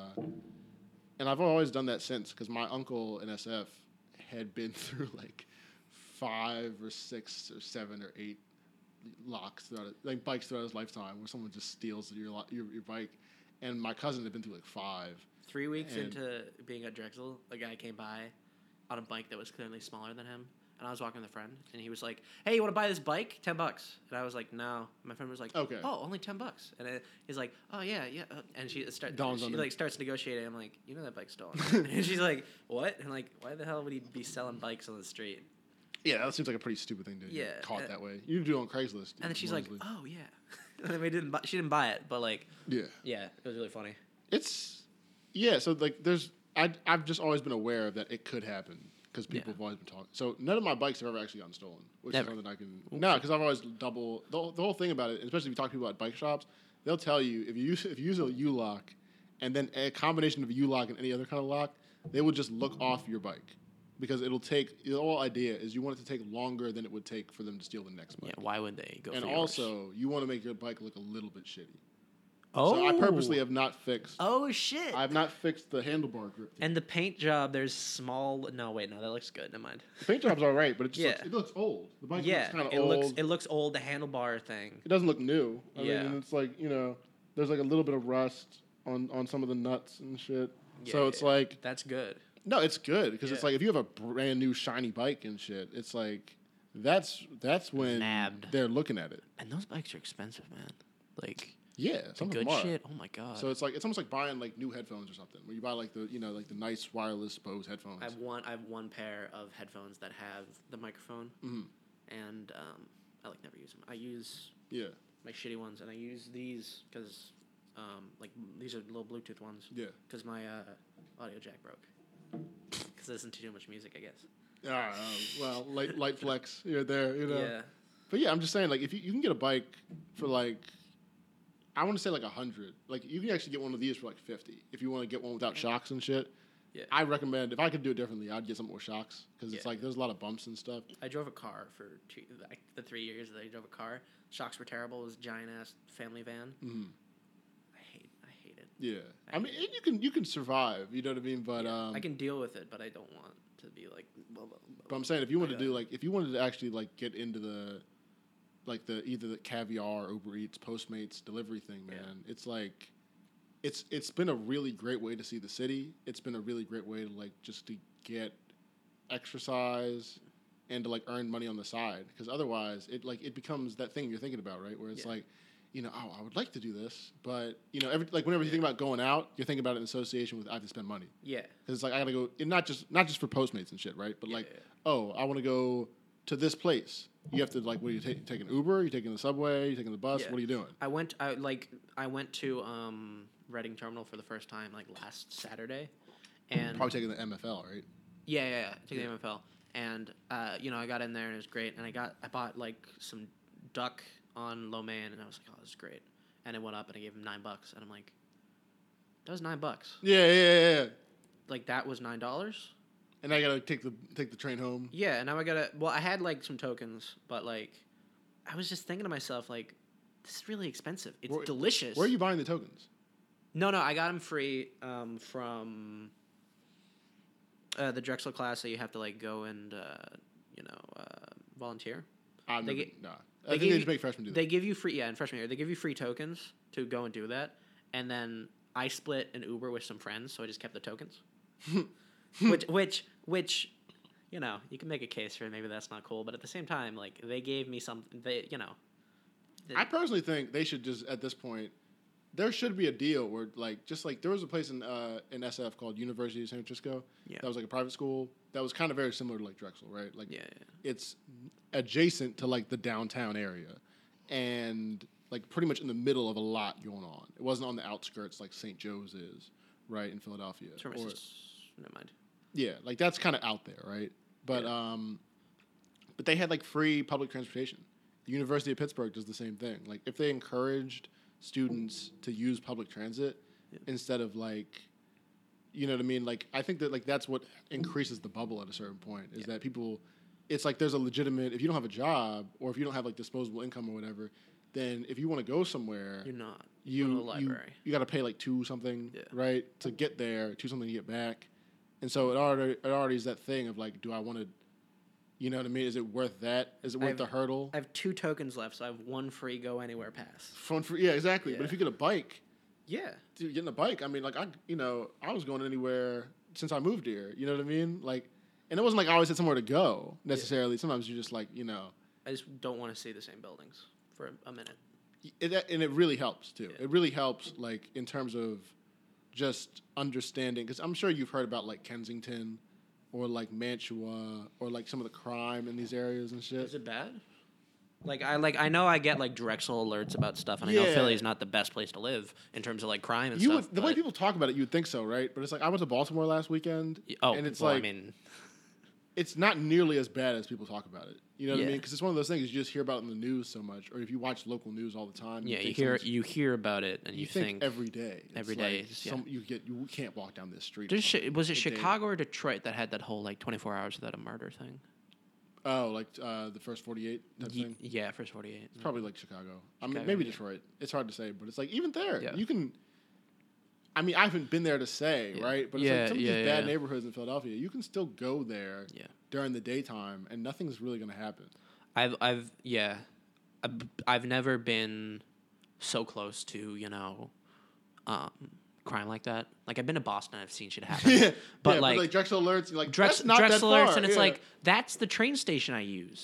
And I've always done that since, because my uncle in SF had been through like 5 or 6 or 7 or 8 locks like bikes throughout his lifetime, where someone just steals your bike. And my cousin had been through like 5. 3 weeks into being at Drexel, a guy came by on a bike that was clearly smaller than him. And I was walking with a friend, and he was like, "Hey, you want to buy this bike? $10." And I was like, "No." My friend was like, "Okay." "Oh, only $10." And he's like, "Oh yeah, yeah." And she starts negotiating. I'm like, "You know that bike's stolen." And she's like, "What?" And like, why the hell would he be selling bikes on the street? Yeah, that seems like a pretty stupid thing to get caught that way. You do it on Craigslist. And then she's like, "Oh yeah." And then she didn't buy it, but like, yeah, it was really funny. So like, I've just always been aware of that it could happen. Because people have always been talking. So none of my bikes have ever actually gotten stolen. Which is something I can... No, because I've always double... The whole thing about it, especially if you talk to people at bike shops, they'll tell you, if you use a U-lock, and then a combination of a U-lock and any other kind of lock, they will just look off your bike. Because it'll take... The whole idea is you want it to take longer than it would take for them to steal the next bike. Yeah, why would they go and for also, you want to make your bike look a little bit shitty. Oh. So I purposely have not fixed... Oh, shit. I've not fixed the handlebar grip. And the paint job, there's small... No, wait, no, that looks good. Never mind. The paint job's all right, but it looks old. The bike looks kind of old. It looks old, the handlebar thing. It doesn't look new. I mean, and it's like, there's like a little bit of rust on some of the nuts and shit. Yeah, so it's like... That's good. No, it's good, because it's like, if you have a brand new shiny bike and shit, it's like, that's when they're looking at it. And those bikes are expensive, man. Like... Yeah, some good shit. Oh my god! So it's almost like buying like new headphones or something. Where you buy like the like the nice wireless Bose headphones. I have one pair of headphones that have the microphone, and I like never use them. I use my shitty ones, and I use these because like these are little Bluetooth ones. Yeah. Because my audio jack broke. Because I listen to too much music, I guess. Well, light flex here there, Yeah. But yeah, I'm just saying, like, if you can get a bike for like. I want to say like 100. Like, you can actually get one of these for like 50 if you want to get one without shocks and shit. Yeah. I recommend, if I could do it differently, I'd get something with shocks because it's like there's a lot of bumps and stuff. I drove a car for the 3 years that I drove a car. Shocks were terrible. It was a giant ass family van. Mm-hmm. I hate it. Yeah. I mean, you can survive. You know what I mean? But I can deal with it, but I don't want to be like. But I'm saying if you wanted to do like if you wanted to actually like get into the. Like either the Caviar, Uber Eats, Postmates delivery thing, man. It's like, it's been a really great way to see the city. It's been a really great way to like just to get exercise and to like earn money on the side. Because otherwise, it becomes that thing you're thinking about, right? Where it's like, I would like to do this, but whenever you think about going out, you're thinking about it in association with I have to spend money. Yeah. Because it's like I gotta go, and not just for Postmates and shit, right? But I want to go to this place. You have to what are you taking Uber? You taking the subway? You taking the bus? Yeah. What are you doing? I went to Reading Terminal for the first time last Saturday, and probably taking the MFL, right? Yeah. Taking the MFL, and I got in there and it was great, and I bought some duck on lo mein, and I was like, oh, this is great, and it went up, and I gave him $9, and I'm like, that was $9. Yeah. Like that was $9. And I gotta take the train home. Yeah, and now I gotta. Well, I had some tokens, but I was just thinking to myself this is really expensive. It's delicious. Where are you buying the tokens? No, I got them free from the Drexel class. So you have to go and volunteer. I think they just make freshmen do that. They give you free in freshman year. They give you free tokens to go and do that, and then I split an Uber with some friends, so I just kept the tokens. which you can make a case for maybe that's not cool, but at the same time, they gave me something. I personally think they should just at this point there should be a deal where like just like there was a place in SF called University of San Francisco that was like a private school that was kind of very similar to like Drexel, right? Like it's adjacent to like the downtown area and like pretty much in the middle of a lot going on. It wasn't on the outskirts like St. Joe's is, right, in Philadelphia. Never mind. Yeah, like that's kind of out there, right? But but they had like free public transportation. The University of Pittsburgh does the same thing. Like if they encouraged students to use public transit instead of like, you know what I mean? Like I think that like that's what increases the bubble at a certain point is that people, it's like there's a legitimate, if you don't have a job or if you don't have like disposable income or whatever, then if you want to go somewhere, you're not. You go to the library. You got to pay like $2 something, right, to get there, $2 something to get back, and so it already is that thing of like, do I want to, you know what I mean? Is it worth that? Is it worth the hurdle? I have 2 tokens left, so I have 1 free go anywhere pass. Fun free, yeah, exactly. Yeah. But if you get a bike, dude, getting a bike. I mean, like I was going anywhere since I moved here. You know what I mean? Like, and it wasn't like I always had somewhere to go necessarily. Yeah. Sometimes you just like, you know. I just don't want to see the same buildings for a minute. And it really helps too. Yeah. It really helps, like in terms of just understanding, because I'm sure you've heard about like Kensington, or like Mantua, or like some of the crime in these areas and shit. Is it bad? I know I get like Drexel alerts about stuff, and I know Philly's not the best place to live in terms of like crime and stuff. The way people talk about it, you would think so, right? But it's like I went to Baltimore last weekend, and it's like, I mean, it's not nearly as bad as people talk about it. You know what I mean? Because it's one of those things you just hear about it in the news so much, or if you watch local news all the time. Yeah, you hear about it, and you think every day. Every day, you can't walk down this street. Was it Chicago or Detroit that had that whole like 24 hours without a murder thing? Oh, like the first 48 type thing? Yeah, first 48. It's probably like Chicago. I mean, maybe Detroit. It's hard to say, but it's like even there, you can. I mean, I haven't been there to say, right? But it's like some of these bad neighborhoods in Philadelphia, you can still go there during the daytime, and nothing's really going to happen. I've never been so close to crime like that. Like I've been to Boston, I've seen shit happen. But like Drexel alerts, you're like that's not Drexel that far. Alerts, and it's like that's the train station I use.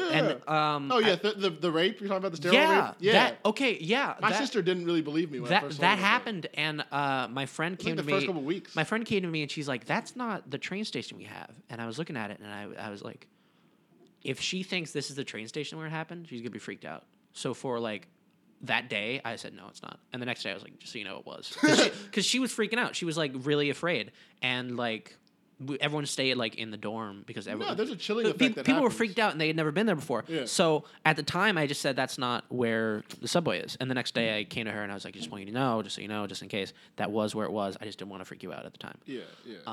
The rape you're talking about, the steroid rape. My sister didn't really believe me when I first that happened, and my friend came to me. First couple weeks. My friend came to me and she's like, "That's not the train station we have." And I was looking at it and I was like, if she thinks this is the train station where it happened, she's gonna be freaked out. So for like that day, I said, no, it's not. And the next day, I was like, just so you know, it was. Because she was freaking out. She was, like, really afraid. And, like, everyone stayed, like, in the dorm because everyone... No, there's a chilling effect that people happens. Were freaked out, and they had never been there before. Yeah. So, at the time, I just said, that's not where the subway is. And the next day, I came to her, and I was like, just want you to know, just so you know, just in case, that was where it was. I just didn't want to freak you out at the time. Yeah.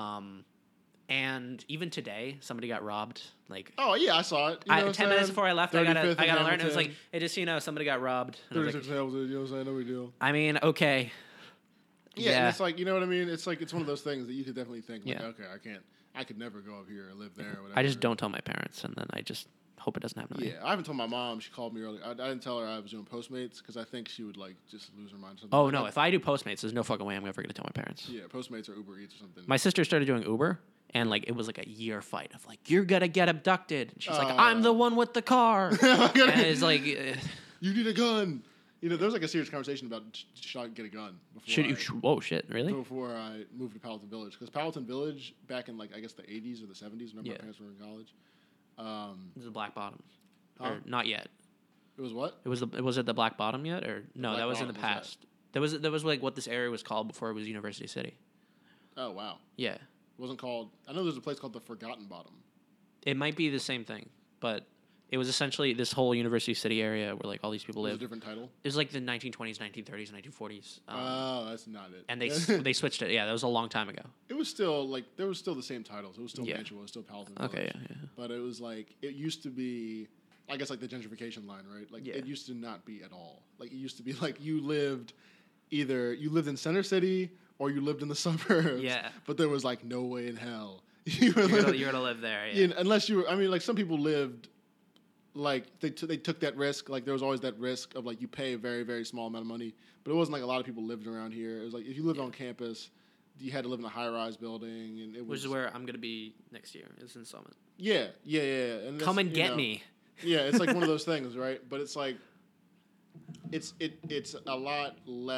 And even today, somebody got robbed. Like, oh yeah, I saw it. 10 minutes before I left, I got an alert. It was like, hey, just so you know, somebody got robbed. 36 Hamilton, you know what I'm saying? No big deal. I mean, okay. Yeah, and it's like, you know what I mean? It's like it's one of those things that you could definitely think, like, okay, I could never go up here or live there or whatever. I just don't tell my parents, and then I just hope it doesn't happen to me. Yeah, I haven't told my mom. She called me earlier. I didn't tell her I was doing Postmates because I think she would like just lose her mind. Oh like no, if I do Postmates, there's no fucking way I'm ever gonna tell my parents. Yeah, Postmates or Uber Eats or something. My sister started doing Uber. And, like, it was, like, a year fight of, like, you're going to get abducted. And she's like, I'm the one with the car. And it's like... you need a gun. You know, there was, like, a serious conversation about should I get a gun. Whoa, shit, really? Before I moved to Palatine Village. Because Palatine Village, back in, like, I guess the 80s or the 70s, whenever my parents were in college. It was the Black Bottom. Or not yet. It was what? Was it the Black Bottom yet? Or no, that was in the past. That was, like, what this area was called before it was University City. Oh, wow. Yeah. It wasn't called... I know there's a place called the Forgotten Bottom. It might be the same thing, but it was essentially this whole University City area where like all these people live. It was a different title? It was like the 1920s, 1930s, 1940s. That's not it. And they switched it. Yeah, that was a long time ago. It was still like... There was still the same titles. It was still Mantua. It was still Palatine Village. Okay, yeah. But it was like... It used to be... I guess like the gentrification line, right? Like it used to not be at all. Like it used to be like you lived in Center City or you lived in the suburbs. Yeah. But there was like no way in hell you're gonna live there. Yeah. Unless you were. I mean, like some people lived. Like they took that risk. Like there was always that risk of like you pay a very very small amount of money, but it wasn't like a lot of people lived around here. It was like if you lived on campus, you had to live in a high rise building, and it was. Which is where I'm gonna be next year. It's in Summit. Yeah. And come and get me. Yeah, it's like one of those things, right? But it's like, it's a lot less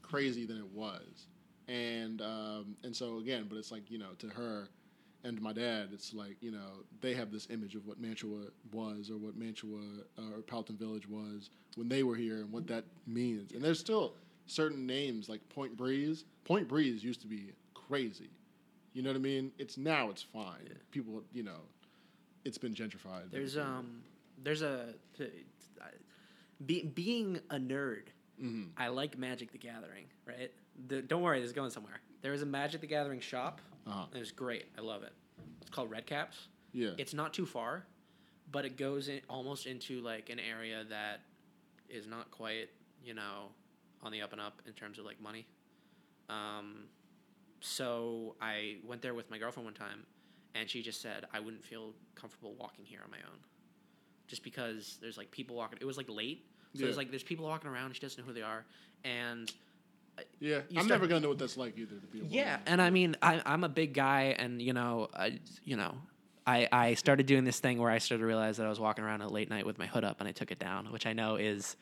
crazy than it was. And so again, but it's like, to her and to my dad, it's like, they have this image of what Mantua was, or what Mantua or Powhatan Village was when they were here, and what that means. And there's still certain names like Point Breeze. Point Breeze used to be crazy. You know what I mean? It's fine. Yeah. People, it's been gentrified. Being a nerd, mm-hmm. I like Magic the Gathering, right? Don't worry, this is going somewhere. There is a Magic the Gathering shop. Uh-huh. And it's great. I love it. It's called Red Caps. Yeah. It's not too far, but it goes almost into like an area that is not quite, on the up and up in terms of like money. So I went there with my girlfriend one time, and she just said I wouldn't feel comfortable walking here on my own, just because there's like people walking. It was like late, so there's people walking around. She doesn't know who they are, and I'm never gonna know what that's like either. To be and I mean I'm a big guy, and I started doing this thing where I started to realize that I was walking around at late night with my hood up, and I took it down, which I know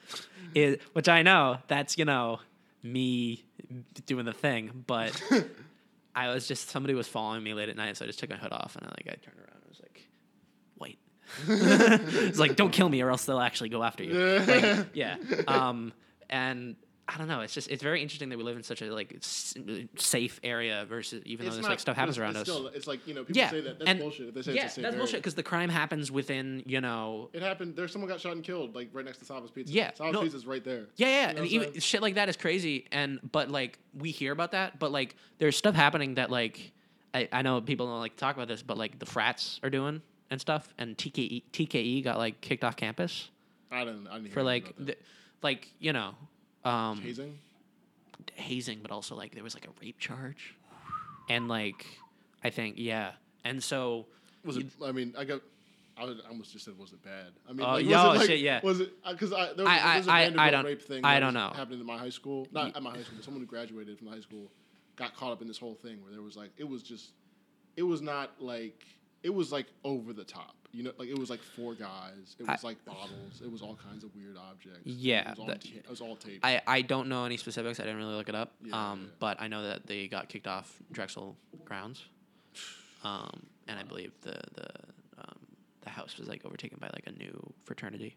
that's me doing the thing, but I was just, somebody was following me late at night, so I just took my hood off, and I turned around and was like, wait. It's like, don't kill me or else they'll actually go after you. And I don't know, it's very interesting that we live in such a safe area versus, even though there's stuff happens around us. It's like, people say that, that's bullshit if they say it's a safe that's bullshit, because the crime happens within, It happened, someone got shot and killed, right next to Sava's Pizza. Yeah. Sava's Pizza's right there. And even shit like that is crazy, but we hear about that, but there's stuff happening that I know people don't like to talk about this, but the frats are doing and stuff, and TKE got kicked off campus. I didn't hear about that. Hazing, but also there was a rape charge, and I think and so was it? I mean, I almost just said, was it bad? I mean, was it? Because there was a Vanderbilt rape thing. I don't know. Happening in my high school, not at my high school, but someone who graduated from the high school got caught up in this whole thing where there was it was not it was over the top. It was 4 guys. It was bottles. It was all kinds of weird objects. Yeah. It was all taped. I don't know any specifics. I didn't really look it up. But I know that they got kicked off Drexel grounds. And I believe the house was overtaken by a new fraternity.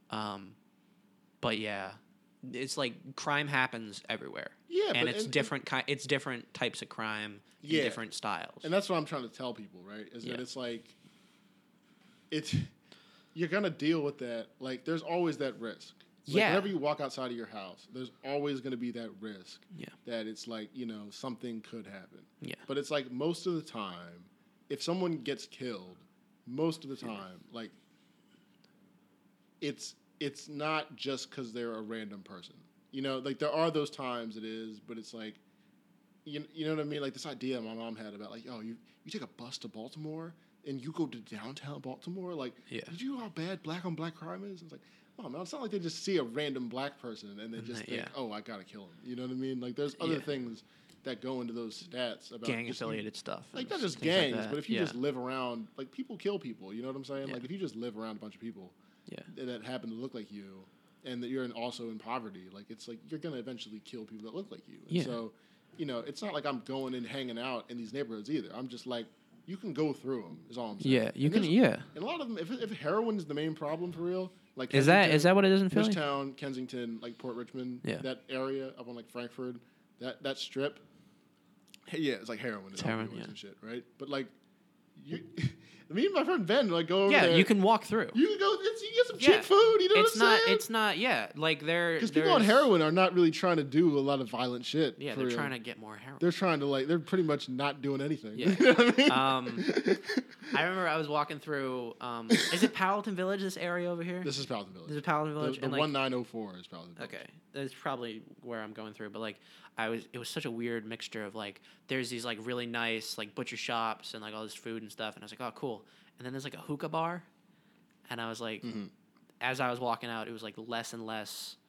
But yeah, it's crime happens everywhere. Yeah, and it's different. It's different types of crime. In different styles. And that's what I'm trying to tell people, right? Is that it's you're gonna deal with that. There's always that risk. Whenever you walk outside of your house, there's always gonna be that risk. Yeah. That it's something could happen. Yeah. But it's most of the time, if someone gets killed, most of the time, it's not just because they're a random person. There are those times it is, but it's you know what I mean? This idea my mom had about you take a bus to Baltimore and you go to downtown Baltimore. Did you know how bad black on black crime is? It's Mom, it's not like they just see a random black person and they just think, oh, I gotta kill him. You know what I mean? There's other things that go into those stats about gang affiliated stuff. Not just gangs, but if you just live around, people kill people. You know what I'm saying? If you just live around a bunch of people that happen to look like you, and that you're also in poverty, you're gonna eventually kill people that look like you. And so, it's not like I'm going and hanging out in these neighborhoods either. I'm just you can go through them. Is all I'm saying. Yeah, you can. Yeah. And a lot of them, if heroin is the main problem for real, is that what it is in Philly? Fishtown, Kensington, Port Richmond, that area up on Frankford, that strip. Yeah, it's heroin. It's heroin, and shit, right? But you. Me and my friend Ben go over there. Yeah, you can walk through. You can go. You get some cheap food. You know what I'm saying? It's not. Yeah, because people on heroin are not really trying to do a lot of violent shit. Yeah, they're trying to get more heroin. They're trying to they're pretty much not doing anything. Yeah. You know what I mean? I remember I was walking through. Is it Powhatan Village? This area over here. This is Powhatan Village. This is Powhatan Village. The 1904 is Powhatan Village. Okay, that's probably where I'm going through. But it was such a weird mixture of there's these really nice butcher shops and all this food and stuff, and I was oh cool. And then there's a hookah bar, and I was as I was walking out, it was less and less.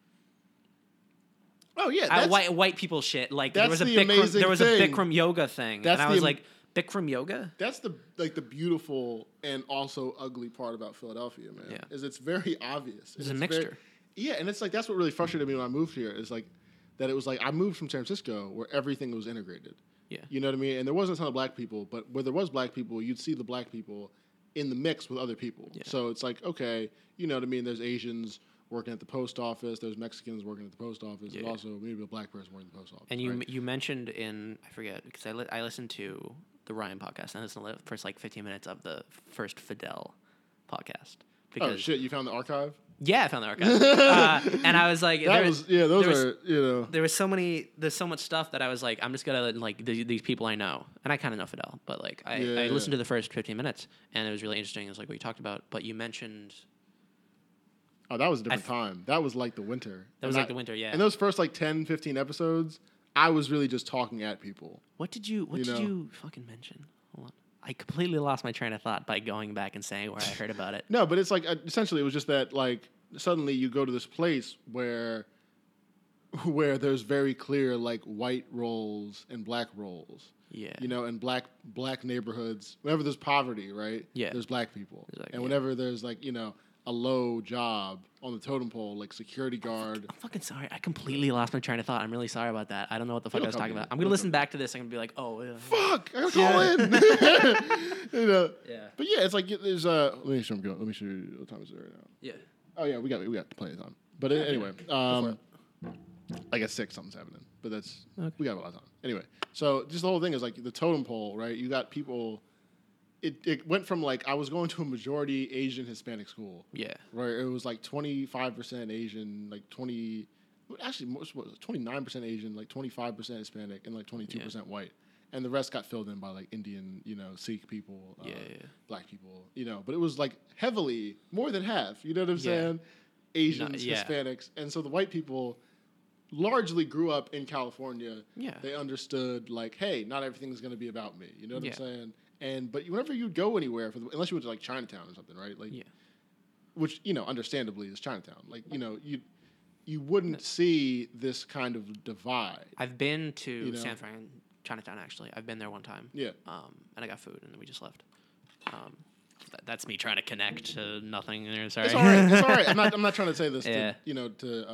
Oh yeah, white people shit. There was a Bikram yoga thing, and I was Bikram yoga. That's the the beautiful and also ugly part about Philadelphia, man. Yeah. Is it's very obvious. It's a mixture. And it's that's what really frustrated me when I moved here. Is that it was like I moved from San Francisco where everything was integrated. Yeah. You know what I mean? And there wasn't a ton of black people, but where there was black people, you'd see the black people in the mix with other people. Yeah. So it's like, okay, you know what I mean? There's Asians working at the post office. There's Mexicans working at the post office. Yeah. There's also maybe a black person working at the post office. And you right? you mentioned I forget, because I listened to the Ryan podcast, and I listened to the first like 15 minutes of the first Fidel podcast. Oh, shit, you found the archive? Yeah, I found the archive. And I was like, There's so much stuff that I was like, I'm just gonna like these people I know, and I kind of know Fidel, but like I listened to the first 15 minutes, and it was really interesting. It was like what you talked about, but you mentioned. Oh, that was a different time. That was like the winter. That was like the winter, yeah. And those first like 10, 15 episodes, I was really just talking at people. What did you fucking mention? Hold on. I completely lost my train of thought by going back and saying where I heard about it. No, but it's like essentially it was just that like suddenly you go to this place where there's very clear like white roles and black roles. Yeah. You know, and black neighborhoods. Whenever there's poverty, right? Yeah. There's black people. Exactly, and whenever there's like, you know, a low job on the totem pole, like security guard. I'm fucking sorry. I completely lost my train of thought. I'm really sorry about that. I don't know what the fuck I was talking about. I'm gonna listen back to this. I'm gonna be like, oh, yeah. Fuck! I gotta call in. You know. Yeah. But yeah, it's like there's let me show you. Let me show you what time is it right now. Yeah. Oh yeah, we got plenty of time. But anyway, I guess 6 something's happening. But that's we got a lot of time. Anyway, so just the whole thing is like the totem pole, right? You got people. It went from like I was going to a majority Asian Hispanic school. Yeah. Right. It was like 25% Asian, like 29% Asian, like 25% Hispanic, and like 22% white. And the rest got filled in by like Indian, you know, Sikh people, black people, you know. But it was like heavily more than half. You know what I'm saying? Asians, Hispanics, and so the white people largely grew up in California. Yeah. They understood like, hey, not everything's going to be about me. You know what I'm saying? But whenever you go anywhere, unless you went to like Chinatown or something, right? Like, which you know, understandably, is Chinatown. Like, you know, you wouldn't see this kind of divide. I've been to San Fran, Chinatown. Actually, I've been there one time. Yeah. And I got food, and then we just left. That's me trying to connect to nothing there. Sorry. It's all right. It's all right. I'm not trying to say this. To, you know,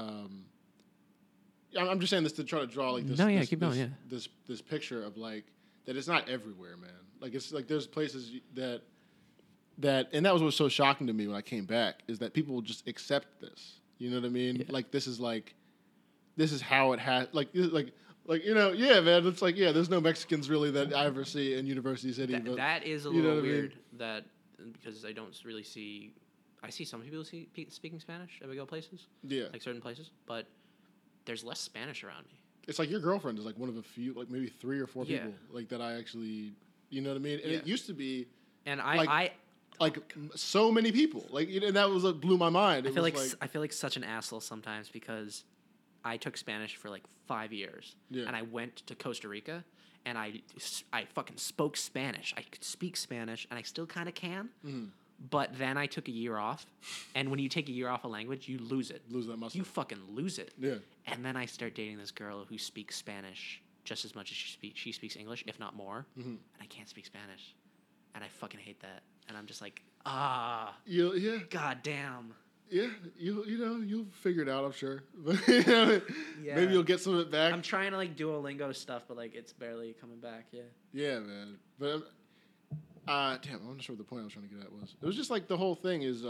I'm just saying this to try to draw like this. No, keep going. Yeah. This picture of like that it's not everywhere, man. Like it's like there's places that and that was what was so shocking to me when I came back is that people will just accept this. You know what I mean? Yeah. Like this is how it has like you know, yeah, man. It's like there's no Mexicans really that I ever see in University City. That is a little weird. That because I don't really see. I see some people speaking Spanish if I go places. Yeah, like certain places, but there's less Spanish around me. It's like your girlfriend is like one of a few, like maybe 3 or 4 people, like that I actually, you know what I mean? And it used to be, and I so many people, like that was what blew my mind. I feel like such an asshole sometimes because I took Spanish for like 5 years, and I went to Costa Rica, and I fucking spoke Spanish. I could speak Spanish, and I still kind of can. Mm-hmm. But then I took a year off, and when you take a year off a language, you lose it. Lose that muscle. You fucking lose it. Yeah. And then I start dating this girl who speaks Spanish just as much as she speaks English, if not more. Mm-hmm. And I can't speak Spanish, and I fucking hate that. And I'm just like, god damn. Yeah, you'll figure it out, I'm sure. Maybe you'll get some of it back. I'm trying to like Duolingo stuff, but like it's barely coming back. Yeah. Yeah, man. But. I'm not sure what the point I was trying to get at was. It was just like the whole thing is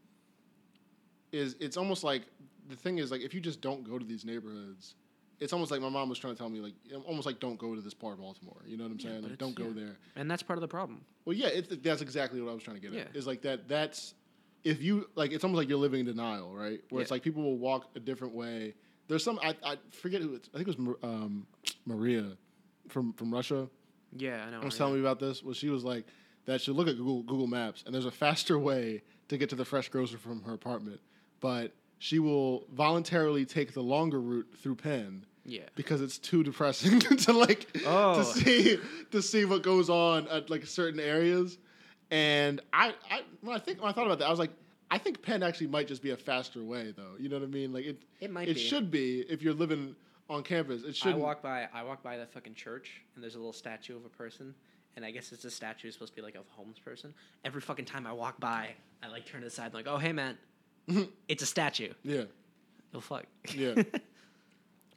it's almost like the thing is like if you just don't go to these neighborhoods, it's almost like my mom was trying to tell me like almost like don't go to this part of Baltimore. You know what I'm saying? Like don't go there. And that's part of the problem. Well, yeah, that's exactly what I was trying to get at. Is like that's if you like it's almost like you're living in denial, right? Where it's like people will walk a different way. There's some I forget who it's. I think it was Maria from Russia. Yeah, I know. Was telling me about this. Well, she was like that she'll look at Google Maps and there's a faster way to get to the fresh grocer from her apartment, but she will voluntarily take the longer route through Penn. Yeah. Because it's too depressing to see what goes on at like certain areas. And when I thought about that, I was like, I think Penn actually might just be a faster way though. You know what I mean? Like it should be if you're living on campus. It should. I walk by that fucking church, and there's a little statue of a person, and I guess it's a statue is supposed to be like a homeless person. Every fucking time I walk by, I like turn to the side, and like, oh hey man, it's a statue. Yeah. Oh fuck. Yeah.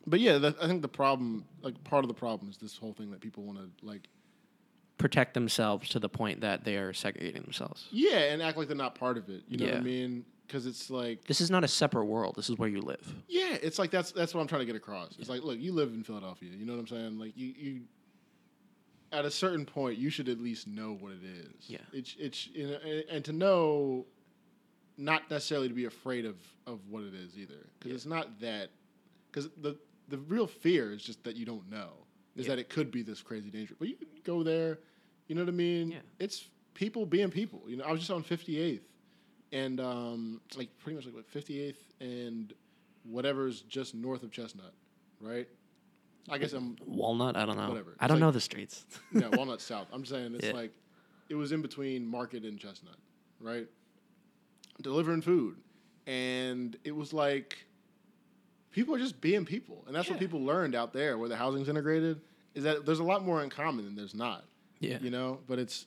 But yeah, I think the problem, like part of the problem, is this whole thing that people want to like. Protect themselves to the point that they are segregating themselves. Yeah, and act like they're not part of it. You know what I Yeah. mean? Because it's like. This is not a separate world. This is where you live. Yeah, it's like that's what I'm trying to get across. It's like, look, you live in Philadelphia. You know what I'm saying? Like you at a certain point, you should at least know what it is. Yeah. It's you know, and to know, not necessarily to be afraid of what it is either, because it's not that. Because the real fear is just that you don't know. Is that it could be this crazy danger, but you can go there. You know what I mean? Yeah. It's people being people. You know, I was just on 58th, and like pretty much like what 58th and whatever's just north of Chestnut, right? I guess I'm Walnut? I don't know. Whatever. I don't It's know like- the streets. no Walnut South. I'm saying it's Yeah. like it was in between Market and Chestnut, right? Delivering food, and it was like people are just being people, and that's what Yeah. people learned out there where the housing's integrated. Is that there's a lot more in common than there's not. Yeah. You know, but it's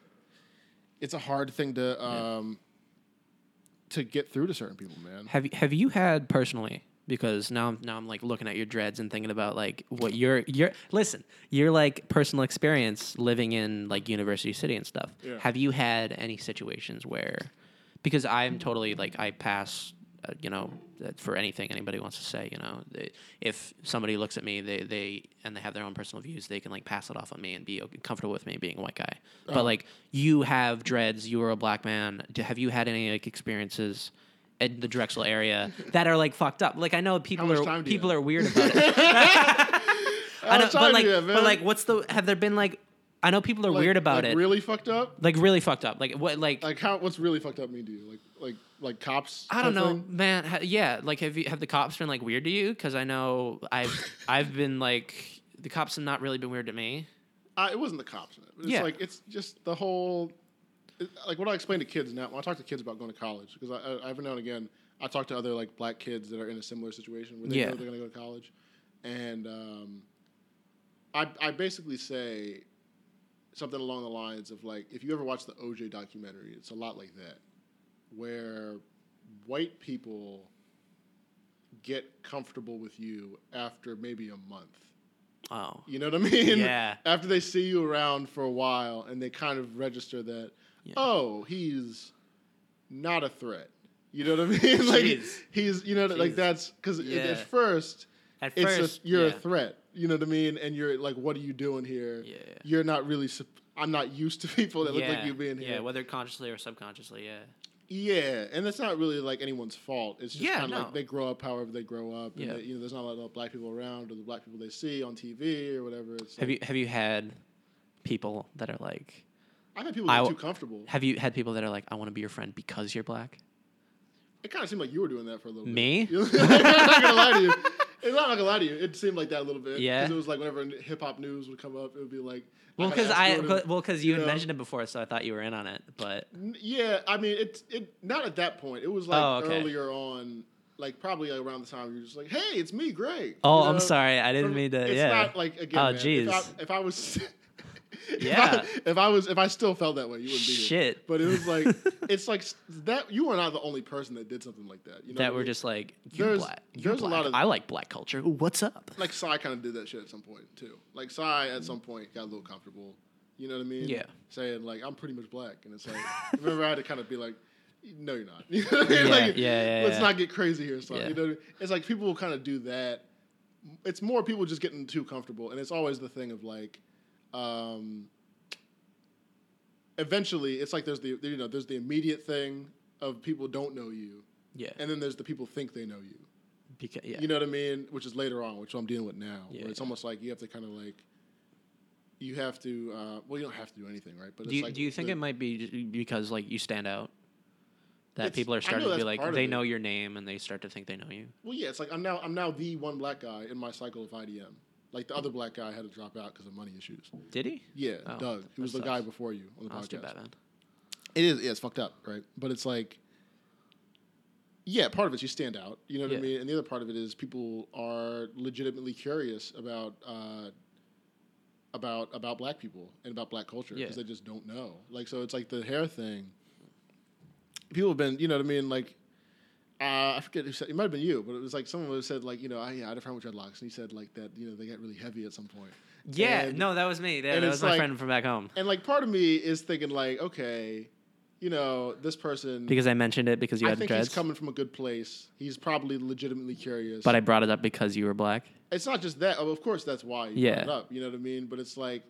a hard thing to get through to certain people, man. Have you had personally? Because now I'm like looking at your dreads and thinking about like what your like personal experience living in like University City and stuff. Yeah. Have you had any situations where, because I'm totally like I pass, for anything anybody wants to say, if somebody looks at me, they have their own personal views, they can like pass it off on me and be comfortable with me being a white guy. But like you have dreads, you are a black man. Have you had any like experiences in the Drexel area that are like fucked up? Like I know people much time do you have? are weird about it. I know, much time but do you have, man? like have there been like, I know people are weird about like it. Really fucked up. Like really fucked up. Like what? Like What's really fucked up mean to you? Like cops? I don't type know, thing? man. Yeah, like have the cops been like weird to you? Because I know I've been like the cops have not really been weird to me. It wasn't the cops. It's Yeah. like it's just the whole. Like what I explain to kids now when I talk to kids about going to college, because I every now and again I talk to other like black kids that are in a similar situation where they Yeah. know they're going to go to college, and I basically say something along the lines of like, if you ever watch the OJ documentary, it's a lot like that, where white people get comfortable with you after maybe a month. Oh, You know what I mean? Yeah. After they see you around for a while and they kind of register that, oh, he's not a threat. You know what I mean? Like Jeez. he's, you know, like Jeez. that's because Yeah. at first, at it's first you're a yeah. threat. You know what I mean? And you're like, what are you doing here? Yeah. You're not really. I'm not used to people that look like you being here. Yeah, whether consciously or subconsciously, yeah. Yeah, and that's not really like anyone's fault. It's just Yeah, kind of no. like they grow up however they grow up. And Yeah. they, there's not a lot of black people around, or the black people they see on TV or whatever. It's Have you had people that are like, I've had people get too comfortable. have you had people that are like, I want to be your friend because you're black? It kind of seemed like you were doing that for a little Me? bit. I'm not gonna lie to you. I'm not gonna lie to you. It seemed like that a little bit. Yeah. Because it was like whenever hip hop news would come up, it would be like. Well, gotta because ask Jordan, you you had know. mentioned it before, so I thought you were in on it. But Yeah, I mean, it not at that point. It was like Oh, okay. earlier on, like probably around the time you're just like, hey, it's me, Greg. oh, You I'm know? sorry, I didn't From- mean to. It's Yeah. not like again. Oh, man, jeez. If I was. Yeah. If I still felt that way, you wouldn't be here. Shit. But it was like it's like that. You are not the only person that did something like that. You know That what I were mean? just like, you're There's- black. You're there's a black. lot of- I like black culture. Ooh, what's up? like Psy kind of did that shit at some point too. Like Psy at some point got a little comfortable. You know what I mean? Yeah. Saying like I'm pretty much black, and it's like remember I had to kind of be like, no, you're not. You know what I mean? Yeah, Like, yeah, let's yeah. not get crazy here, son. Yeah. You know what I mean? It's like people will kind of do that. It's more people just getting too comfortable, and it's always the thing of like, eventually it's like there's the immediate thing of people don't know you, Yeah. and then there's the people think they know you. Because yeah. You know what I mean? Which is later on, which I'm dealing with now. Yeah, Where it's yeah. almost like you have to kind of like, you have to. Well, you don't have to do anything, right? But do it's you, like do you think it might be because like you stand out? That It's- people I are know starting to be that's like part of they it. know your name and they start to think they know you. Well, yeah, it's like I'm now the one black guy in my cycle of IDM. Like the other black guy had to drop out because of money issues. Did he? Yeah, Oh, Doug. He was that the guy sucks. before you on the Oh, that's too podcast. bad, man. It is. Yeah, it's fucked up, right? But it's like, yeah, part of it is you stand out. You know what I Yeah. mean? And the other part of it is people are legitimately curious about black people and about black culture because Yeah. they just don't know. Like, so it's like the hair thing. People have been, you know what I mean? Like, I forget who said it might have been you, but it was like someone who said like I had a friend with dreadlocks, and he said like that they get really heavy at some point. Yeah, And- no, that was me. That and was it's my like- friend from back home. And like part of me is thinking like, okay, this person. Because I mentioned it because you I had think dreads. he's coming from a good place. He's probably legitimately curious. But I brought it up because you were black. It's not just that. Of course, that's why you Yeah. brought it up. You know what I mean? But it's like,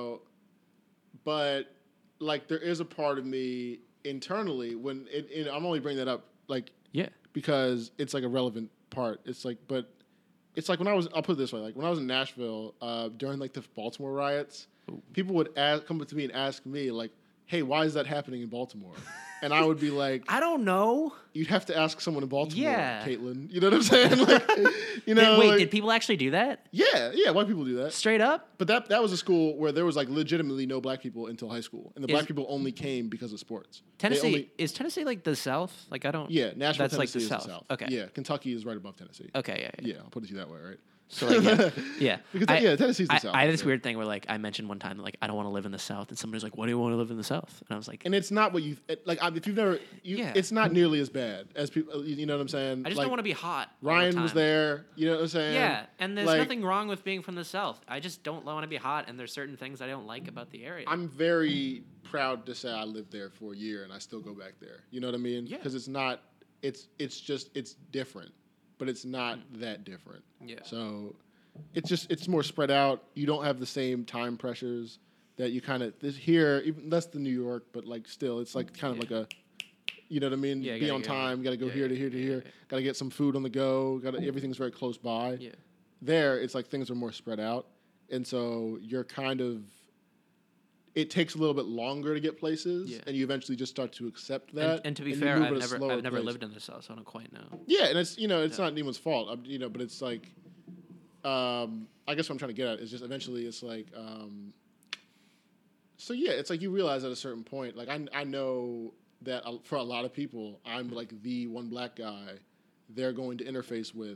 but like there is a part of me internally when I'm only bringing that up like Yeah. because it's like a relevant part. It's like, but it's like I'll put it this way, like when I was in Nashville during like the Baltimore riots, people would come up to me and ask me like, "Hey, why is that happening in Baltimore?" And I would be like, I don't know. "You'd have to ask someone in Baltimore, Yeah. Caitlin." You know what I'm saying? Like, Wait, like, did people actually do that? yeah, white people do that. Straight up? But that was a school where there was like legitimately no black people until high school, and the black people only came because of sports. Tennessee is Tennessee like the South? Like I don't. Yeah, Nashville, That's like Tennessee the is South. the South. Okay. Yeah, Kentucky is right above Tennessee. Okay, yeah. Yeah, I'll put it to you that way, right? So like, yeah. Because Tennessee's the South. I had this yeah. weird thing where like I mentioned one time like I don't want to live in the South, and somebody's like, "Why do you want to live in the South?" And I was like, And it's not what you like. If you've never, Yeah. it's not nearly as bad as people. You know what I'm saying? "I just like, don't want to be hot." all the Ryan was time." there. You know what I'm saying? Yeah, and there's Like, nothing wrong with being from the South. I just don't want to be hot, and there's certain things I don't like about the area. I'm very proud to say I lived there for a year and I still go back there. You know what I mean? Yeah. Because it's not. It's different, but it's not that different. Yeah. So, it's more spread out. You don't have the same time pressures that you kind of here. Even less than New York, but like still, it's like kind of like a. You know what I mean? Yeah, Be gotta on go. time. Got to go Yeah, here to yeah, here to yeah, here. yeah. Got to get some food on the go. Everything's very close by. Yeah. There, it's like things are more spread out, and so you're kind of. It takes a little bit longer to get places, Yeah. and you eventually just start to accept that. And to be you fair, move I've at a slower never pace. lived in the South, so I don't quite know. Yeah, and it's it's not anyone's fault. But it's like, I guess what I'm trying to get at is just eventually it's like, so yeah, it's like you realize at a certain point, like I know that for a lot of people, I'm like the one black guy they're going to interface with,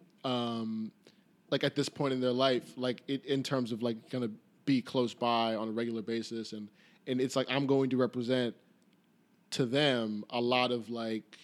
like at this point in their life, like in terms of like gonna be close by on a regular basis, and it's like I'm going to represent to them a lot of like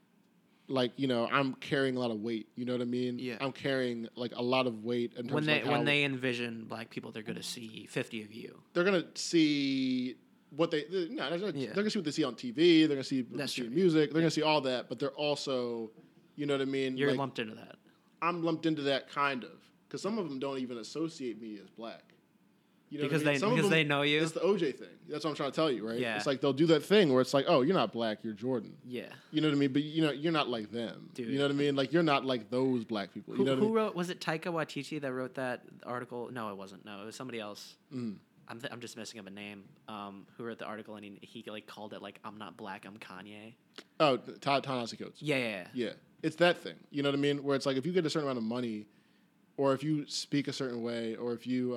I'm carrying a lot of weight. You know what I mean? Yeah. I'm carrying like a lot of weight in terms When they of like when how they envision black people, they're gonna see 50 of you. they're gonna see what they're gonna see what they see on TV. They're gonna see what they That's see in true. music. They're gonna see all that, but they're also, you know what I mean? You're Like, lumped into that. I'm lumped into that kind of because some of them don't even associate me as black. You know Because what I mean? Some of because them- they know you. It's the OJ thing. That's what I'm trying to tell you, right? Yeah. It's like they'll do that thing where it's like, oh, you're not black, you're Jordan. Yeah. You know what I mean? But you're not like them. Dude. You know what I mean? Like you're not like those black people. You Who, know what I who mean? wrote? Was it Taika Waititi that wrote that article? No, it wasn't. No, it was somebody else. Mm. I'm just messing up a name. Who wrote the article and he like called it like I'm not black, I'm Kanye. Oh, Ta-Nehisi Coates. Yeah. Yeah, it's that thing. You know what I mean? Where it's like if you get a certain amount of money, or if you speak a certain way, or if you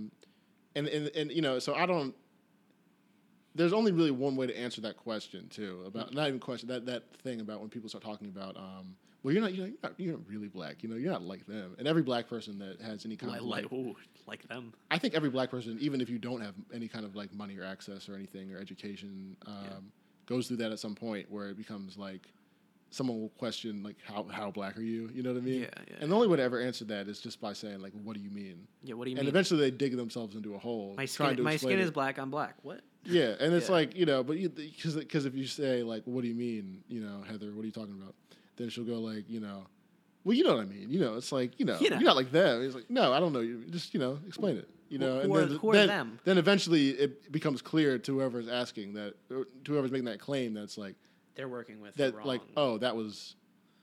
and so I don't. There's only really one way to answer that question too. About not even question that thing about when people start talking about well you're not really black. You're not like them. And every black person that has any kind of Like them. I think every black person, even if you don't have any kind of like money or access or anything or education, goes through that at some point where it becomes like someone will question like how black are you? You know what I mean? Yeah. And the only way to ever answer that is just by saying like, what do you mean? Yeah. What do you And mean? eventually they dig themselves into a hole. My trying skin. to My explain skin it. is black. I'm black. What? Yeah, and it's Yeah. like but because if you say like, what do you mean? Heather, what are you talking about? Then she'll go like, well, you know what I mean. It's like you're not like them. It's like no, I don't know. You just explain it. Who are then, them? Then eventually it becomes clear to whoever's asking that, or to whoever's making that claim, that's like They're working with that, the wrong. like that was,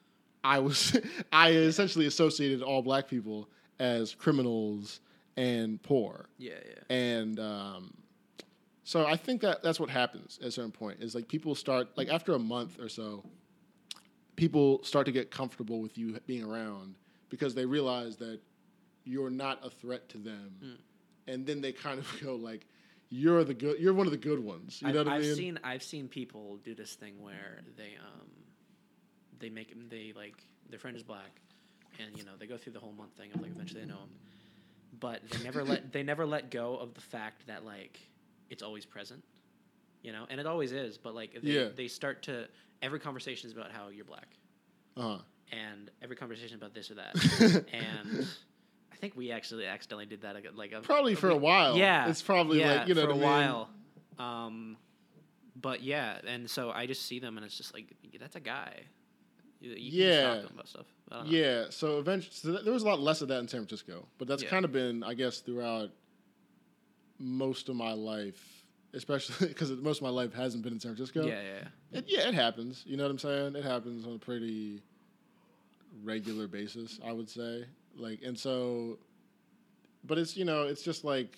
I essentially associated all black people as criminals and poor, Yeah. and so I think that's what happens at a certain point is like people start like after a month or so, people start to get comfortable with you being around because they realize that you're not a threat to them. And then they kind of go like, you're one of the good ones. You know what I mean? I've seen people do this thing where they make their friend is black, and they go through the whole month thing of like eventually they know him, but they never let go of the fact that like it's always present, and it always is. But like they start to every conversation is about how you're black. and every conversation about this or that, and I think we actually accidentally did that probably for a while. Yeah, it's probably like, you know for what a I mean? while. But yeah, and so I just see them, and it's just like that's a guy. You can just talk to him about stuff. I don't know. Yeah, so eventually, there was a lot less of that in San Francisco, but that's kind of been, I guess, throughout most of my life, especially because most of my life hasn't been in San Francisco. Yeah. It happens. You know what I'm saying? It happens on a pretty regular basis, I would say. Like, and so, but it's, you know, it's just like,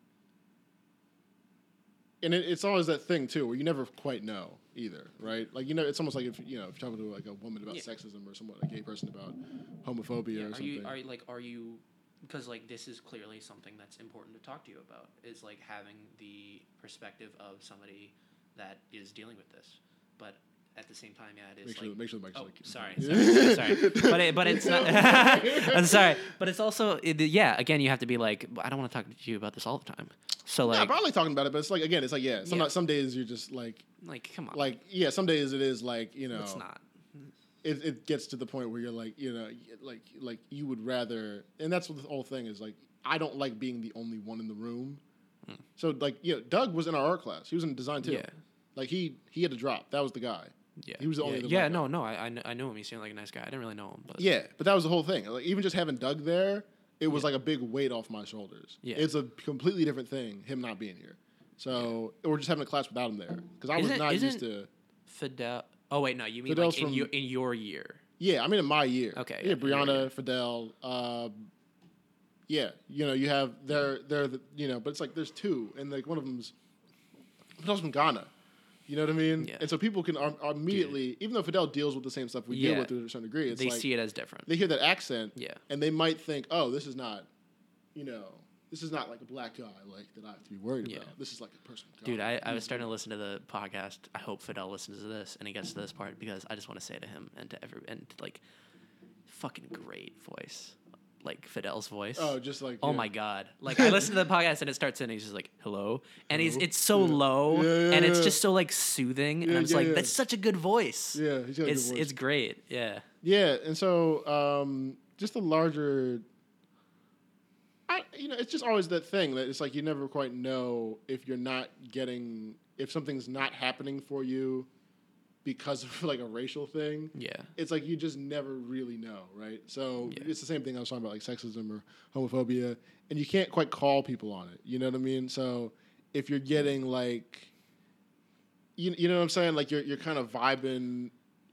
and it's always that thing too, where you never quite know either, right? Like, you know, it's almost like if you're talking to like a woman about sexism or someone, a gay person about homophobia or something. Are you because like this is clearly something that's important to talk to you about, is like having the perspective of somebody that is dealing with this, but at the same time, it is make sure the mic's sorry. But it's not. I'm sorry, but it's also again, you have to be like, I don't want to talk to you about this all the time. So like, I'm probably talking about it, but it's like, again, it's like, some days you're just like come on, like, some days it is like, you know, it's not. It gets to the point where you're like, you know, like you would rather, and that's what the whole thing is. Like, I don't like being the only one in the room. So like, Doug was in our art class. He was in design too. Yeah. Like he had to drop. That was the guy. Yeah. He was the only. Yeah. No. I know him. He seemed like a nice guy. I didn't really know him, but but that was the whole thing. Like, even just having Doug there, it was like a big weight off my shoulders. Yeah. It's a completely different thing, him not being here. So we're just having a class without him there because I was not used to. Fidel. Oh wait, no, you mean Fidel's like in your year? Yeah, I mean in my year. Okay. Yeah, Brianna, Fidel. Yeah, you know, you have they're the, you know, but it's like there's two, and like one of them's Fidel's from Ghana. You know what I mean? Yeah. And so people can immediately, even though Fidel deals with the same stuff we deal with to a certain degree, it's they like see it as different. They hear that accent, Yeah, and they might think, oh, this is not, you know, this is not like a black guy like that I have to be worried about. This is like a person. Dude, I was starting to listen to the podcast. I hope Fidel listens to this and he gets to this part, because I just want to say to him and to like, fucking great voice. Like Fidel's voice. Oh, just like, oh my God. Like I listen to the podcast and it starts in and he's just like, hello. And it's so low and it's just so like soothing. And I'm just like, that's such a good voice. Yeah, he's got a good voice. It's great. Yeah. Yeah. And so, just the larger, it's just always that thing that it's like, you never quite know if if something's not happening for you because of like a racial thing. Yeah. It's like you just never really know, right? So it's the same thing I was talking about, like sexism or homophobia, and you can't quite call people on it. You know what I mean? So if you're getting like, you know what I'm saying? Like you're kind of vibing.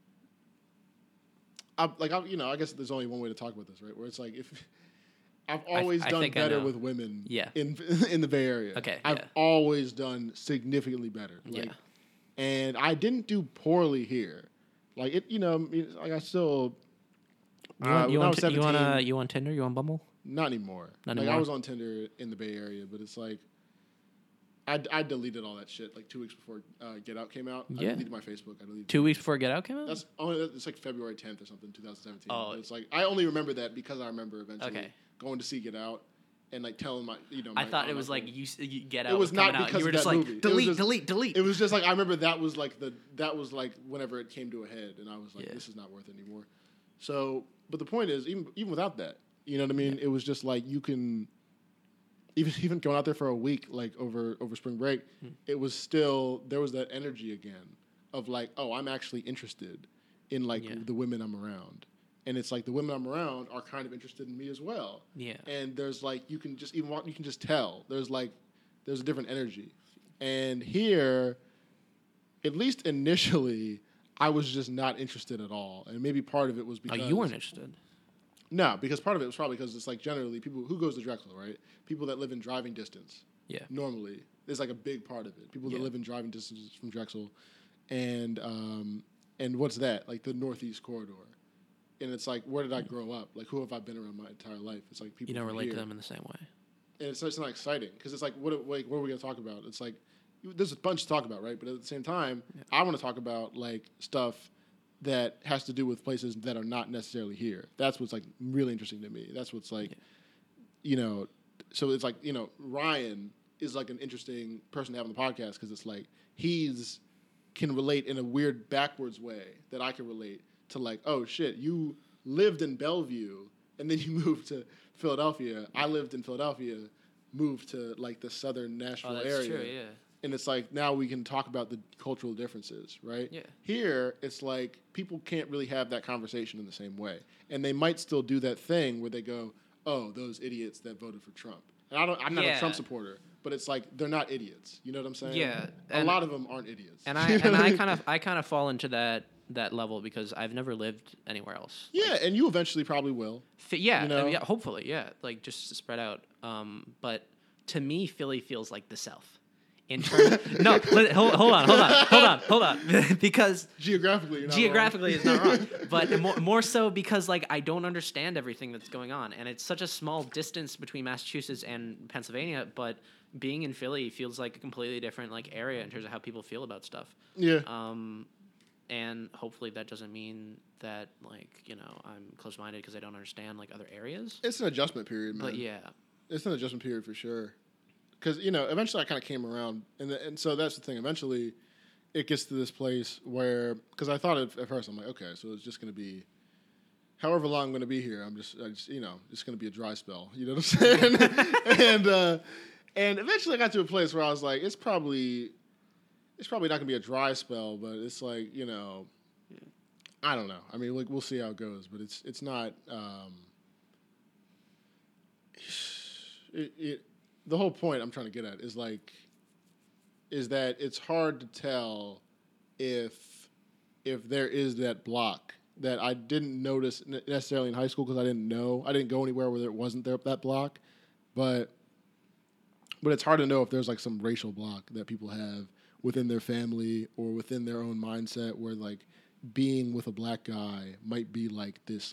I guess there's only one way to talk about this, right? Where it's like, if I've always done better with women in the Bay Area. Okay. I've always done significantly better. Like, and I didn't do poorly here. Like it, like I still. You on Tinder? You on Bumble? Not anymore. I was on Tinder in the Bay Area, but it's like I deleted all that shit like 2 weeks before Get Out came out. Yeah. I deleted my Facebook. 2 weeks before Get Out came out? It's like February 10th or something, 2017. Oh. But it's like I only remember that because I remember eventually going to see Get Out. And like telling my. I thought it was like you Get Out. It was not because out. You were just like movie. delete. It was just like I remember that was like whenever it came to a head, and I was like, this is not worth it anymore. So, but the point is, even without that, you know what I mean? It was just like you can, even going out there for a week, like over spring break, it was still there was that energy again of like, oh, I'm actually interested in like the women I'm around. And it's like the women I'm around are kind of interested in me as well. Yeah. And there's like you can just tell. There's a different energy. And here, at least initially, I was just not interested at all. And maybe part of it was because you weren't interested. No, because part of it was probably because it's like generally people who goes to Drexel, right? People that live in driving distance. Yeah. Normally, there's like a big part of it. People that live in driving distance from Drexel, and what's that? Like the Northeast corridor. And it's like, where did I grow up? Like, who have I been around my entire life? It's like people. You don't relate here. to them in the same way. And it's not exciting because it's like, what are we going to talk about? It's like, there's a bunch to talk about, right? But at the same time, I want to talk about like stuff that has to do with places that are not necessarily here. That's what's like really interesting to me. That's what's like, so it's like, Ryan is like an interesting person to have on the podcast because it's like can relate in a weird backwards way that I can relate to like, oh shit, you lived in Bellevue and then you moved to Philadelphia. I lived in Philadelphia, moved to like the southern Nashville area. True, yeah. And it's like, now we can talk about the cultural differences, right? Yeah. Here, it's like people can't really have that conversation in the same way. And they might still do that thing where they go, oh, those idiots that voted for Trump. And I'm not a Trump supporter, but it's like, they're not idiots. You know what I'm saying? Yeah. A lot of them aren't idiots. And I kind of fall into that level because I've never lived anywhere else. Yeah, and you eventually probably will. Yeah, you know? yeah, hopefully, yeah. Like just to spread out. But to me, Philly feels like the South. In terms, no, hold on, because geographically, it's not wrong, but more so because like I don't understand everything that's going on, and it's such a small distance between Massachusetts and Pennsylvania. But being in Philly feels like a completely different like area in terms of how people feel about stuff. Yeah. And hopefully that doesn't mean that like I'm close-minded because I don't understand like other areas. It's an adjustment period, man. But yeah, it's an adjustment period for sure. Because, eventually I kind of came around. And so that's the thing. Eventually it gets to this place where, because I thought at first, I'm like, okay, so it's just going to be, however long I'm going to be here, just going to be a dry spell. You know what I'm saying? and eventually I got to a place where I was like, it's probably not going to be a dry spell, but it's like, I don't know. I mean, like, we'll see how it goes, but it's not, the whole point I'm trying to get at is that it's hard to tell if there is that block that I didn't notice necessarily in high school because I didn't go anywhere where there wasn't that block, but it's hard to know if there's like some racial block that people have within their family or within their own mindset where like being with a black guy might be like this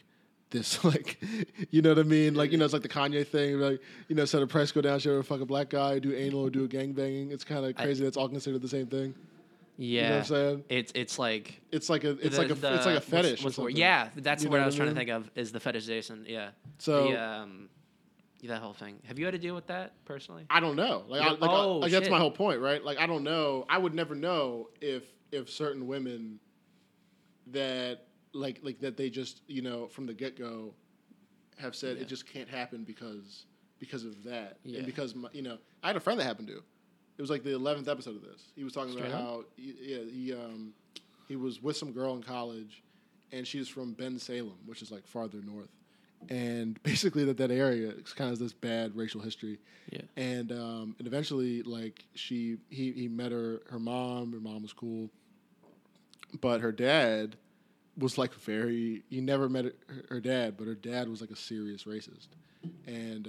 you know what I mean? Like, it's like the Kanye thing, like, set a price go down, show a fucking black guy, do anal or do a gangbanging. It's kind of crazy that's all considered the same thing. Yeah. You know what I'm saying? It's like a fetish. What's yeah, that's what I was trying to think of is the fetishization. Yeah. So that whole thing. Have you had to deal with that personally? I don't know. That's my whole point, right? Like, I don't know. I would never know if certain women that like that they just from the get-go have said it just can't happen because of that. Yeah. And because I had a friend that happened to. It was like the 11th episode of this. He was talking about how he was with some girl in college and she's from Ben Salem, which is like farther north. And basically that area kind of has this bad racial history. Yeah. And eventually like he met her mom was cool. But her dad was like he never met her dad, but her dad was like a serious racist, and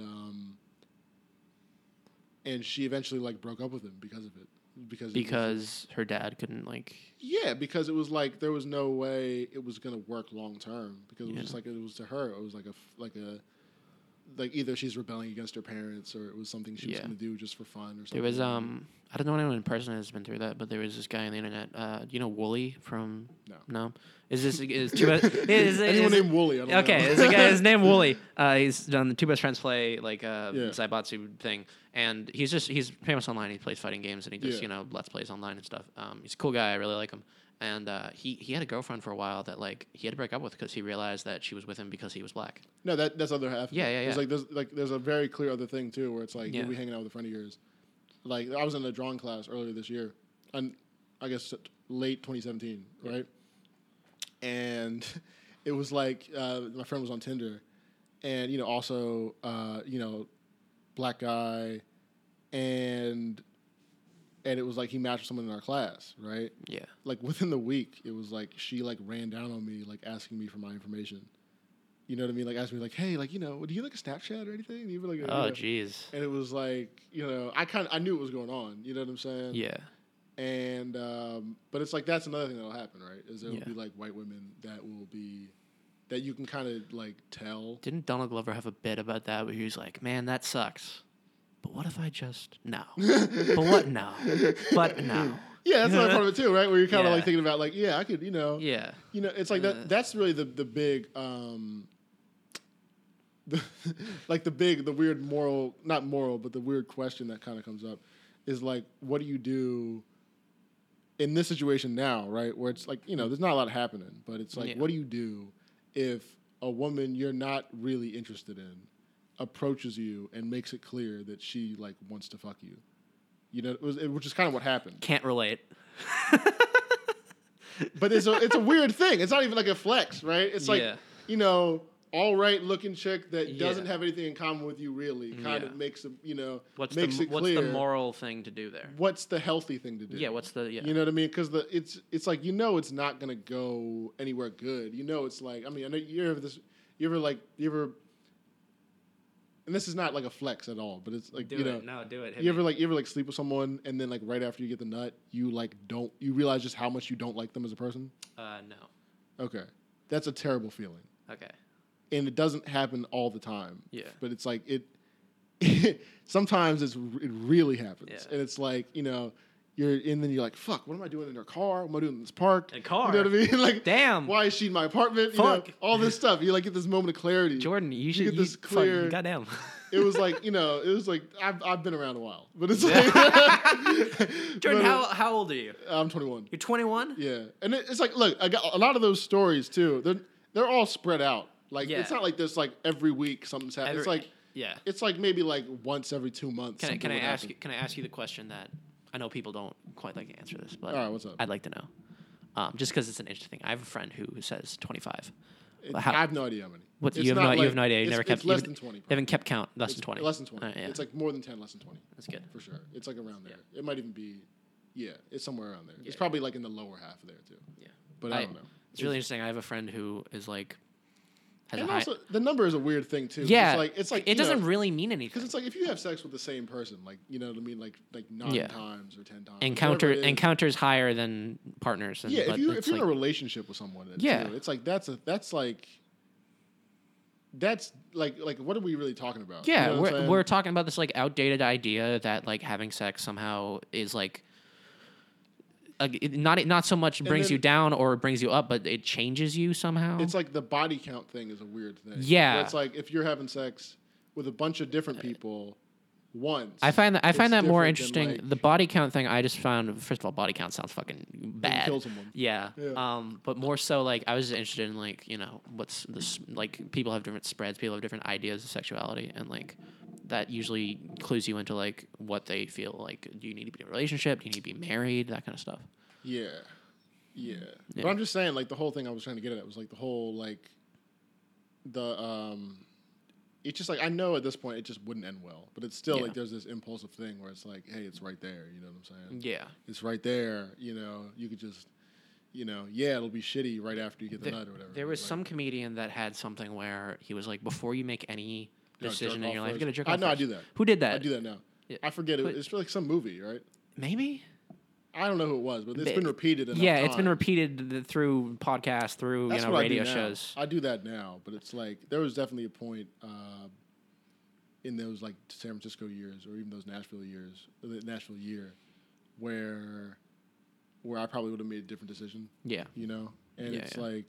she eventually like broke up with him because of it, because her dad couldn't like because it was like there was no way it was gonna work long term because it was just like it was to her it was like either she's rebelling against her parents or it was something she was gonna do just for fun or something. There was I don't know anyone in person has been through that, but there was this guy on the internet. Do you know Wooly from? No. Is anyone named Wooly? I don't know. There's a guy. His name Wooly. He's done the Two Best Friends Play Zaibatsu thing, and he's famous online. He plays fighting games and he does let's plays online and stuff. He's a cool guy. I really like him. And he had a girlfriend for a while that like he had to break up with because he realized that she was with him because he was black. No, that's other half. Yeah. There's a very clear other thing too where it's like you'll be hanging out with a friend of yours. Like I was in a drawing class earlier this year, and I guess late 2017, right? And it was like my friend was on Tinder, and also black guy, and it was like he matched with someone in our class, right? Yeah. Like within the week, it was like she like ran down on me, like asking me for my information. You know what I mean? Like asked me like, hey, like do you like a Snapchat or anything? And even like, jeez. And it was like, I knew what was going on. You know what I'm saying? Yeah. And but it's like that's another thing that'll happen, right? Is there will be like white women that you can kind of like tell. Didn't Donald Glover have a bit about that where he was like, man, that sucks. But what if I just no? But what no? But no. Yeah, that's another part of it too, right? Where you're kind of like thinking about like, I could, Yeah. It's like that's really the big the weird moral, not moral, but the weird question that kind of comes up is like, what do you do in this situation now, right, where it's like, there's not a lot happening, but it's like, what do you do if a woman you're not really interested in approaches you and makes it clear that she like wants to fuck you? Which is kind of what happened. Can't relate. But it's a weird thing. It's not even like a flex, right? It's like, all right looking chick that doesn't have anything in common with you really kind of makes it, What's makes it clear. What's the moral thing to do there? What's the healthy thing to do? Yeah, You know what I mean? Because it's like, it's not going to go anywhere good. It's like, I mean, I know you ever, and this is not like a flex at all, but it's like, do it. You ever sleep with someone and then like right after you get the nut, you realize just how much you don't like them as a person? No. Okay. That's a terrible feeling. Okay. And it doesn't happen all the time. Yeah. But it's like sometimes it really happens. Yeah. And it's like, then you're like, fuck, what am I doing in her car? What am I doing in this park? A car? You know what I mean? Like, damn. Why is she in my apartment? Fuck. All this stuff. You like get this moment of clarity. Jordan, you should get this clear. Goddamn. It was like, I've been around a while, but it's like, Jordan, how old are you? I'm 21. You're 21? Yeah. And it's like, look, I got a lot of those stories too. They're all spread out. Like, it's not like this, like every week something's happening. It's like, it's like maybe like once every 2 months. Can I ask you the question that I know people don't quite like to answer this, but all right, what's up? I'd like to know. Just because it's an interesting thing. I have a friend who says 25. I have no idea how many. What, you have no idea. You never kept. It's less than 20. You haven't kept count. Less than 20. Less than 20. Right, yeah. It's like more than 10, less than 20. That's good. For sure. It's like around there. Yeah. It might even be, it's somewhere around there. Yeah. It's probably like in the lower half there too. Yeah. But I don't know. It's really interesting. I have a friend who is like, and also, the number is a weird thing too. Yeah. It's like it doesn't really mean anything. Because it's like if you have sex with the same person, like, you know what I mean, like 9 times or 10 times. Encounters higher than partners. And, if you're in a relationship with someone, it's like that's like what are we really talking about? Yeah, you know we're talking about this like outdated idea that like having sex somehow is like not so much brings you down or brings you up, but it changes you somehow. It's like the body count thing is a weird thing. Yeah, where it's like if you're having sex with a bunch of different people once. I find that more interesting. Like, the body count thing, I just found, first of all, body count sounds fucking bad. Kill someone. Yeah. But more so, like, I was interested in, like, what's this, like, people have different spreads, people have different ideas of sexuality, and, like, that usually clues you into, like, what they feel like. Do you need to be in a relationship? Do you need to be married? That kind of stuff. Yeah. But I'm just saying, like, the whole thing I was trying to get at was, like, the whole, like, it's just like, I know at this point it just wouldn't end well, but it's still like there's this impulsive thing where it's like, hey, it's right there, you know what I'm saying? Yeah. It's right there, you could just, it'll be shitty right after you get the nut or whatever. There was some comedian that had something where he was like, before you make any decision in your life, you gotta jerk off I first. do that. Who did that? I do that now. Yeah. I forget it. It's like some movie, right? Maybe? I don't know who it was, but it's been repeated enough Yeah, time. It's been repeated through podcasts, through radio shows. I do that now, but it's like there was definitely a point in those like San Francisco years or even those Nashville years, the Nashville year, where I probably would have made a different decision. Yeah, and it's like,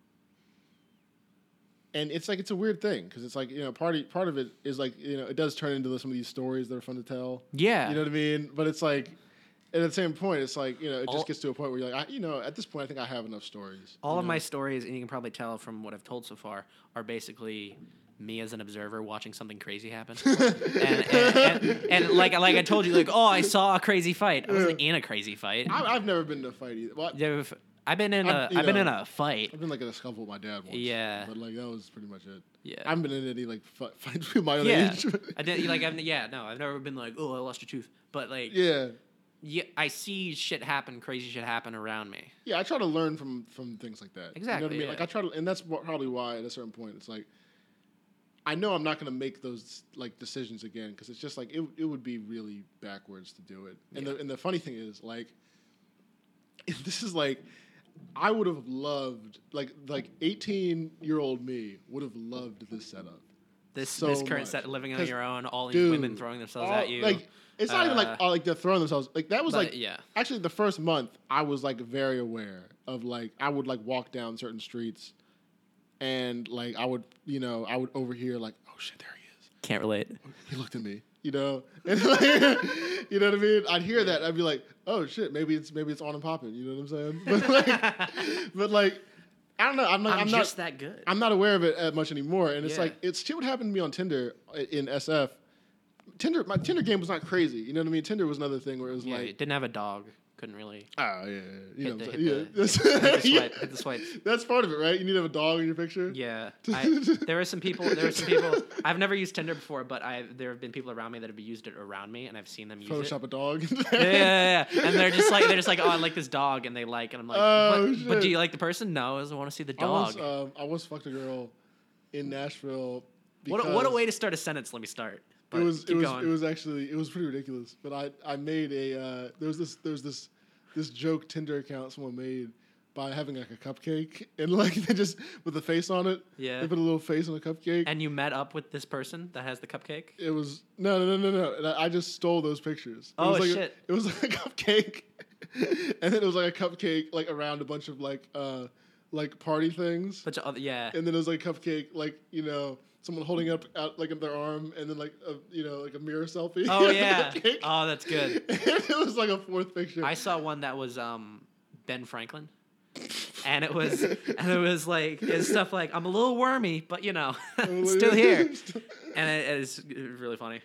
and it's like it's a weird thing because it's like part of it is like it does turn into some of these stories that are fun to tell. Yeah, you know what I mean. But it's like at the same point, it's like it just gets to a point where you're like, at this point, I think I have enough stories. All of my stories, and you can probably tell from what I've told so far, are basically me as an observer watching something crazy happen. and like I told you, like, I saw a crazy fight. I wasn't in a crazy fight. I've never been in a fight either. Well, I've been in a fight. I've been like in a scuffle with my dad once. Yeah, but like that was pretty much it. Yeah, I haven't been in any like fights with my own age. I did I've never been like, I lost a tooth, but like yeah, I see crazy shit happen around me. Yeah, I try to learn from things like that. Exactly. You know what I mean? Like I try to, and that's probably why at a certain point it's like, I know I'm not going to make those like decisions again because it's just like it would be really backwards to do it. And the funny thing is like, this is like, I would have loved like 18-year-old me would have loved this setup. This current set, living on your own, all these women throwing themselves at you. Like, it's not even like they're throwing themselves. Like that was actually the first month I was like very aware of like I would like walk down certain streets, and like I would overhear like, oh shit, there he is. Can't relate. He looked at me. you know, and like, you know what I mean. I'd hear that, and I'd be like, oh shit, maybe it's on and popping. You know what I'm saying? But like, I don't know. I'm I'm not just that good. I'm not aware of it much anymore, and it's Yeah. like it's shit. What happened to me on Tinder in SF? My Tinder game was not crazy. You know what I mean? Tinder was another thing where it was Yeah, like, it didn't have a dog. Couldn't really oh yeah, you know, hit what the, I'm saying? hit the, hit the swipe. That's part of it, right? You need to have a dog in your picture. Yeah, there are some people. I've never used Tinder before, but there have been people around me that have used it around me, and I've seen them use Photoshop a dog. yeah. And they're just like, oh, I like this dog, and they like, and I'm like, Oh, but do shit. you like the person? No, I just want to see the dog. I was fucked a girl in Nashville. What a because way to start a sentence. Let me start. But it was going. it was pretty ridiculous. But I made a there was this joke Tinder account someone made by having like a cupcake and like they just with a face on it. Yeah. They put a little face on a cupcake. And you met up with this person that has the cupcake? It was no. And I just stole those pictures. Oh, it was like shit. It was like a cupcake, and then it was like a cupcake like around a bunch of like party things. Bunch of other, yeah. And then it was like a cupcake, like, you know, someone holding up out like in their arm, and then like a mirror selfie. Oh yeah. Cupcake. Oh, that's good. And it was like a fourth picture. I saw one that was Ben Franklin. And it was like it's stuff like I'm a little wormy, but you know, still here. And it's really funny.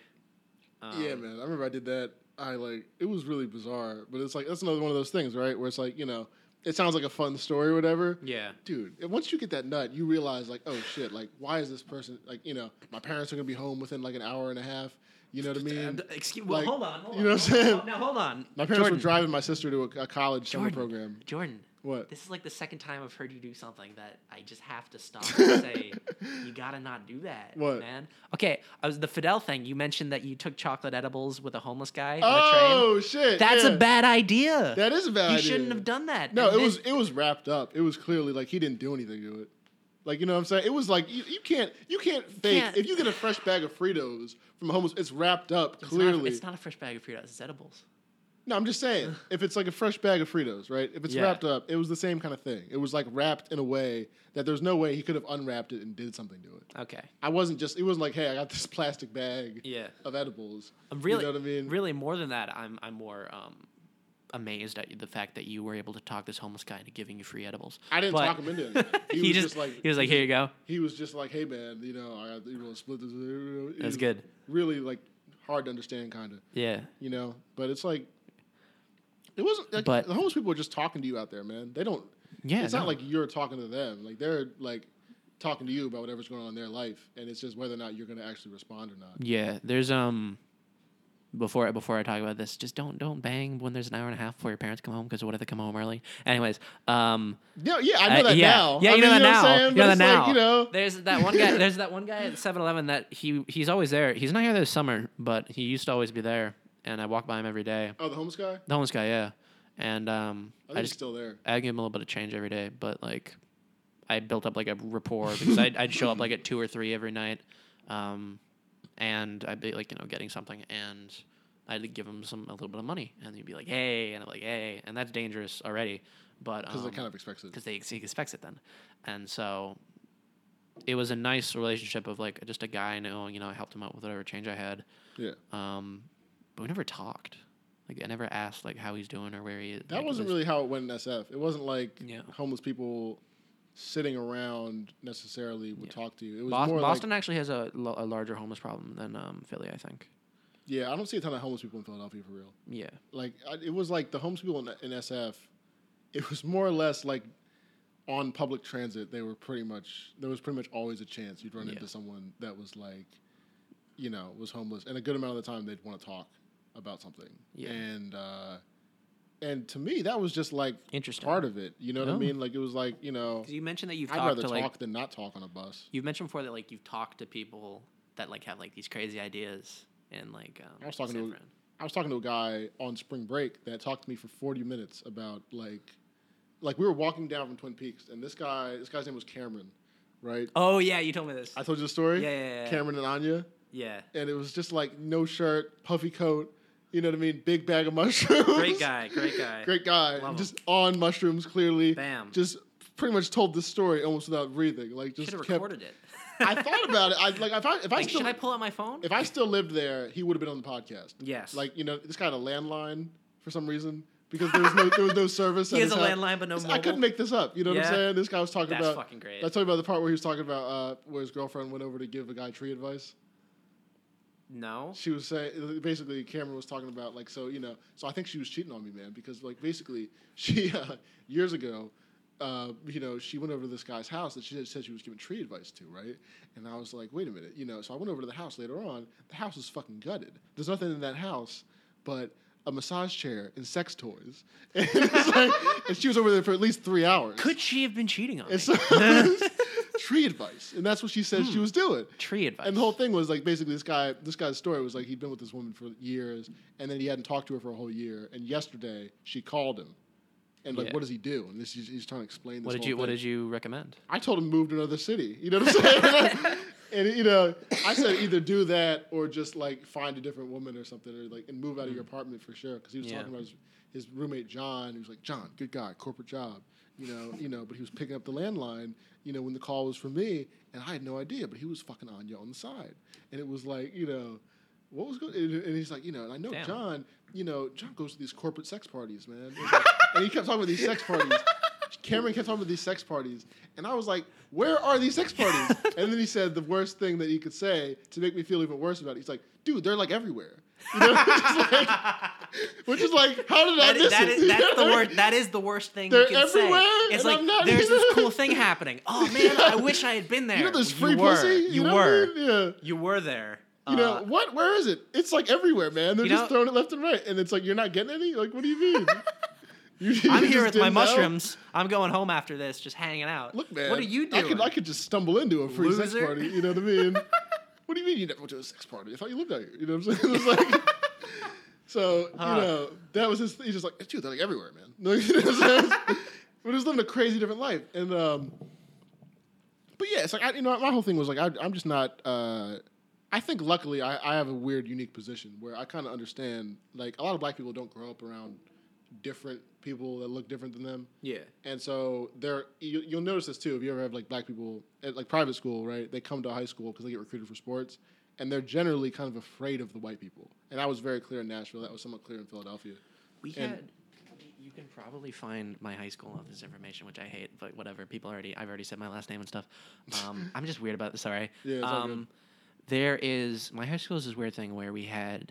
Yeah, man. I remember I did that. It was really bizarre, but it's like that's another one of those things, right? Where it's like, you know, it sounds like a fun story or whatever. Yeah. Dude, once you get that nut, you realize like, oh shit, like why is this person like, you know, my parents are gonna be home within like an hour and a half. You know what I mean? Well, like, hold on. You know what I'm saying? Now hold on. My parents were driving my sister to a college summer Jordan. program. Jordan. What? This is like the second time I've heard you do something that I just have to stop and say, you gotta not do that, What? man. Okay, the Fidel thing. You mentioned that you took chocolate edibles with a homeless guy on a Oh train. shit! That's yeah. a bad idea. That is a bad You idea. shouldn't have done that. No, And it was wrapped up. It was clearly like he didn't do anything to it. Like, you know what I'm saying? It was like you can't fake can't. if you get a fresh bag of Fritos from a homeless, it's wrapped up clearly. It's not a fresh bag of Fritos. It's edibles. No, I'm just saying, if it's like a fresh bag of Fritos, right? If it's Yeah. wrapped up, it was the same kind of thing. It was like wrapped in a way that there's no way he could have unwrapped it and did something to it. Okay. It wasn't like, hey, I got this plastic bag Yeah. of edibles. Really, you know what I mean? Really, more than that, I'm more amazed at the fact that you were able to talk this homeless guy into giving you free edibles. I didn't But talk him into it. he was like, here you go. He was just like, hey man, you know, I got split this. It That's was good. Really like hard to understand, kind of. Yeah. You know, but it's like it wasn't. Like, But- the homeless people are just talking to you out there, man. They don't. Yeah. It's not like you're talking to them. Like they're like talking to you about whatever's going on in their life, and it's just whether or not you're going to actually respond or not. Yeah, there's before I talk about this, just don't bang when there's an hour and a half before your parents come home, because what if they come home early? Anyways, Yeah, I know that yeah. now. Yeah, I you mean, know that what I'm now. saying? You know But that it's now. like, you know, There's that one guy. There's that one guy at 7-Eleven that he's always there. He's not here this summer, but he used to always be there, and I walk by him every day. oh, the homeless guy. The homeless guy, yeah. And I think he's still there. I give him a little bit of change every day, but like I built up like a rapport because I'd show up like at 2 or 3 every night, and I'd be like, you know, getting something, and I'd give him a little bit of money, and he'd be like, hey, and I'm like, hey, and that's dangerous already, but Because they kind of expects it. because he expects it then, and so it was a nice relationship of like just a guy knowing, you know, I helped him out with whatever change I had, Yeah. but we never talked. Like I never asked like how he's doing or where he is. That like, wasn't really how it went in SF. It wasn't like Yeah. homeless people sitting around necessarily would talk to you. It was Boston, more Boston actually has a larger homeless problem than Philly, I think. yeah, I don't see a ton of homeless people in Philadelphia for real. Yeah. Like it was like the homeless people in SF. It was more or less like on public transit. There was pretty much always a chance you'd run Yeah. into someone that was like, you know, was homeless, and a good amount of the time they'd want to talk about something. Yeah. And to me that was just like Interesting. part of it. You know what I No. mean? Like it was like, you know, 'Cause you mentioned that you've I'd talked rather to talk like than not talk on a bus. you've mentioned before that like you've talked to people that like have like these crazy ideas and like I was talking San to Fran. I was talking to a guy on spring break that talked to me for 40 minutes about like we were walking down from Twin Peaks, and this guy's name was Cameron, right? Oh yeah, you told me this. I told you the story? Yeah. Cameron and Anya. Yeah. And it was just like no shirt, puffy coat, you know what I mean? Big bag of mushrooms. Great guy. Great guy. Love Just on mushrooms, clearly. Bam. Just pretty much told this story almost without breathing. Like just Should have kept. recorded it. I thought about it. If I Like, still should I pull out my phone? if I still lived there, he would have been on the podcast. Yes. Like this guy had a landline for some reason because there was no service. He at has his a house. landline, but no I mobile. couldn't make this up. You know what Yeah. I'm saying? This guy was talking That's about. fucking great. I told you about the part where he was talking about where his girlfriend went over to give a guy tree advice. No. She was saying basically Cameron was talking about like so I think she was cheating on me, man, because like basically she years ago she went over to this guy's house that she said she was giving tree advice to, right? And I was like, wait a minute, so I went over to the house later on. The house is fucking gutted. There's nothing in that house but a massage chair and sex toys. And, and she was over there for at least 3 hours. Could she have been cheating on me? And so tree advice, and that's what she said she was doing. Tree advice. And the whole thing was like basically this guy's story was like he'd been with this woman for years, and then he hadn't talked to her for a whole year. And yesterday she called him, and like, Yeah. what does he do? And he's trying to explain this. What did you recommend? I told him move to another city. You know what I'm saying? And I said either do that or just like find a different woman or something, or like and move out of your apartment for sure. Because he was talking about his roommate John. He was like, John, good guy, corporate job, but he was picking up the landline, when the call was from me, and I had no idea. But he was fucking Anya on the side, and it was like, what was going? And he's like, and I know Damn. John. John goes to these corporate sex parties, man. It was like- and he kept talking about these sex parties. Cameron kept talking about these sex parties, and I was like, where are these sex parties? And then he said the worst thing that he could say to make me feel even worse about it. He's like, dude, they're like everywhere. Which is like, how did I miss it? That's the worst. That is the worst thing They're you can everywhere, say. It's and like I'm not there's even- this cool thing happening. Oh man, I wish I had been there. There's free you were. pussy. You know were. what I mean? Yeah. You were there. What? Where is it? It's like everywhere, man. They're You just know- throwing it left and right, and it's like you're not getting any. Like, what do you mean? I'm You here just with my didn't know? mushrooms. I'm going home after this, just hanging out. Look, man. What are you doing? I could just stumble into a free sex Loser. party. You know what I mean? What do you mean you never went to a sex party? I thought you lived out here. You know what I'm saying? It was like, so that was his. He's just like, dude, they're like everywhere, man. You know what I'm saying? But he was living a crazy different life, and but yeah, it's like my whole thing was like I'm just not. I think luckily I have a weird, unique position where I kind of understand. Like a lot of black people don't grow up around different people that look different than them. Yeah. And so you'll notice this too if you ever have like black people at like private school, right? They come to high school because they get recruited for sports, and they're generally kind of afraid of the white people. And that was very clear in Nashville. That was somewhat clear in Philadelphia. You can probably find my high school on this information, which I hate, but whatever. I've already said my last name and stuff. I'm just weird about this. Sorry. Yeah, it's all good. My high school is this weird thing where we had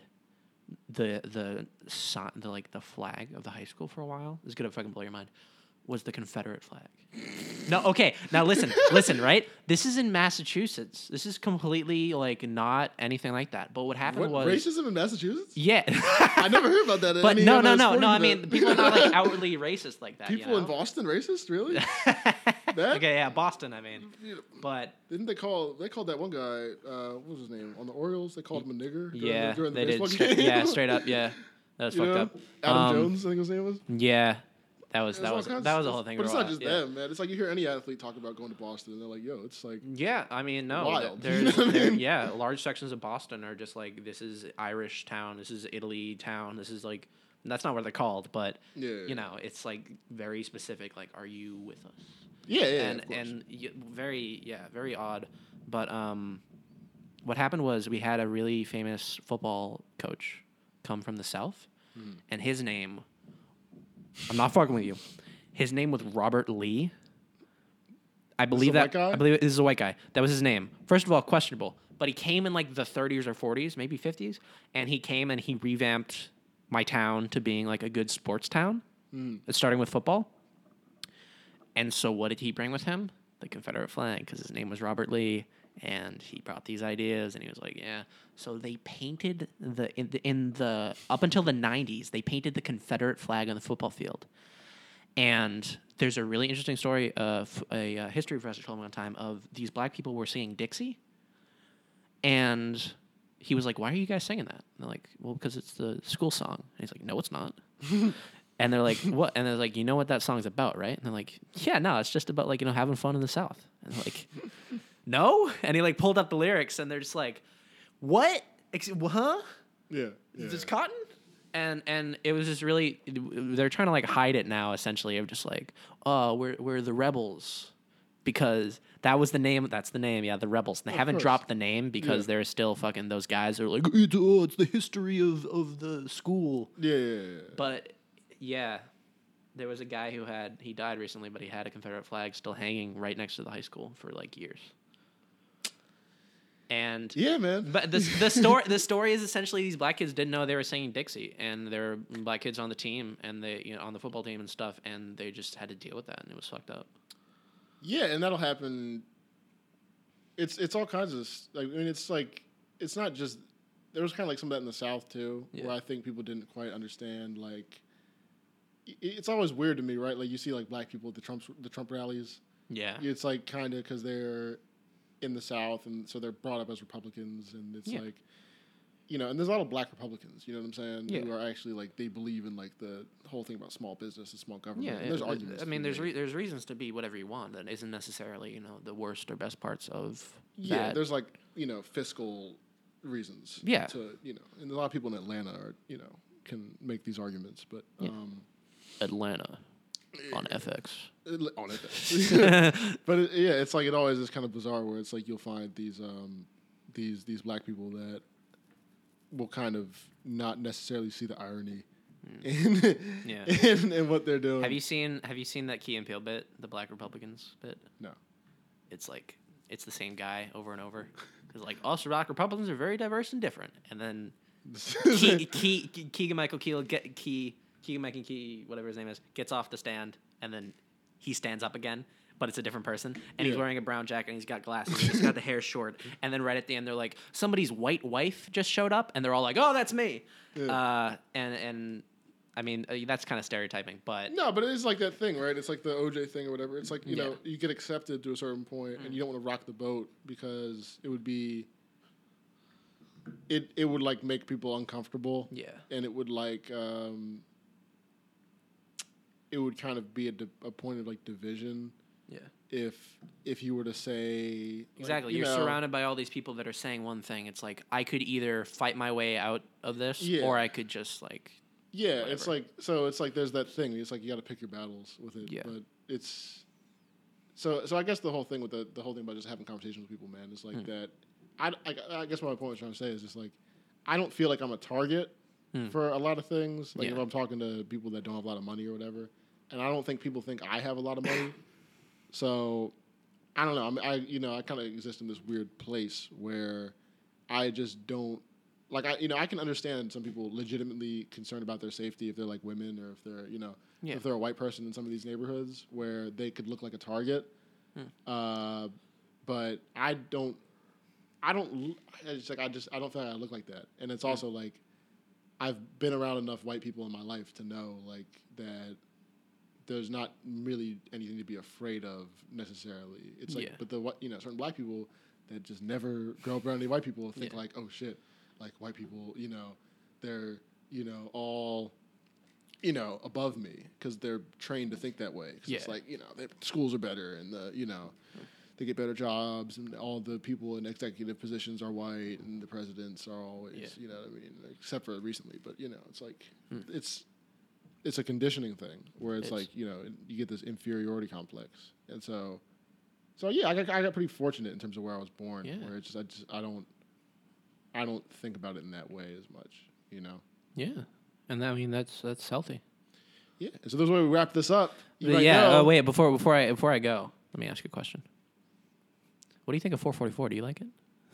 the flag of the high school for a while. This is gonna fucking blow your mind. Was the Confederate flag. No, okay. Now listen, right? This is in Massachusetts. This is completely like not anything like that. But what happened was racism in Massachusetts? yeah. I never heard about that. But any no. sporting I event. mean, people are not like outwardly racist like that. People in Boston racist, really? That? Okay, yeah, Boston. I mean, but Didn't they called that one guy? What was his name on the Orioles? They called him a nigger. yeah, during the they did. baseball game. Straight up. Yeah, that was You fucked know? up. Adam Jones, I think his name was. Yeah, that was There's all the kinds of whole thing. But it's for a not while, just yeah. them, man. It's like you hear any athlete talk about going to Boston, and they're like, "Yo, it's like." Yeah, I mean, no, Wild. there's, You know what I mean? yeah, large sections of Boston are just like, this is Irish town, this is Italy town, this is like, that's not what they're called, but Yeah. it's like very specific. Like, are you with us? Yeah, and very odd. But what happened was we had a really famous football coach come from the South, and his name, I'm not fucking with you. His name was Robert Lee. I believe a white guy? I believe this is a white guy. That was his name. First of all, questionable. But he came in like the 30s or 40s, maybe 50s, and he came and he revamped my town to being like a good sports town, starting with football. And so what did he bring with him? The Confederate flag, because his name was Robert Lee, and he brought these ideas, and he was like, yeah. So they painted in the up until the 90s, they painted the Confederate flag on the football field. And there's a really interesting story of a history professor told me one time of these black people were singing Dixie, and he was like, why are you guys singing that? And they're like, well, because it's the school song. And he's like, no, it's not. And they're like, what? And they're like, you know what that song's about, right? And they're like, yeah, no, it's just about like, having fun in the South. And they're like, no? And he like pulled up the lyrics and they're just like, what? Huh? Yeah. Is this cotton? And it was just really, they're trying to like hide it now, essentially, of just like, oh, we're the rebels, because that was the name. That's the name. Yeah, the rebels. And they haven't course. dropped the name because Yeah. there's still fucking those guys that are like, it's the history of the school. Yeah. But yeah, there was a guy he died recently, but he had a Confederate flag still hanging right next to the high school for like years. And Yeah, man. but the story is essentially these black kids didn't know they were singing Dixie, and there were black kids on the team, and they on the football team and stuff, and they just had to deal with that, and it was fucked up. Yeah, and that'll happen. It's all kinds of like. I mean, it's like it's not just. There was kind of like some of that in the South too, Yeah. where I think people didn't quite understand. Like, it's always weird to me, right? Like you see like black people at the Trump rallies. Yeah, It's like kind of because they're in the South, and so they're brought up as Republicans, and it's Yeah. like, and there's a lot of black Republicans, you know what I'm saying? Yeah. Who are actually like they believe in like the whole thing about small business and small government. yeah. And there's arguments. I to mean, be there's made. there's reasons to be whatever you want. That isn't necessarily the worst or best parts of Yeah, that. there's like fiscal reasons. Yeah. To and a lot of people in Atlanta are can make these arguments, but Yeah. Atlanta on FX. on it. But it's like it always is kind of bizarre where it's like you'll find these black people that will kind of not necessarily see the irony Yeah. in what they're doing. Have you seen that Key and Peele bit, the Black Republicans bit? No. It's like it's the same guy over and over. It's like also Black Republicans are very diverse and different, and then Keegan Michael Key, whatever his name is, gets off the stand, and then he stands up again, but it's a different person, and he's Yeah. wearing a brown jacket, and he's got glasses, and he's got the hair short, and then right at the end, they're like, somebody's white wife just showed up, and they're all like, oh, that's me. Yeah. And I mean, that's kind of stereotyping, but No, but it is like that thing, right? It's like the OJ thing or whatever. It's like, Yeah. you get accepted to a certain point and you don't want to rock the boat because it would be it would like make people uncomfortable. yeah, And it would like it would kind of be a point of like division yeah. if you were to say like, Exactly. You're surrounded by all these people that are saying one thing. It's like I could either fight my way out of this, Yeah. or I could just like Yeah, it's whatever. like there's that thing. It's like you got to pick your battles with it. Yeah. But it's so I guess the whole thing with the whole thing about just having conversations with people, man, is like that. I guess what my point was trying to say is just like I don't feel like I'm a target for a lot of things. Like Yeah. if I'm talking to people that don't have a lot of money or whatever, and I don't think people think I have a lot of money. So I don't know. I kind of exist in this weird place where I just don't. Like I can understand some people legitimately concerned about their safety if they're like women or if they're Yeah. if they're a white person in some of these neighborhoods where they could look like a target. But I don't. I don't feel like I look like that, and it's also like I've been around enough white people in my life to know like that there's not really anything to be afraid of necessarily. It's like, Yeah. but certain black people that just never grow up around any white people think Yeah. like, oh shit, like white people, they're, all, above me because they're trained to think that way. 'Cause it's Yeah. like, their schools are better and they get better jobs and all the people in executive positions are white and the presidents are always, Yeah. you know what I mean? Except for recently, but it's like, it's a conditioning thing where it's like, you get this inferiority complex. And so yeah, I got pretty fortunate in terms of where I was born, Yeah. where I don't think about it in that way as much, yeah. And I mean that's healthy. Yeah. And so there's where we wrap this up. But yeah. Wait. Before I go, let me ask you a question. What do you think of 444? Do you like it?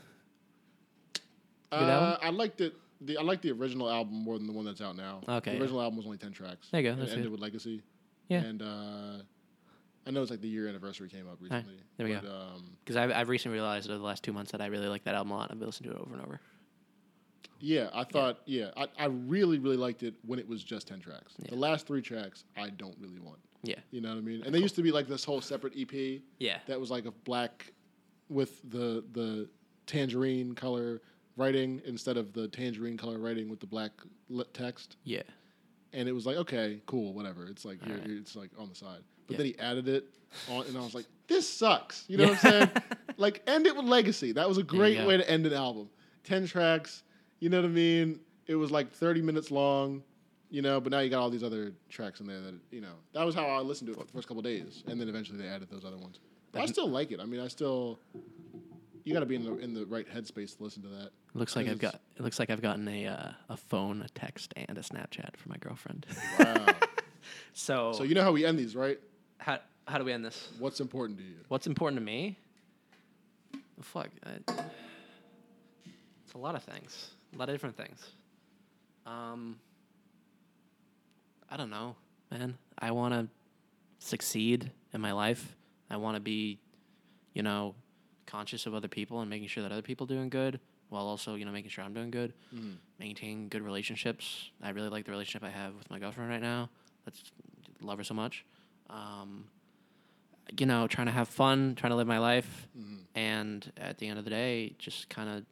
Good album? I liked it. I like the original album more than the one that's out now. Okay, The yeah. original album was only 10 tracks. There you go, And that's it ended good. with Legacy. Yeah. And I know it's like the year anniversary came up recently. there we but, go. Because I've recently realized over the last 2 months that I really like that album a lot. I've been listening to it over and over. Yeah, I thought, I really, really liked it when it was just 10 tracks. Yeah. The last 3 tracks, I don't really want. Yeah. You know what I mean? And they used to be like this whole separate EP Yeah. that was like a black with the tangerine color writing instead of the tangerine color writing with the black text. Yeah. And it was like, okay, cool, whatever. It's like All right. it's like on the side. But Yeah. then he added it on, and I was like, this sucks. You know what I'm saying? Like, end it with Legacy. That was a There you great go. way to end an album. 10 tracks. You know what I mean? it was like 30 minutes long, you know, but now you got all these other tracks in there that, you know, that was how I listened to it for the first couple of days. And then eventually they added those other ones. But I still like it. I mean, you got to be in the right headspace to listen to that. It looks like I've gotten a phone, a text, and a Snapchat for my girlfriend. Wow. So you know how we end these, right? how do we end this? What's important to you? What's important to me? Fuck. It's a lot of things. A lot of different things. I don't know, man. I want to succeed in my life. I want to be, you know, conscious of other people and making sure that other people are doing good while also, you know, making sure I'm doing good. Mm-hmm. Maintain good relationships. I really like the relationship I have with my girlfriend right now. Love her so much. You know, trying to have fun, trying to live my life. Mm-hmm. And at the end of the day, just kind of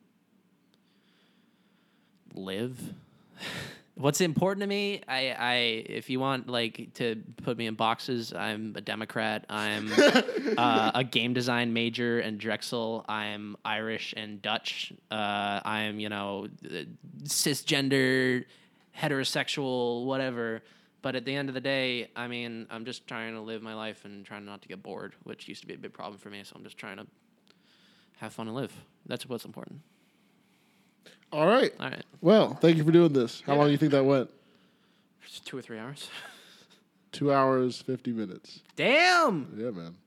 live. What's important to me? If you want like to put me in boxes, I'm a Democrat. I'm a game design major in Drexel. I'm Irish and Dutch. I'm, you know, cisgender, heterosexual, whatever. But at the end of the day, I mean, I'm just trying to live my life and trying not to get bored, which used to be a big problem for me. So I'm just trying to have fun and live. That's what's important. All right. All right. Well, thank you for doing this. How long do you think that went? 2 or 3 hours. 2 hours, 50 minutes. Damn! Yeah, man.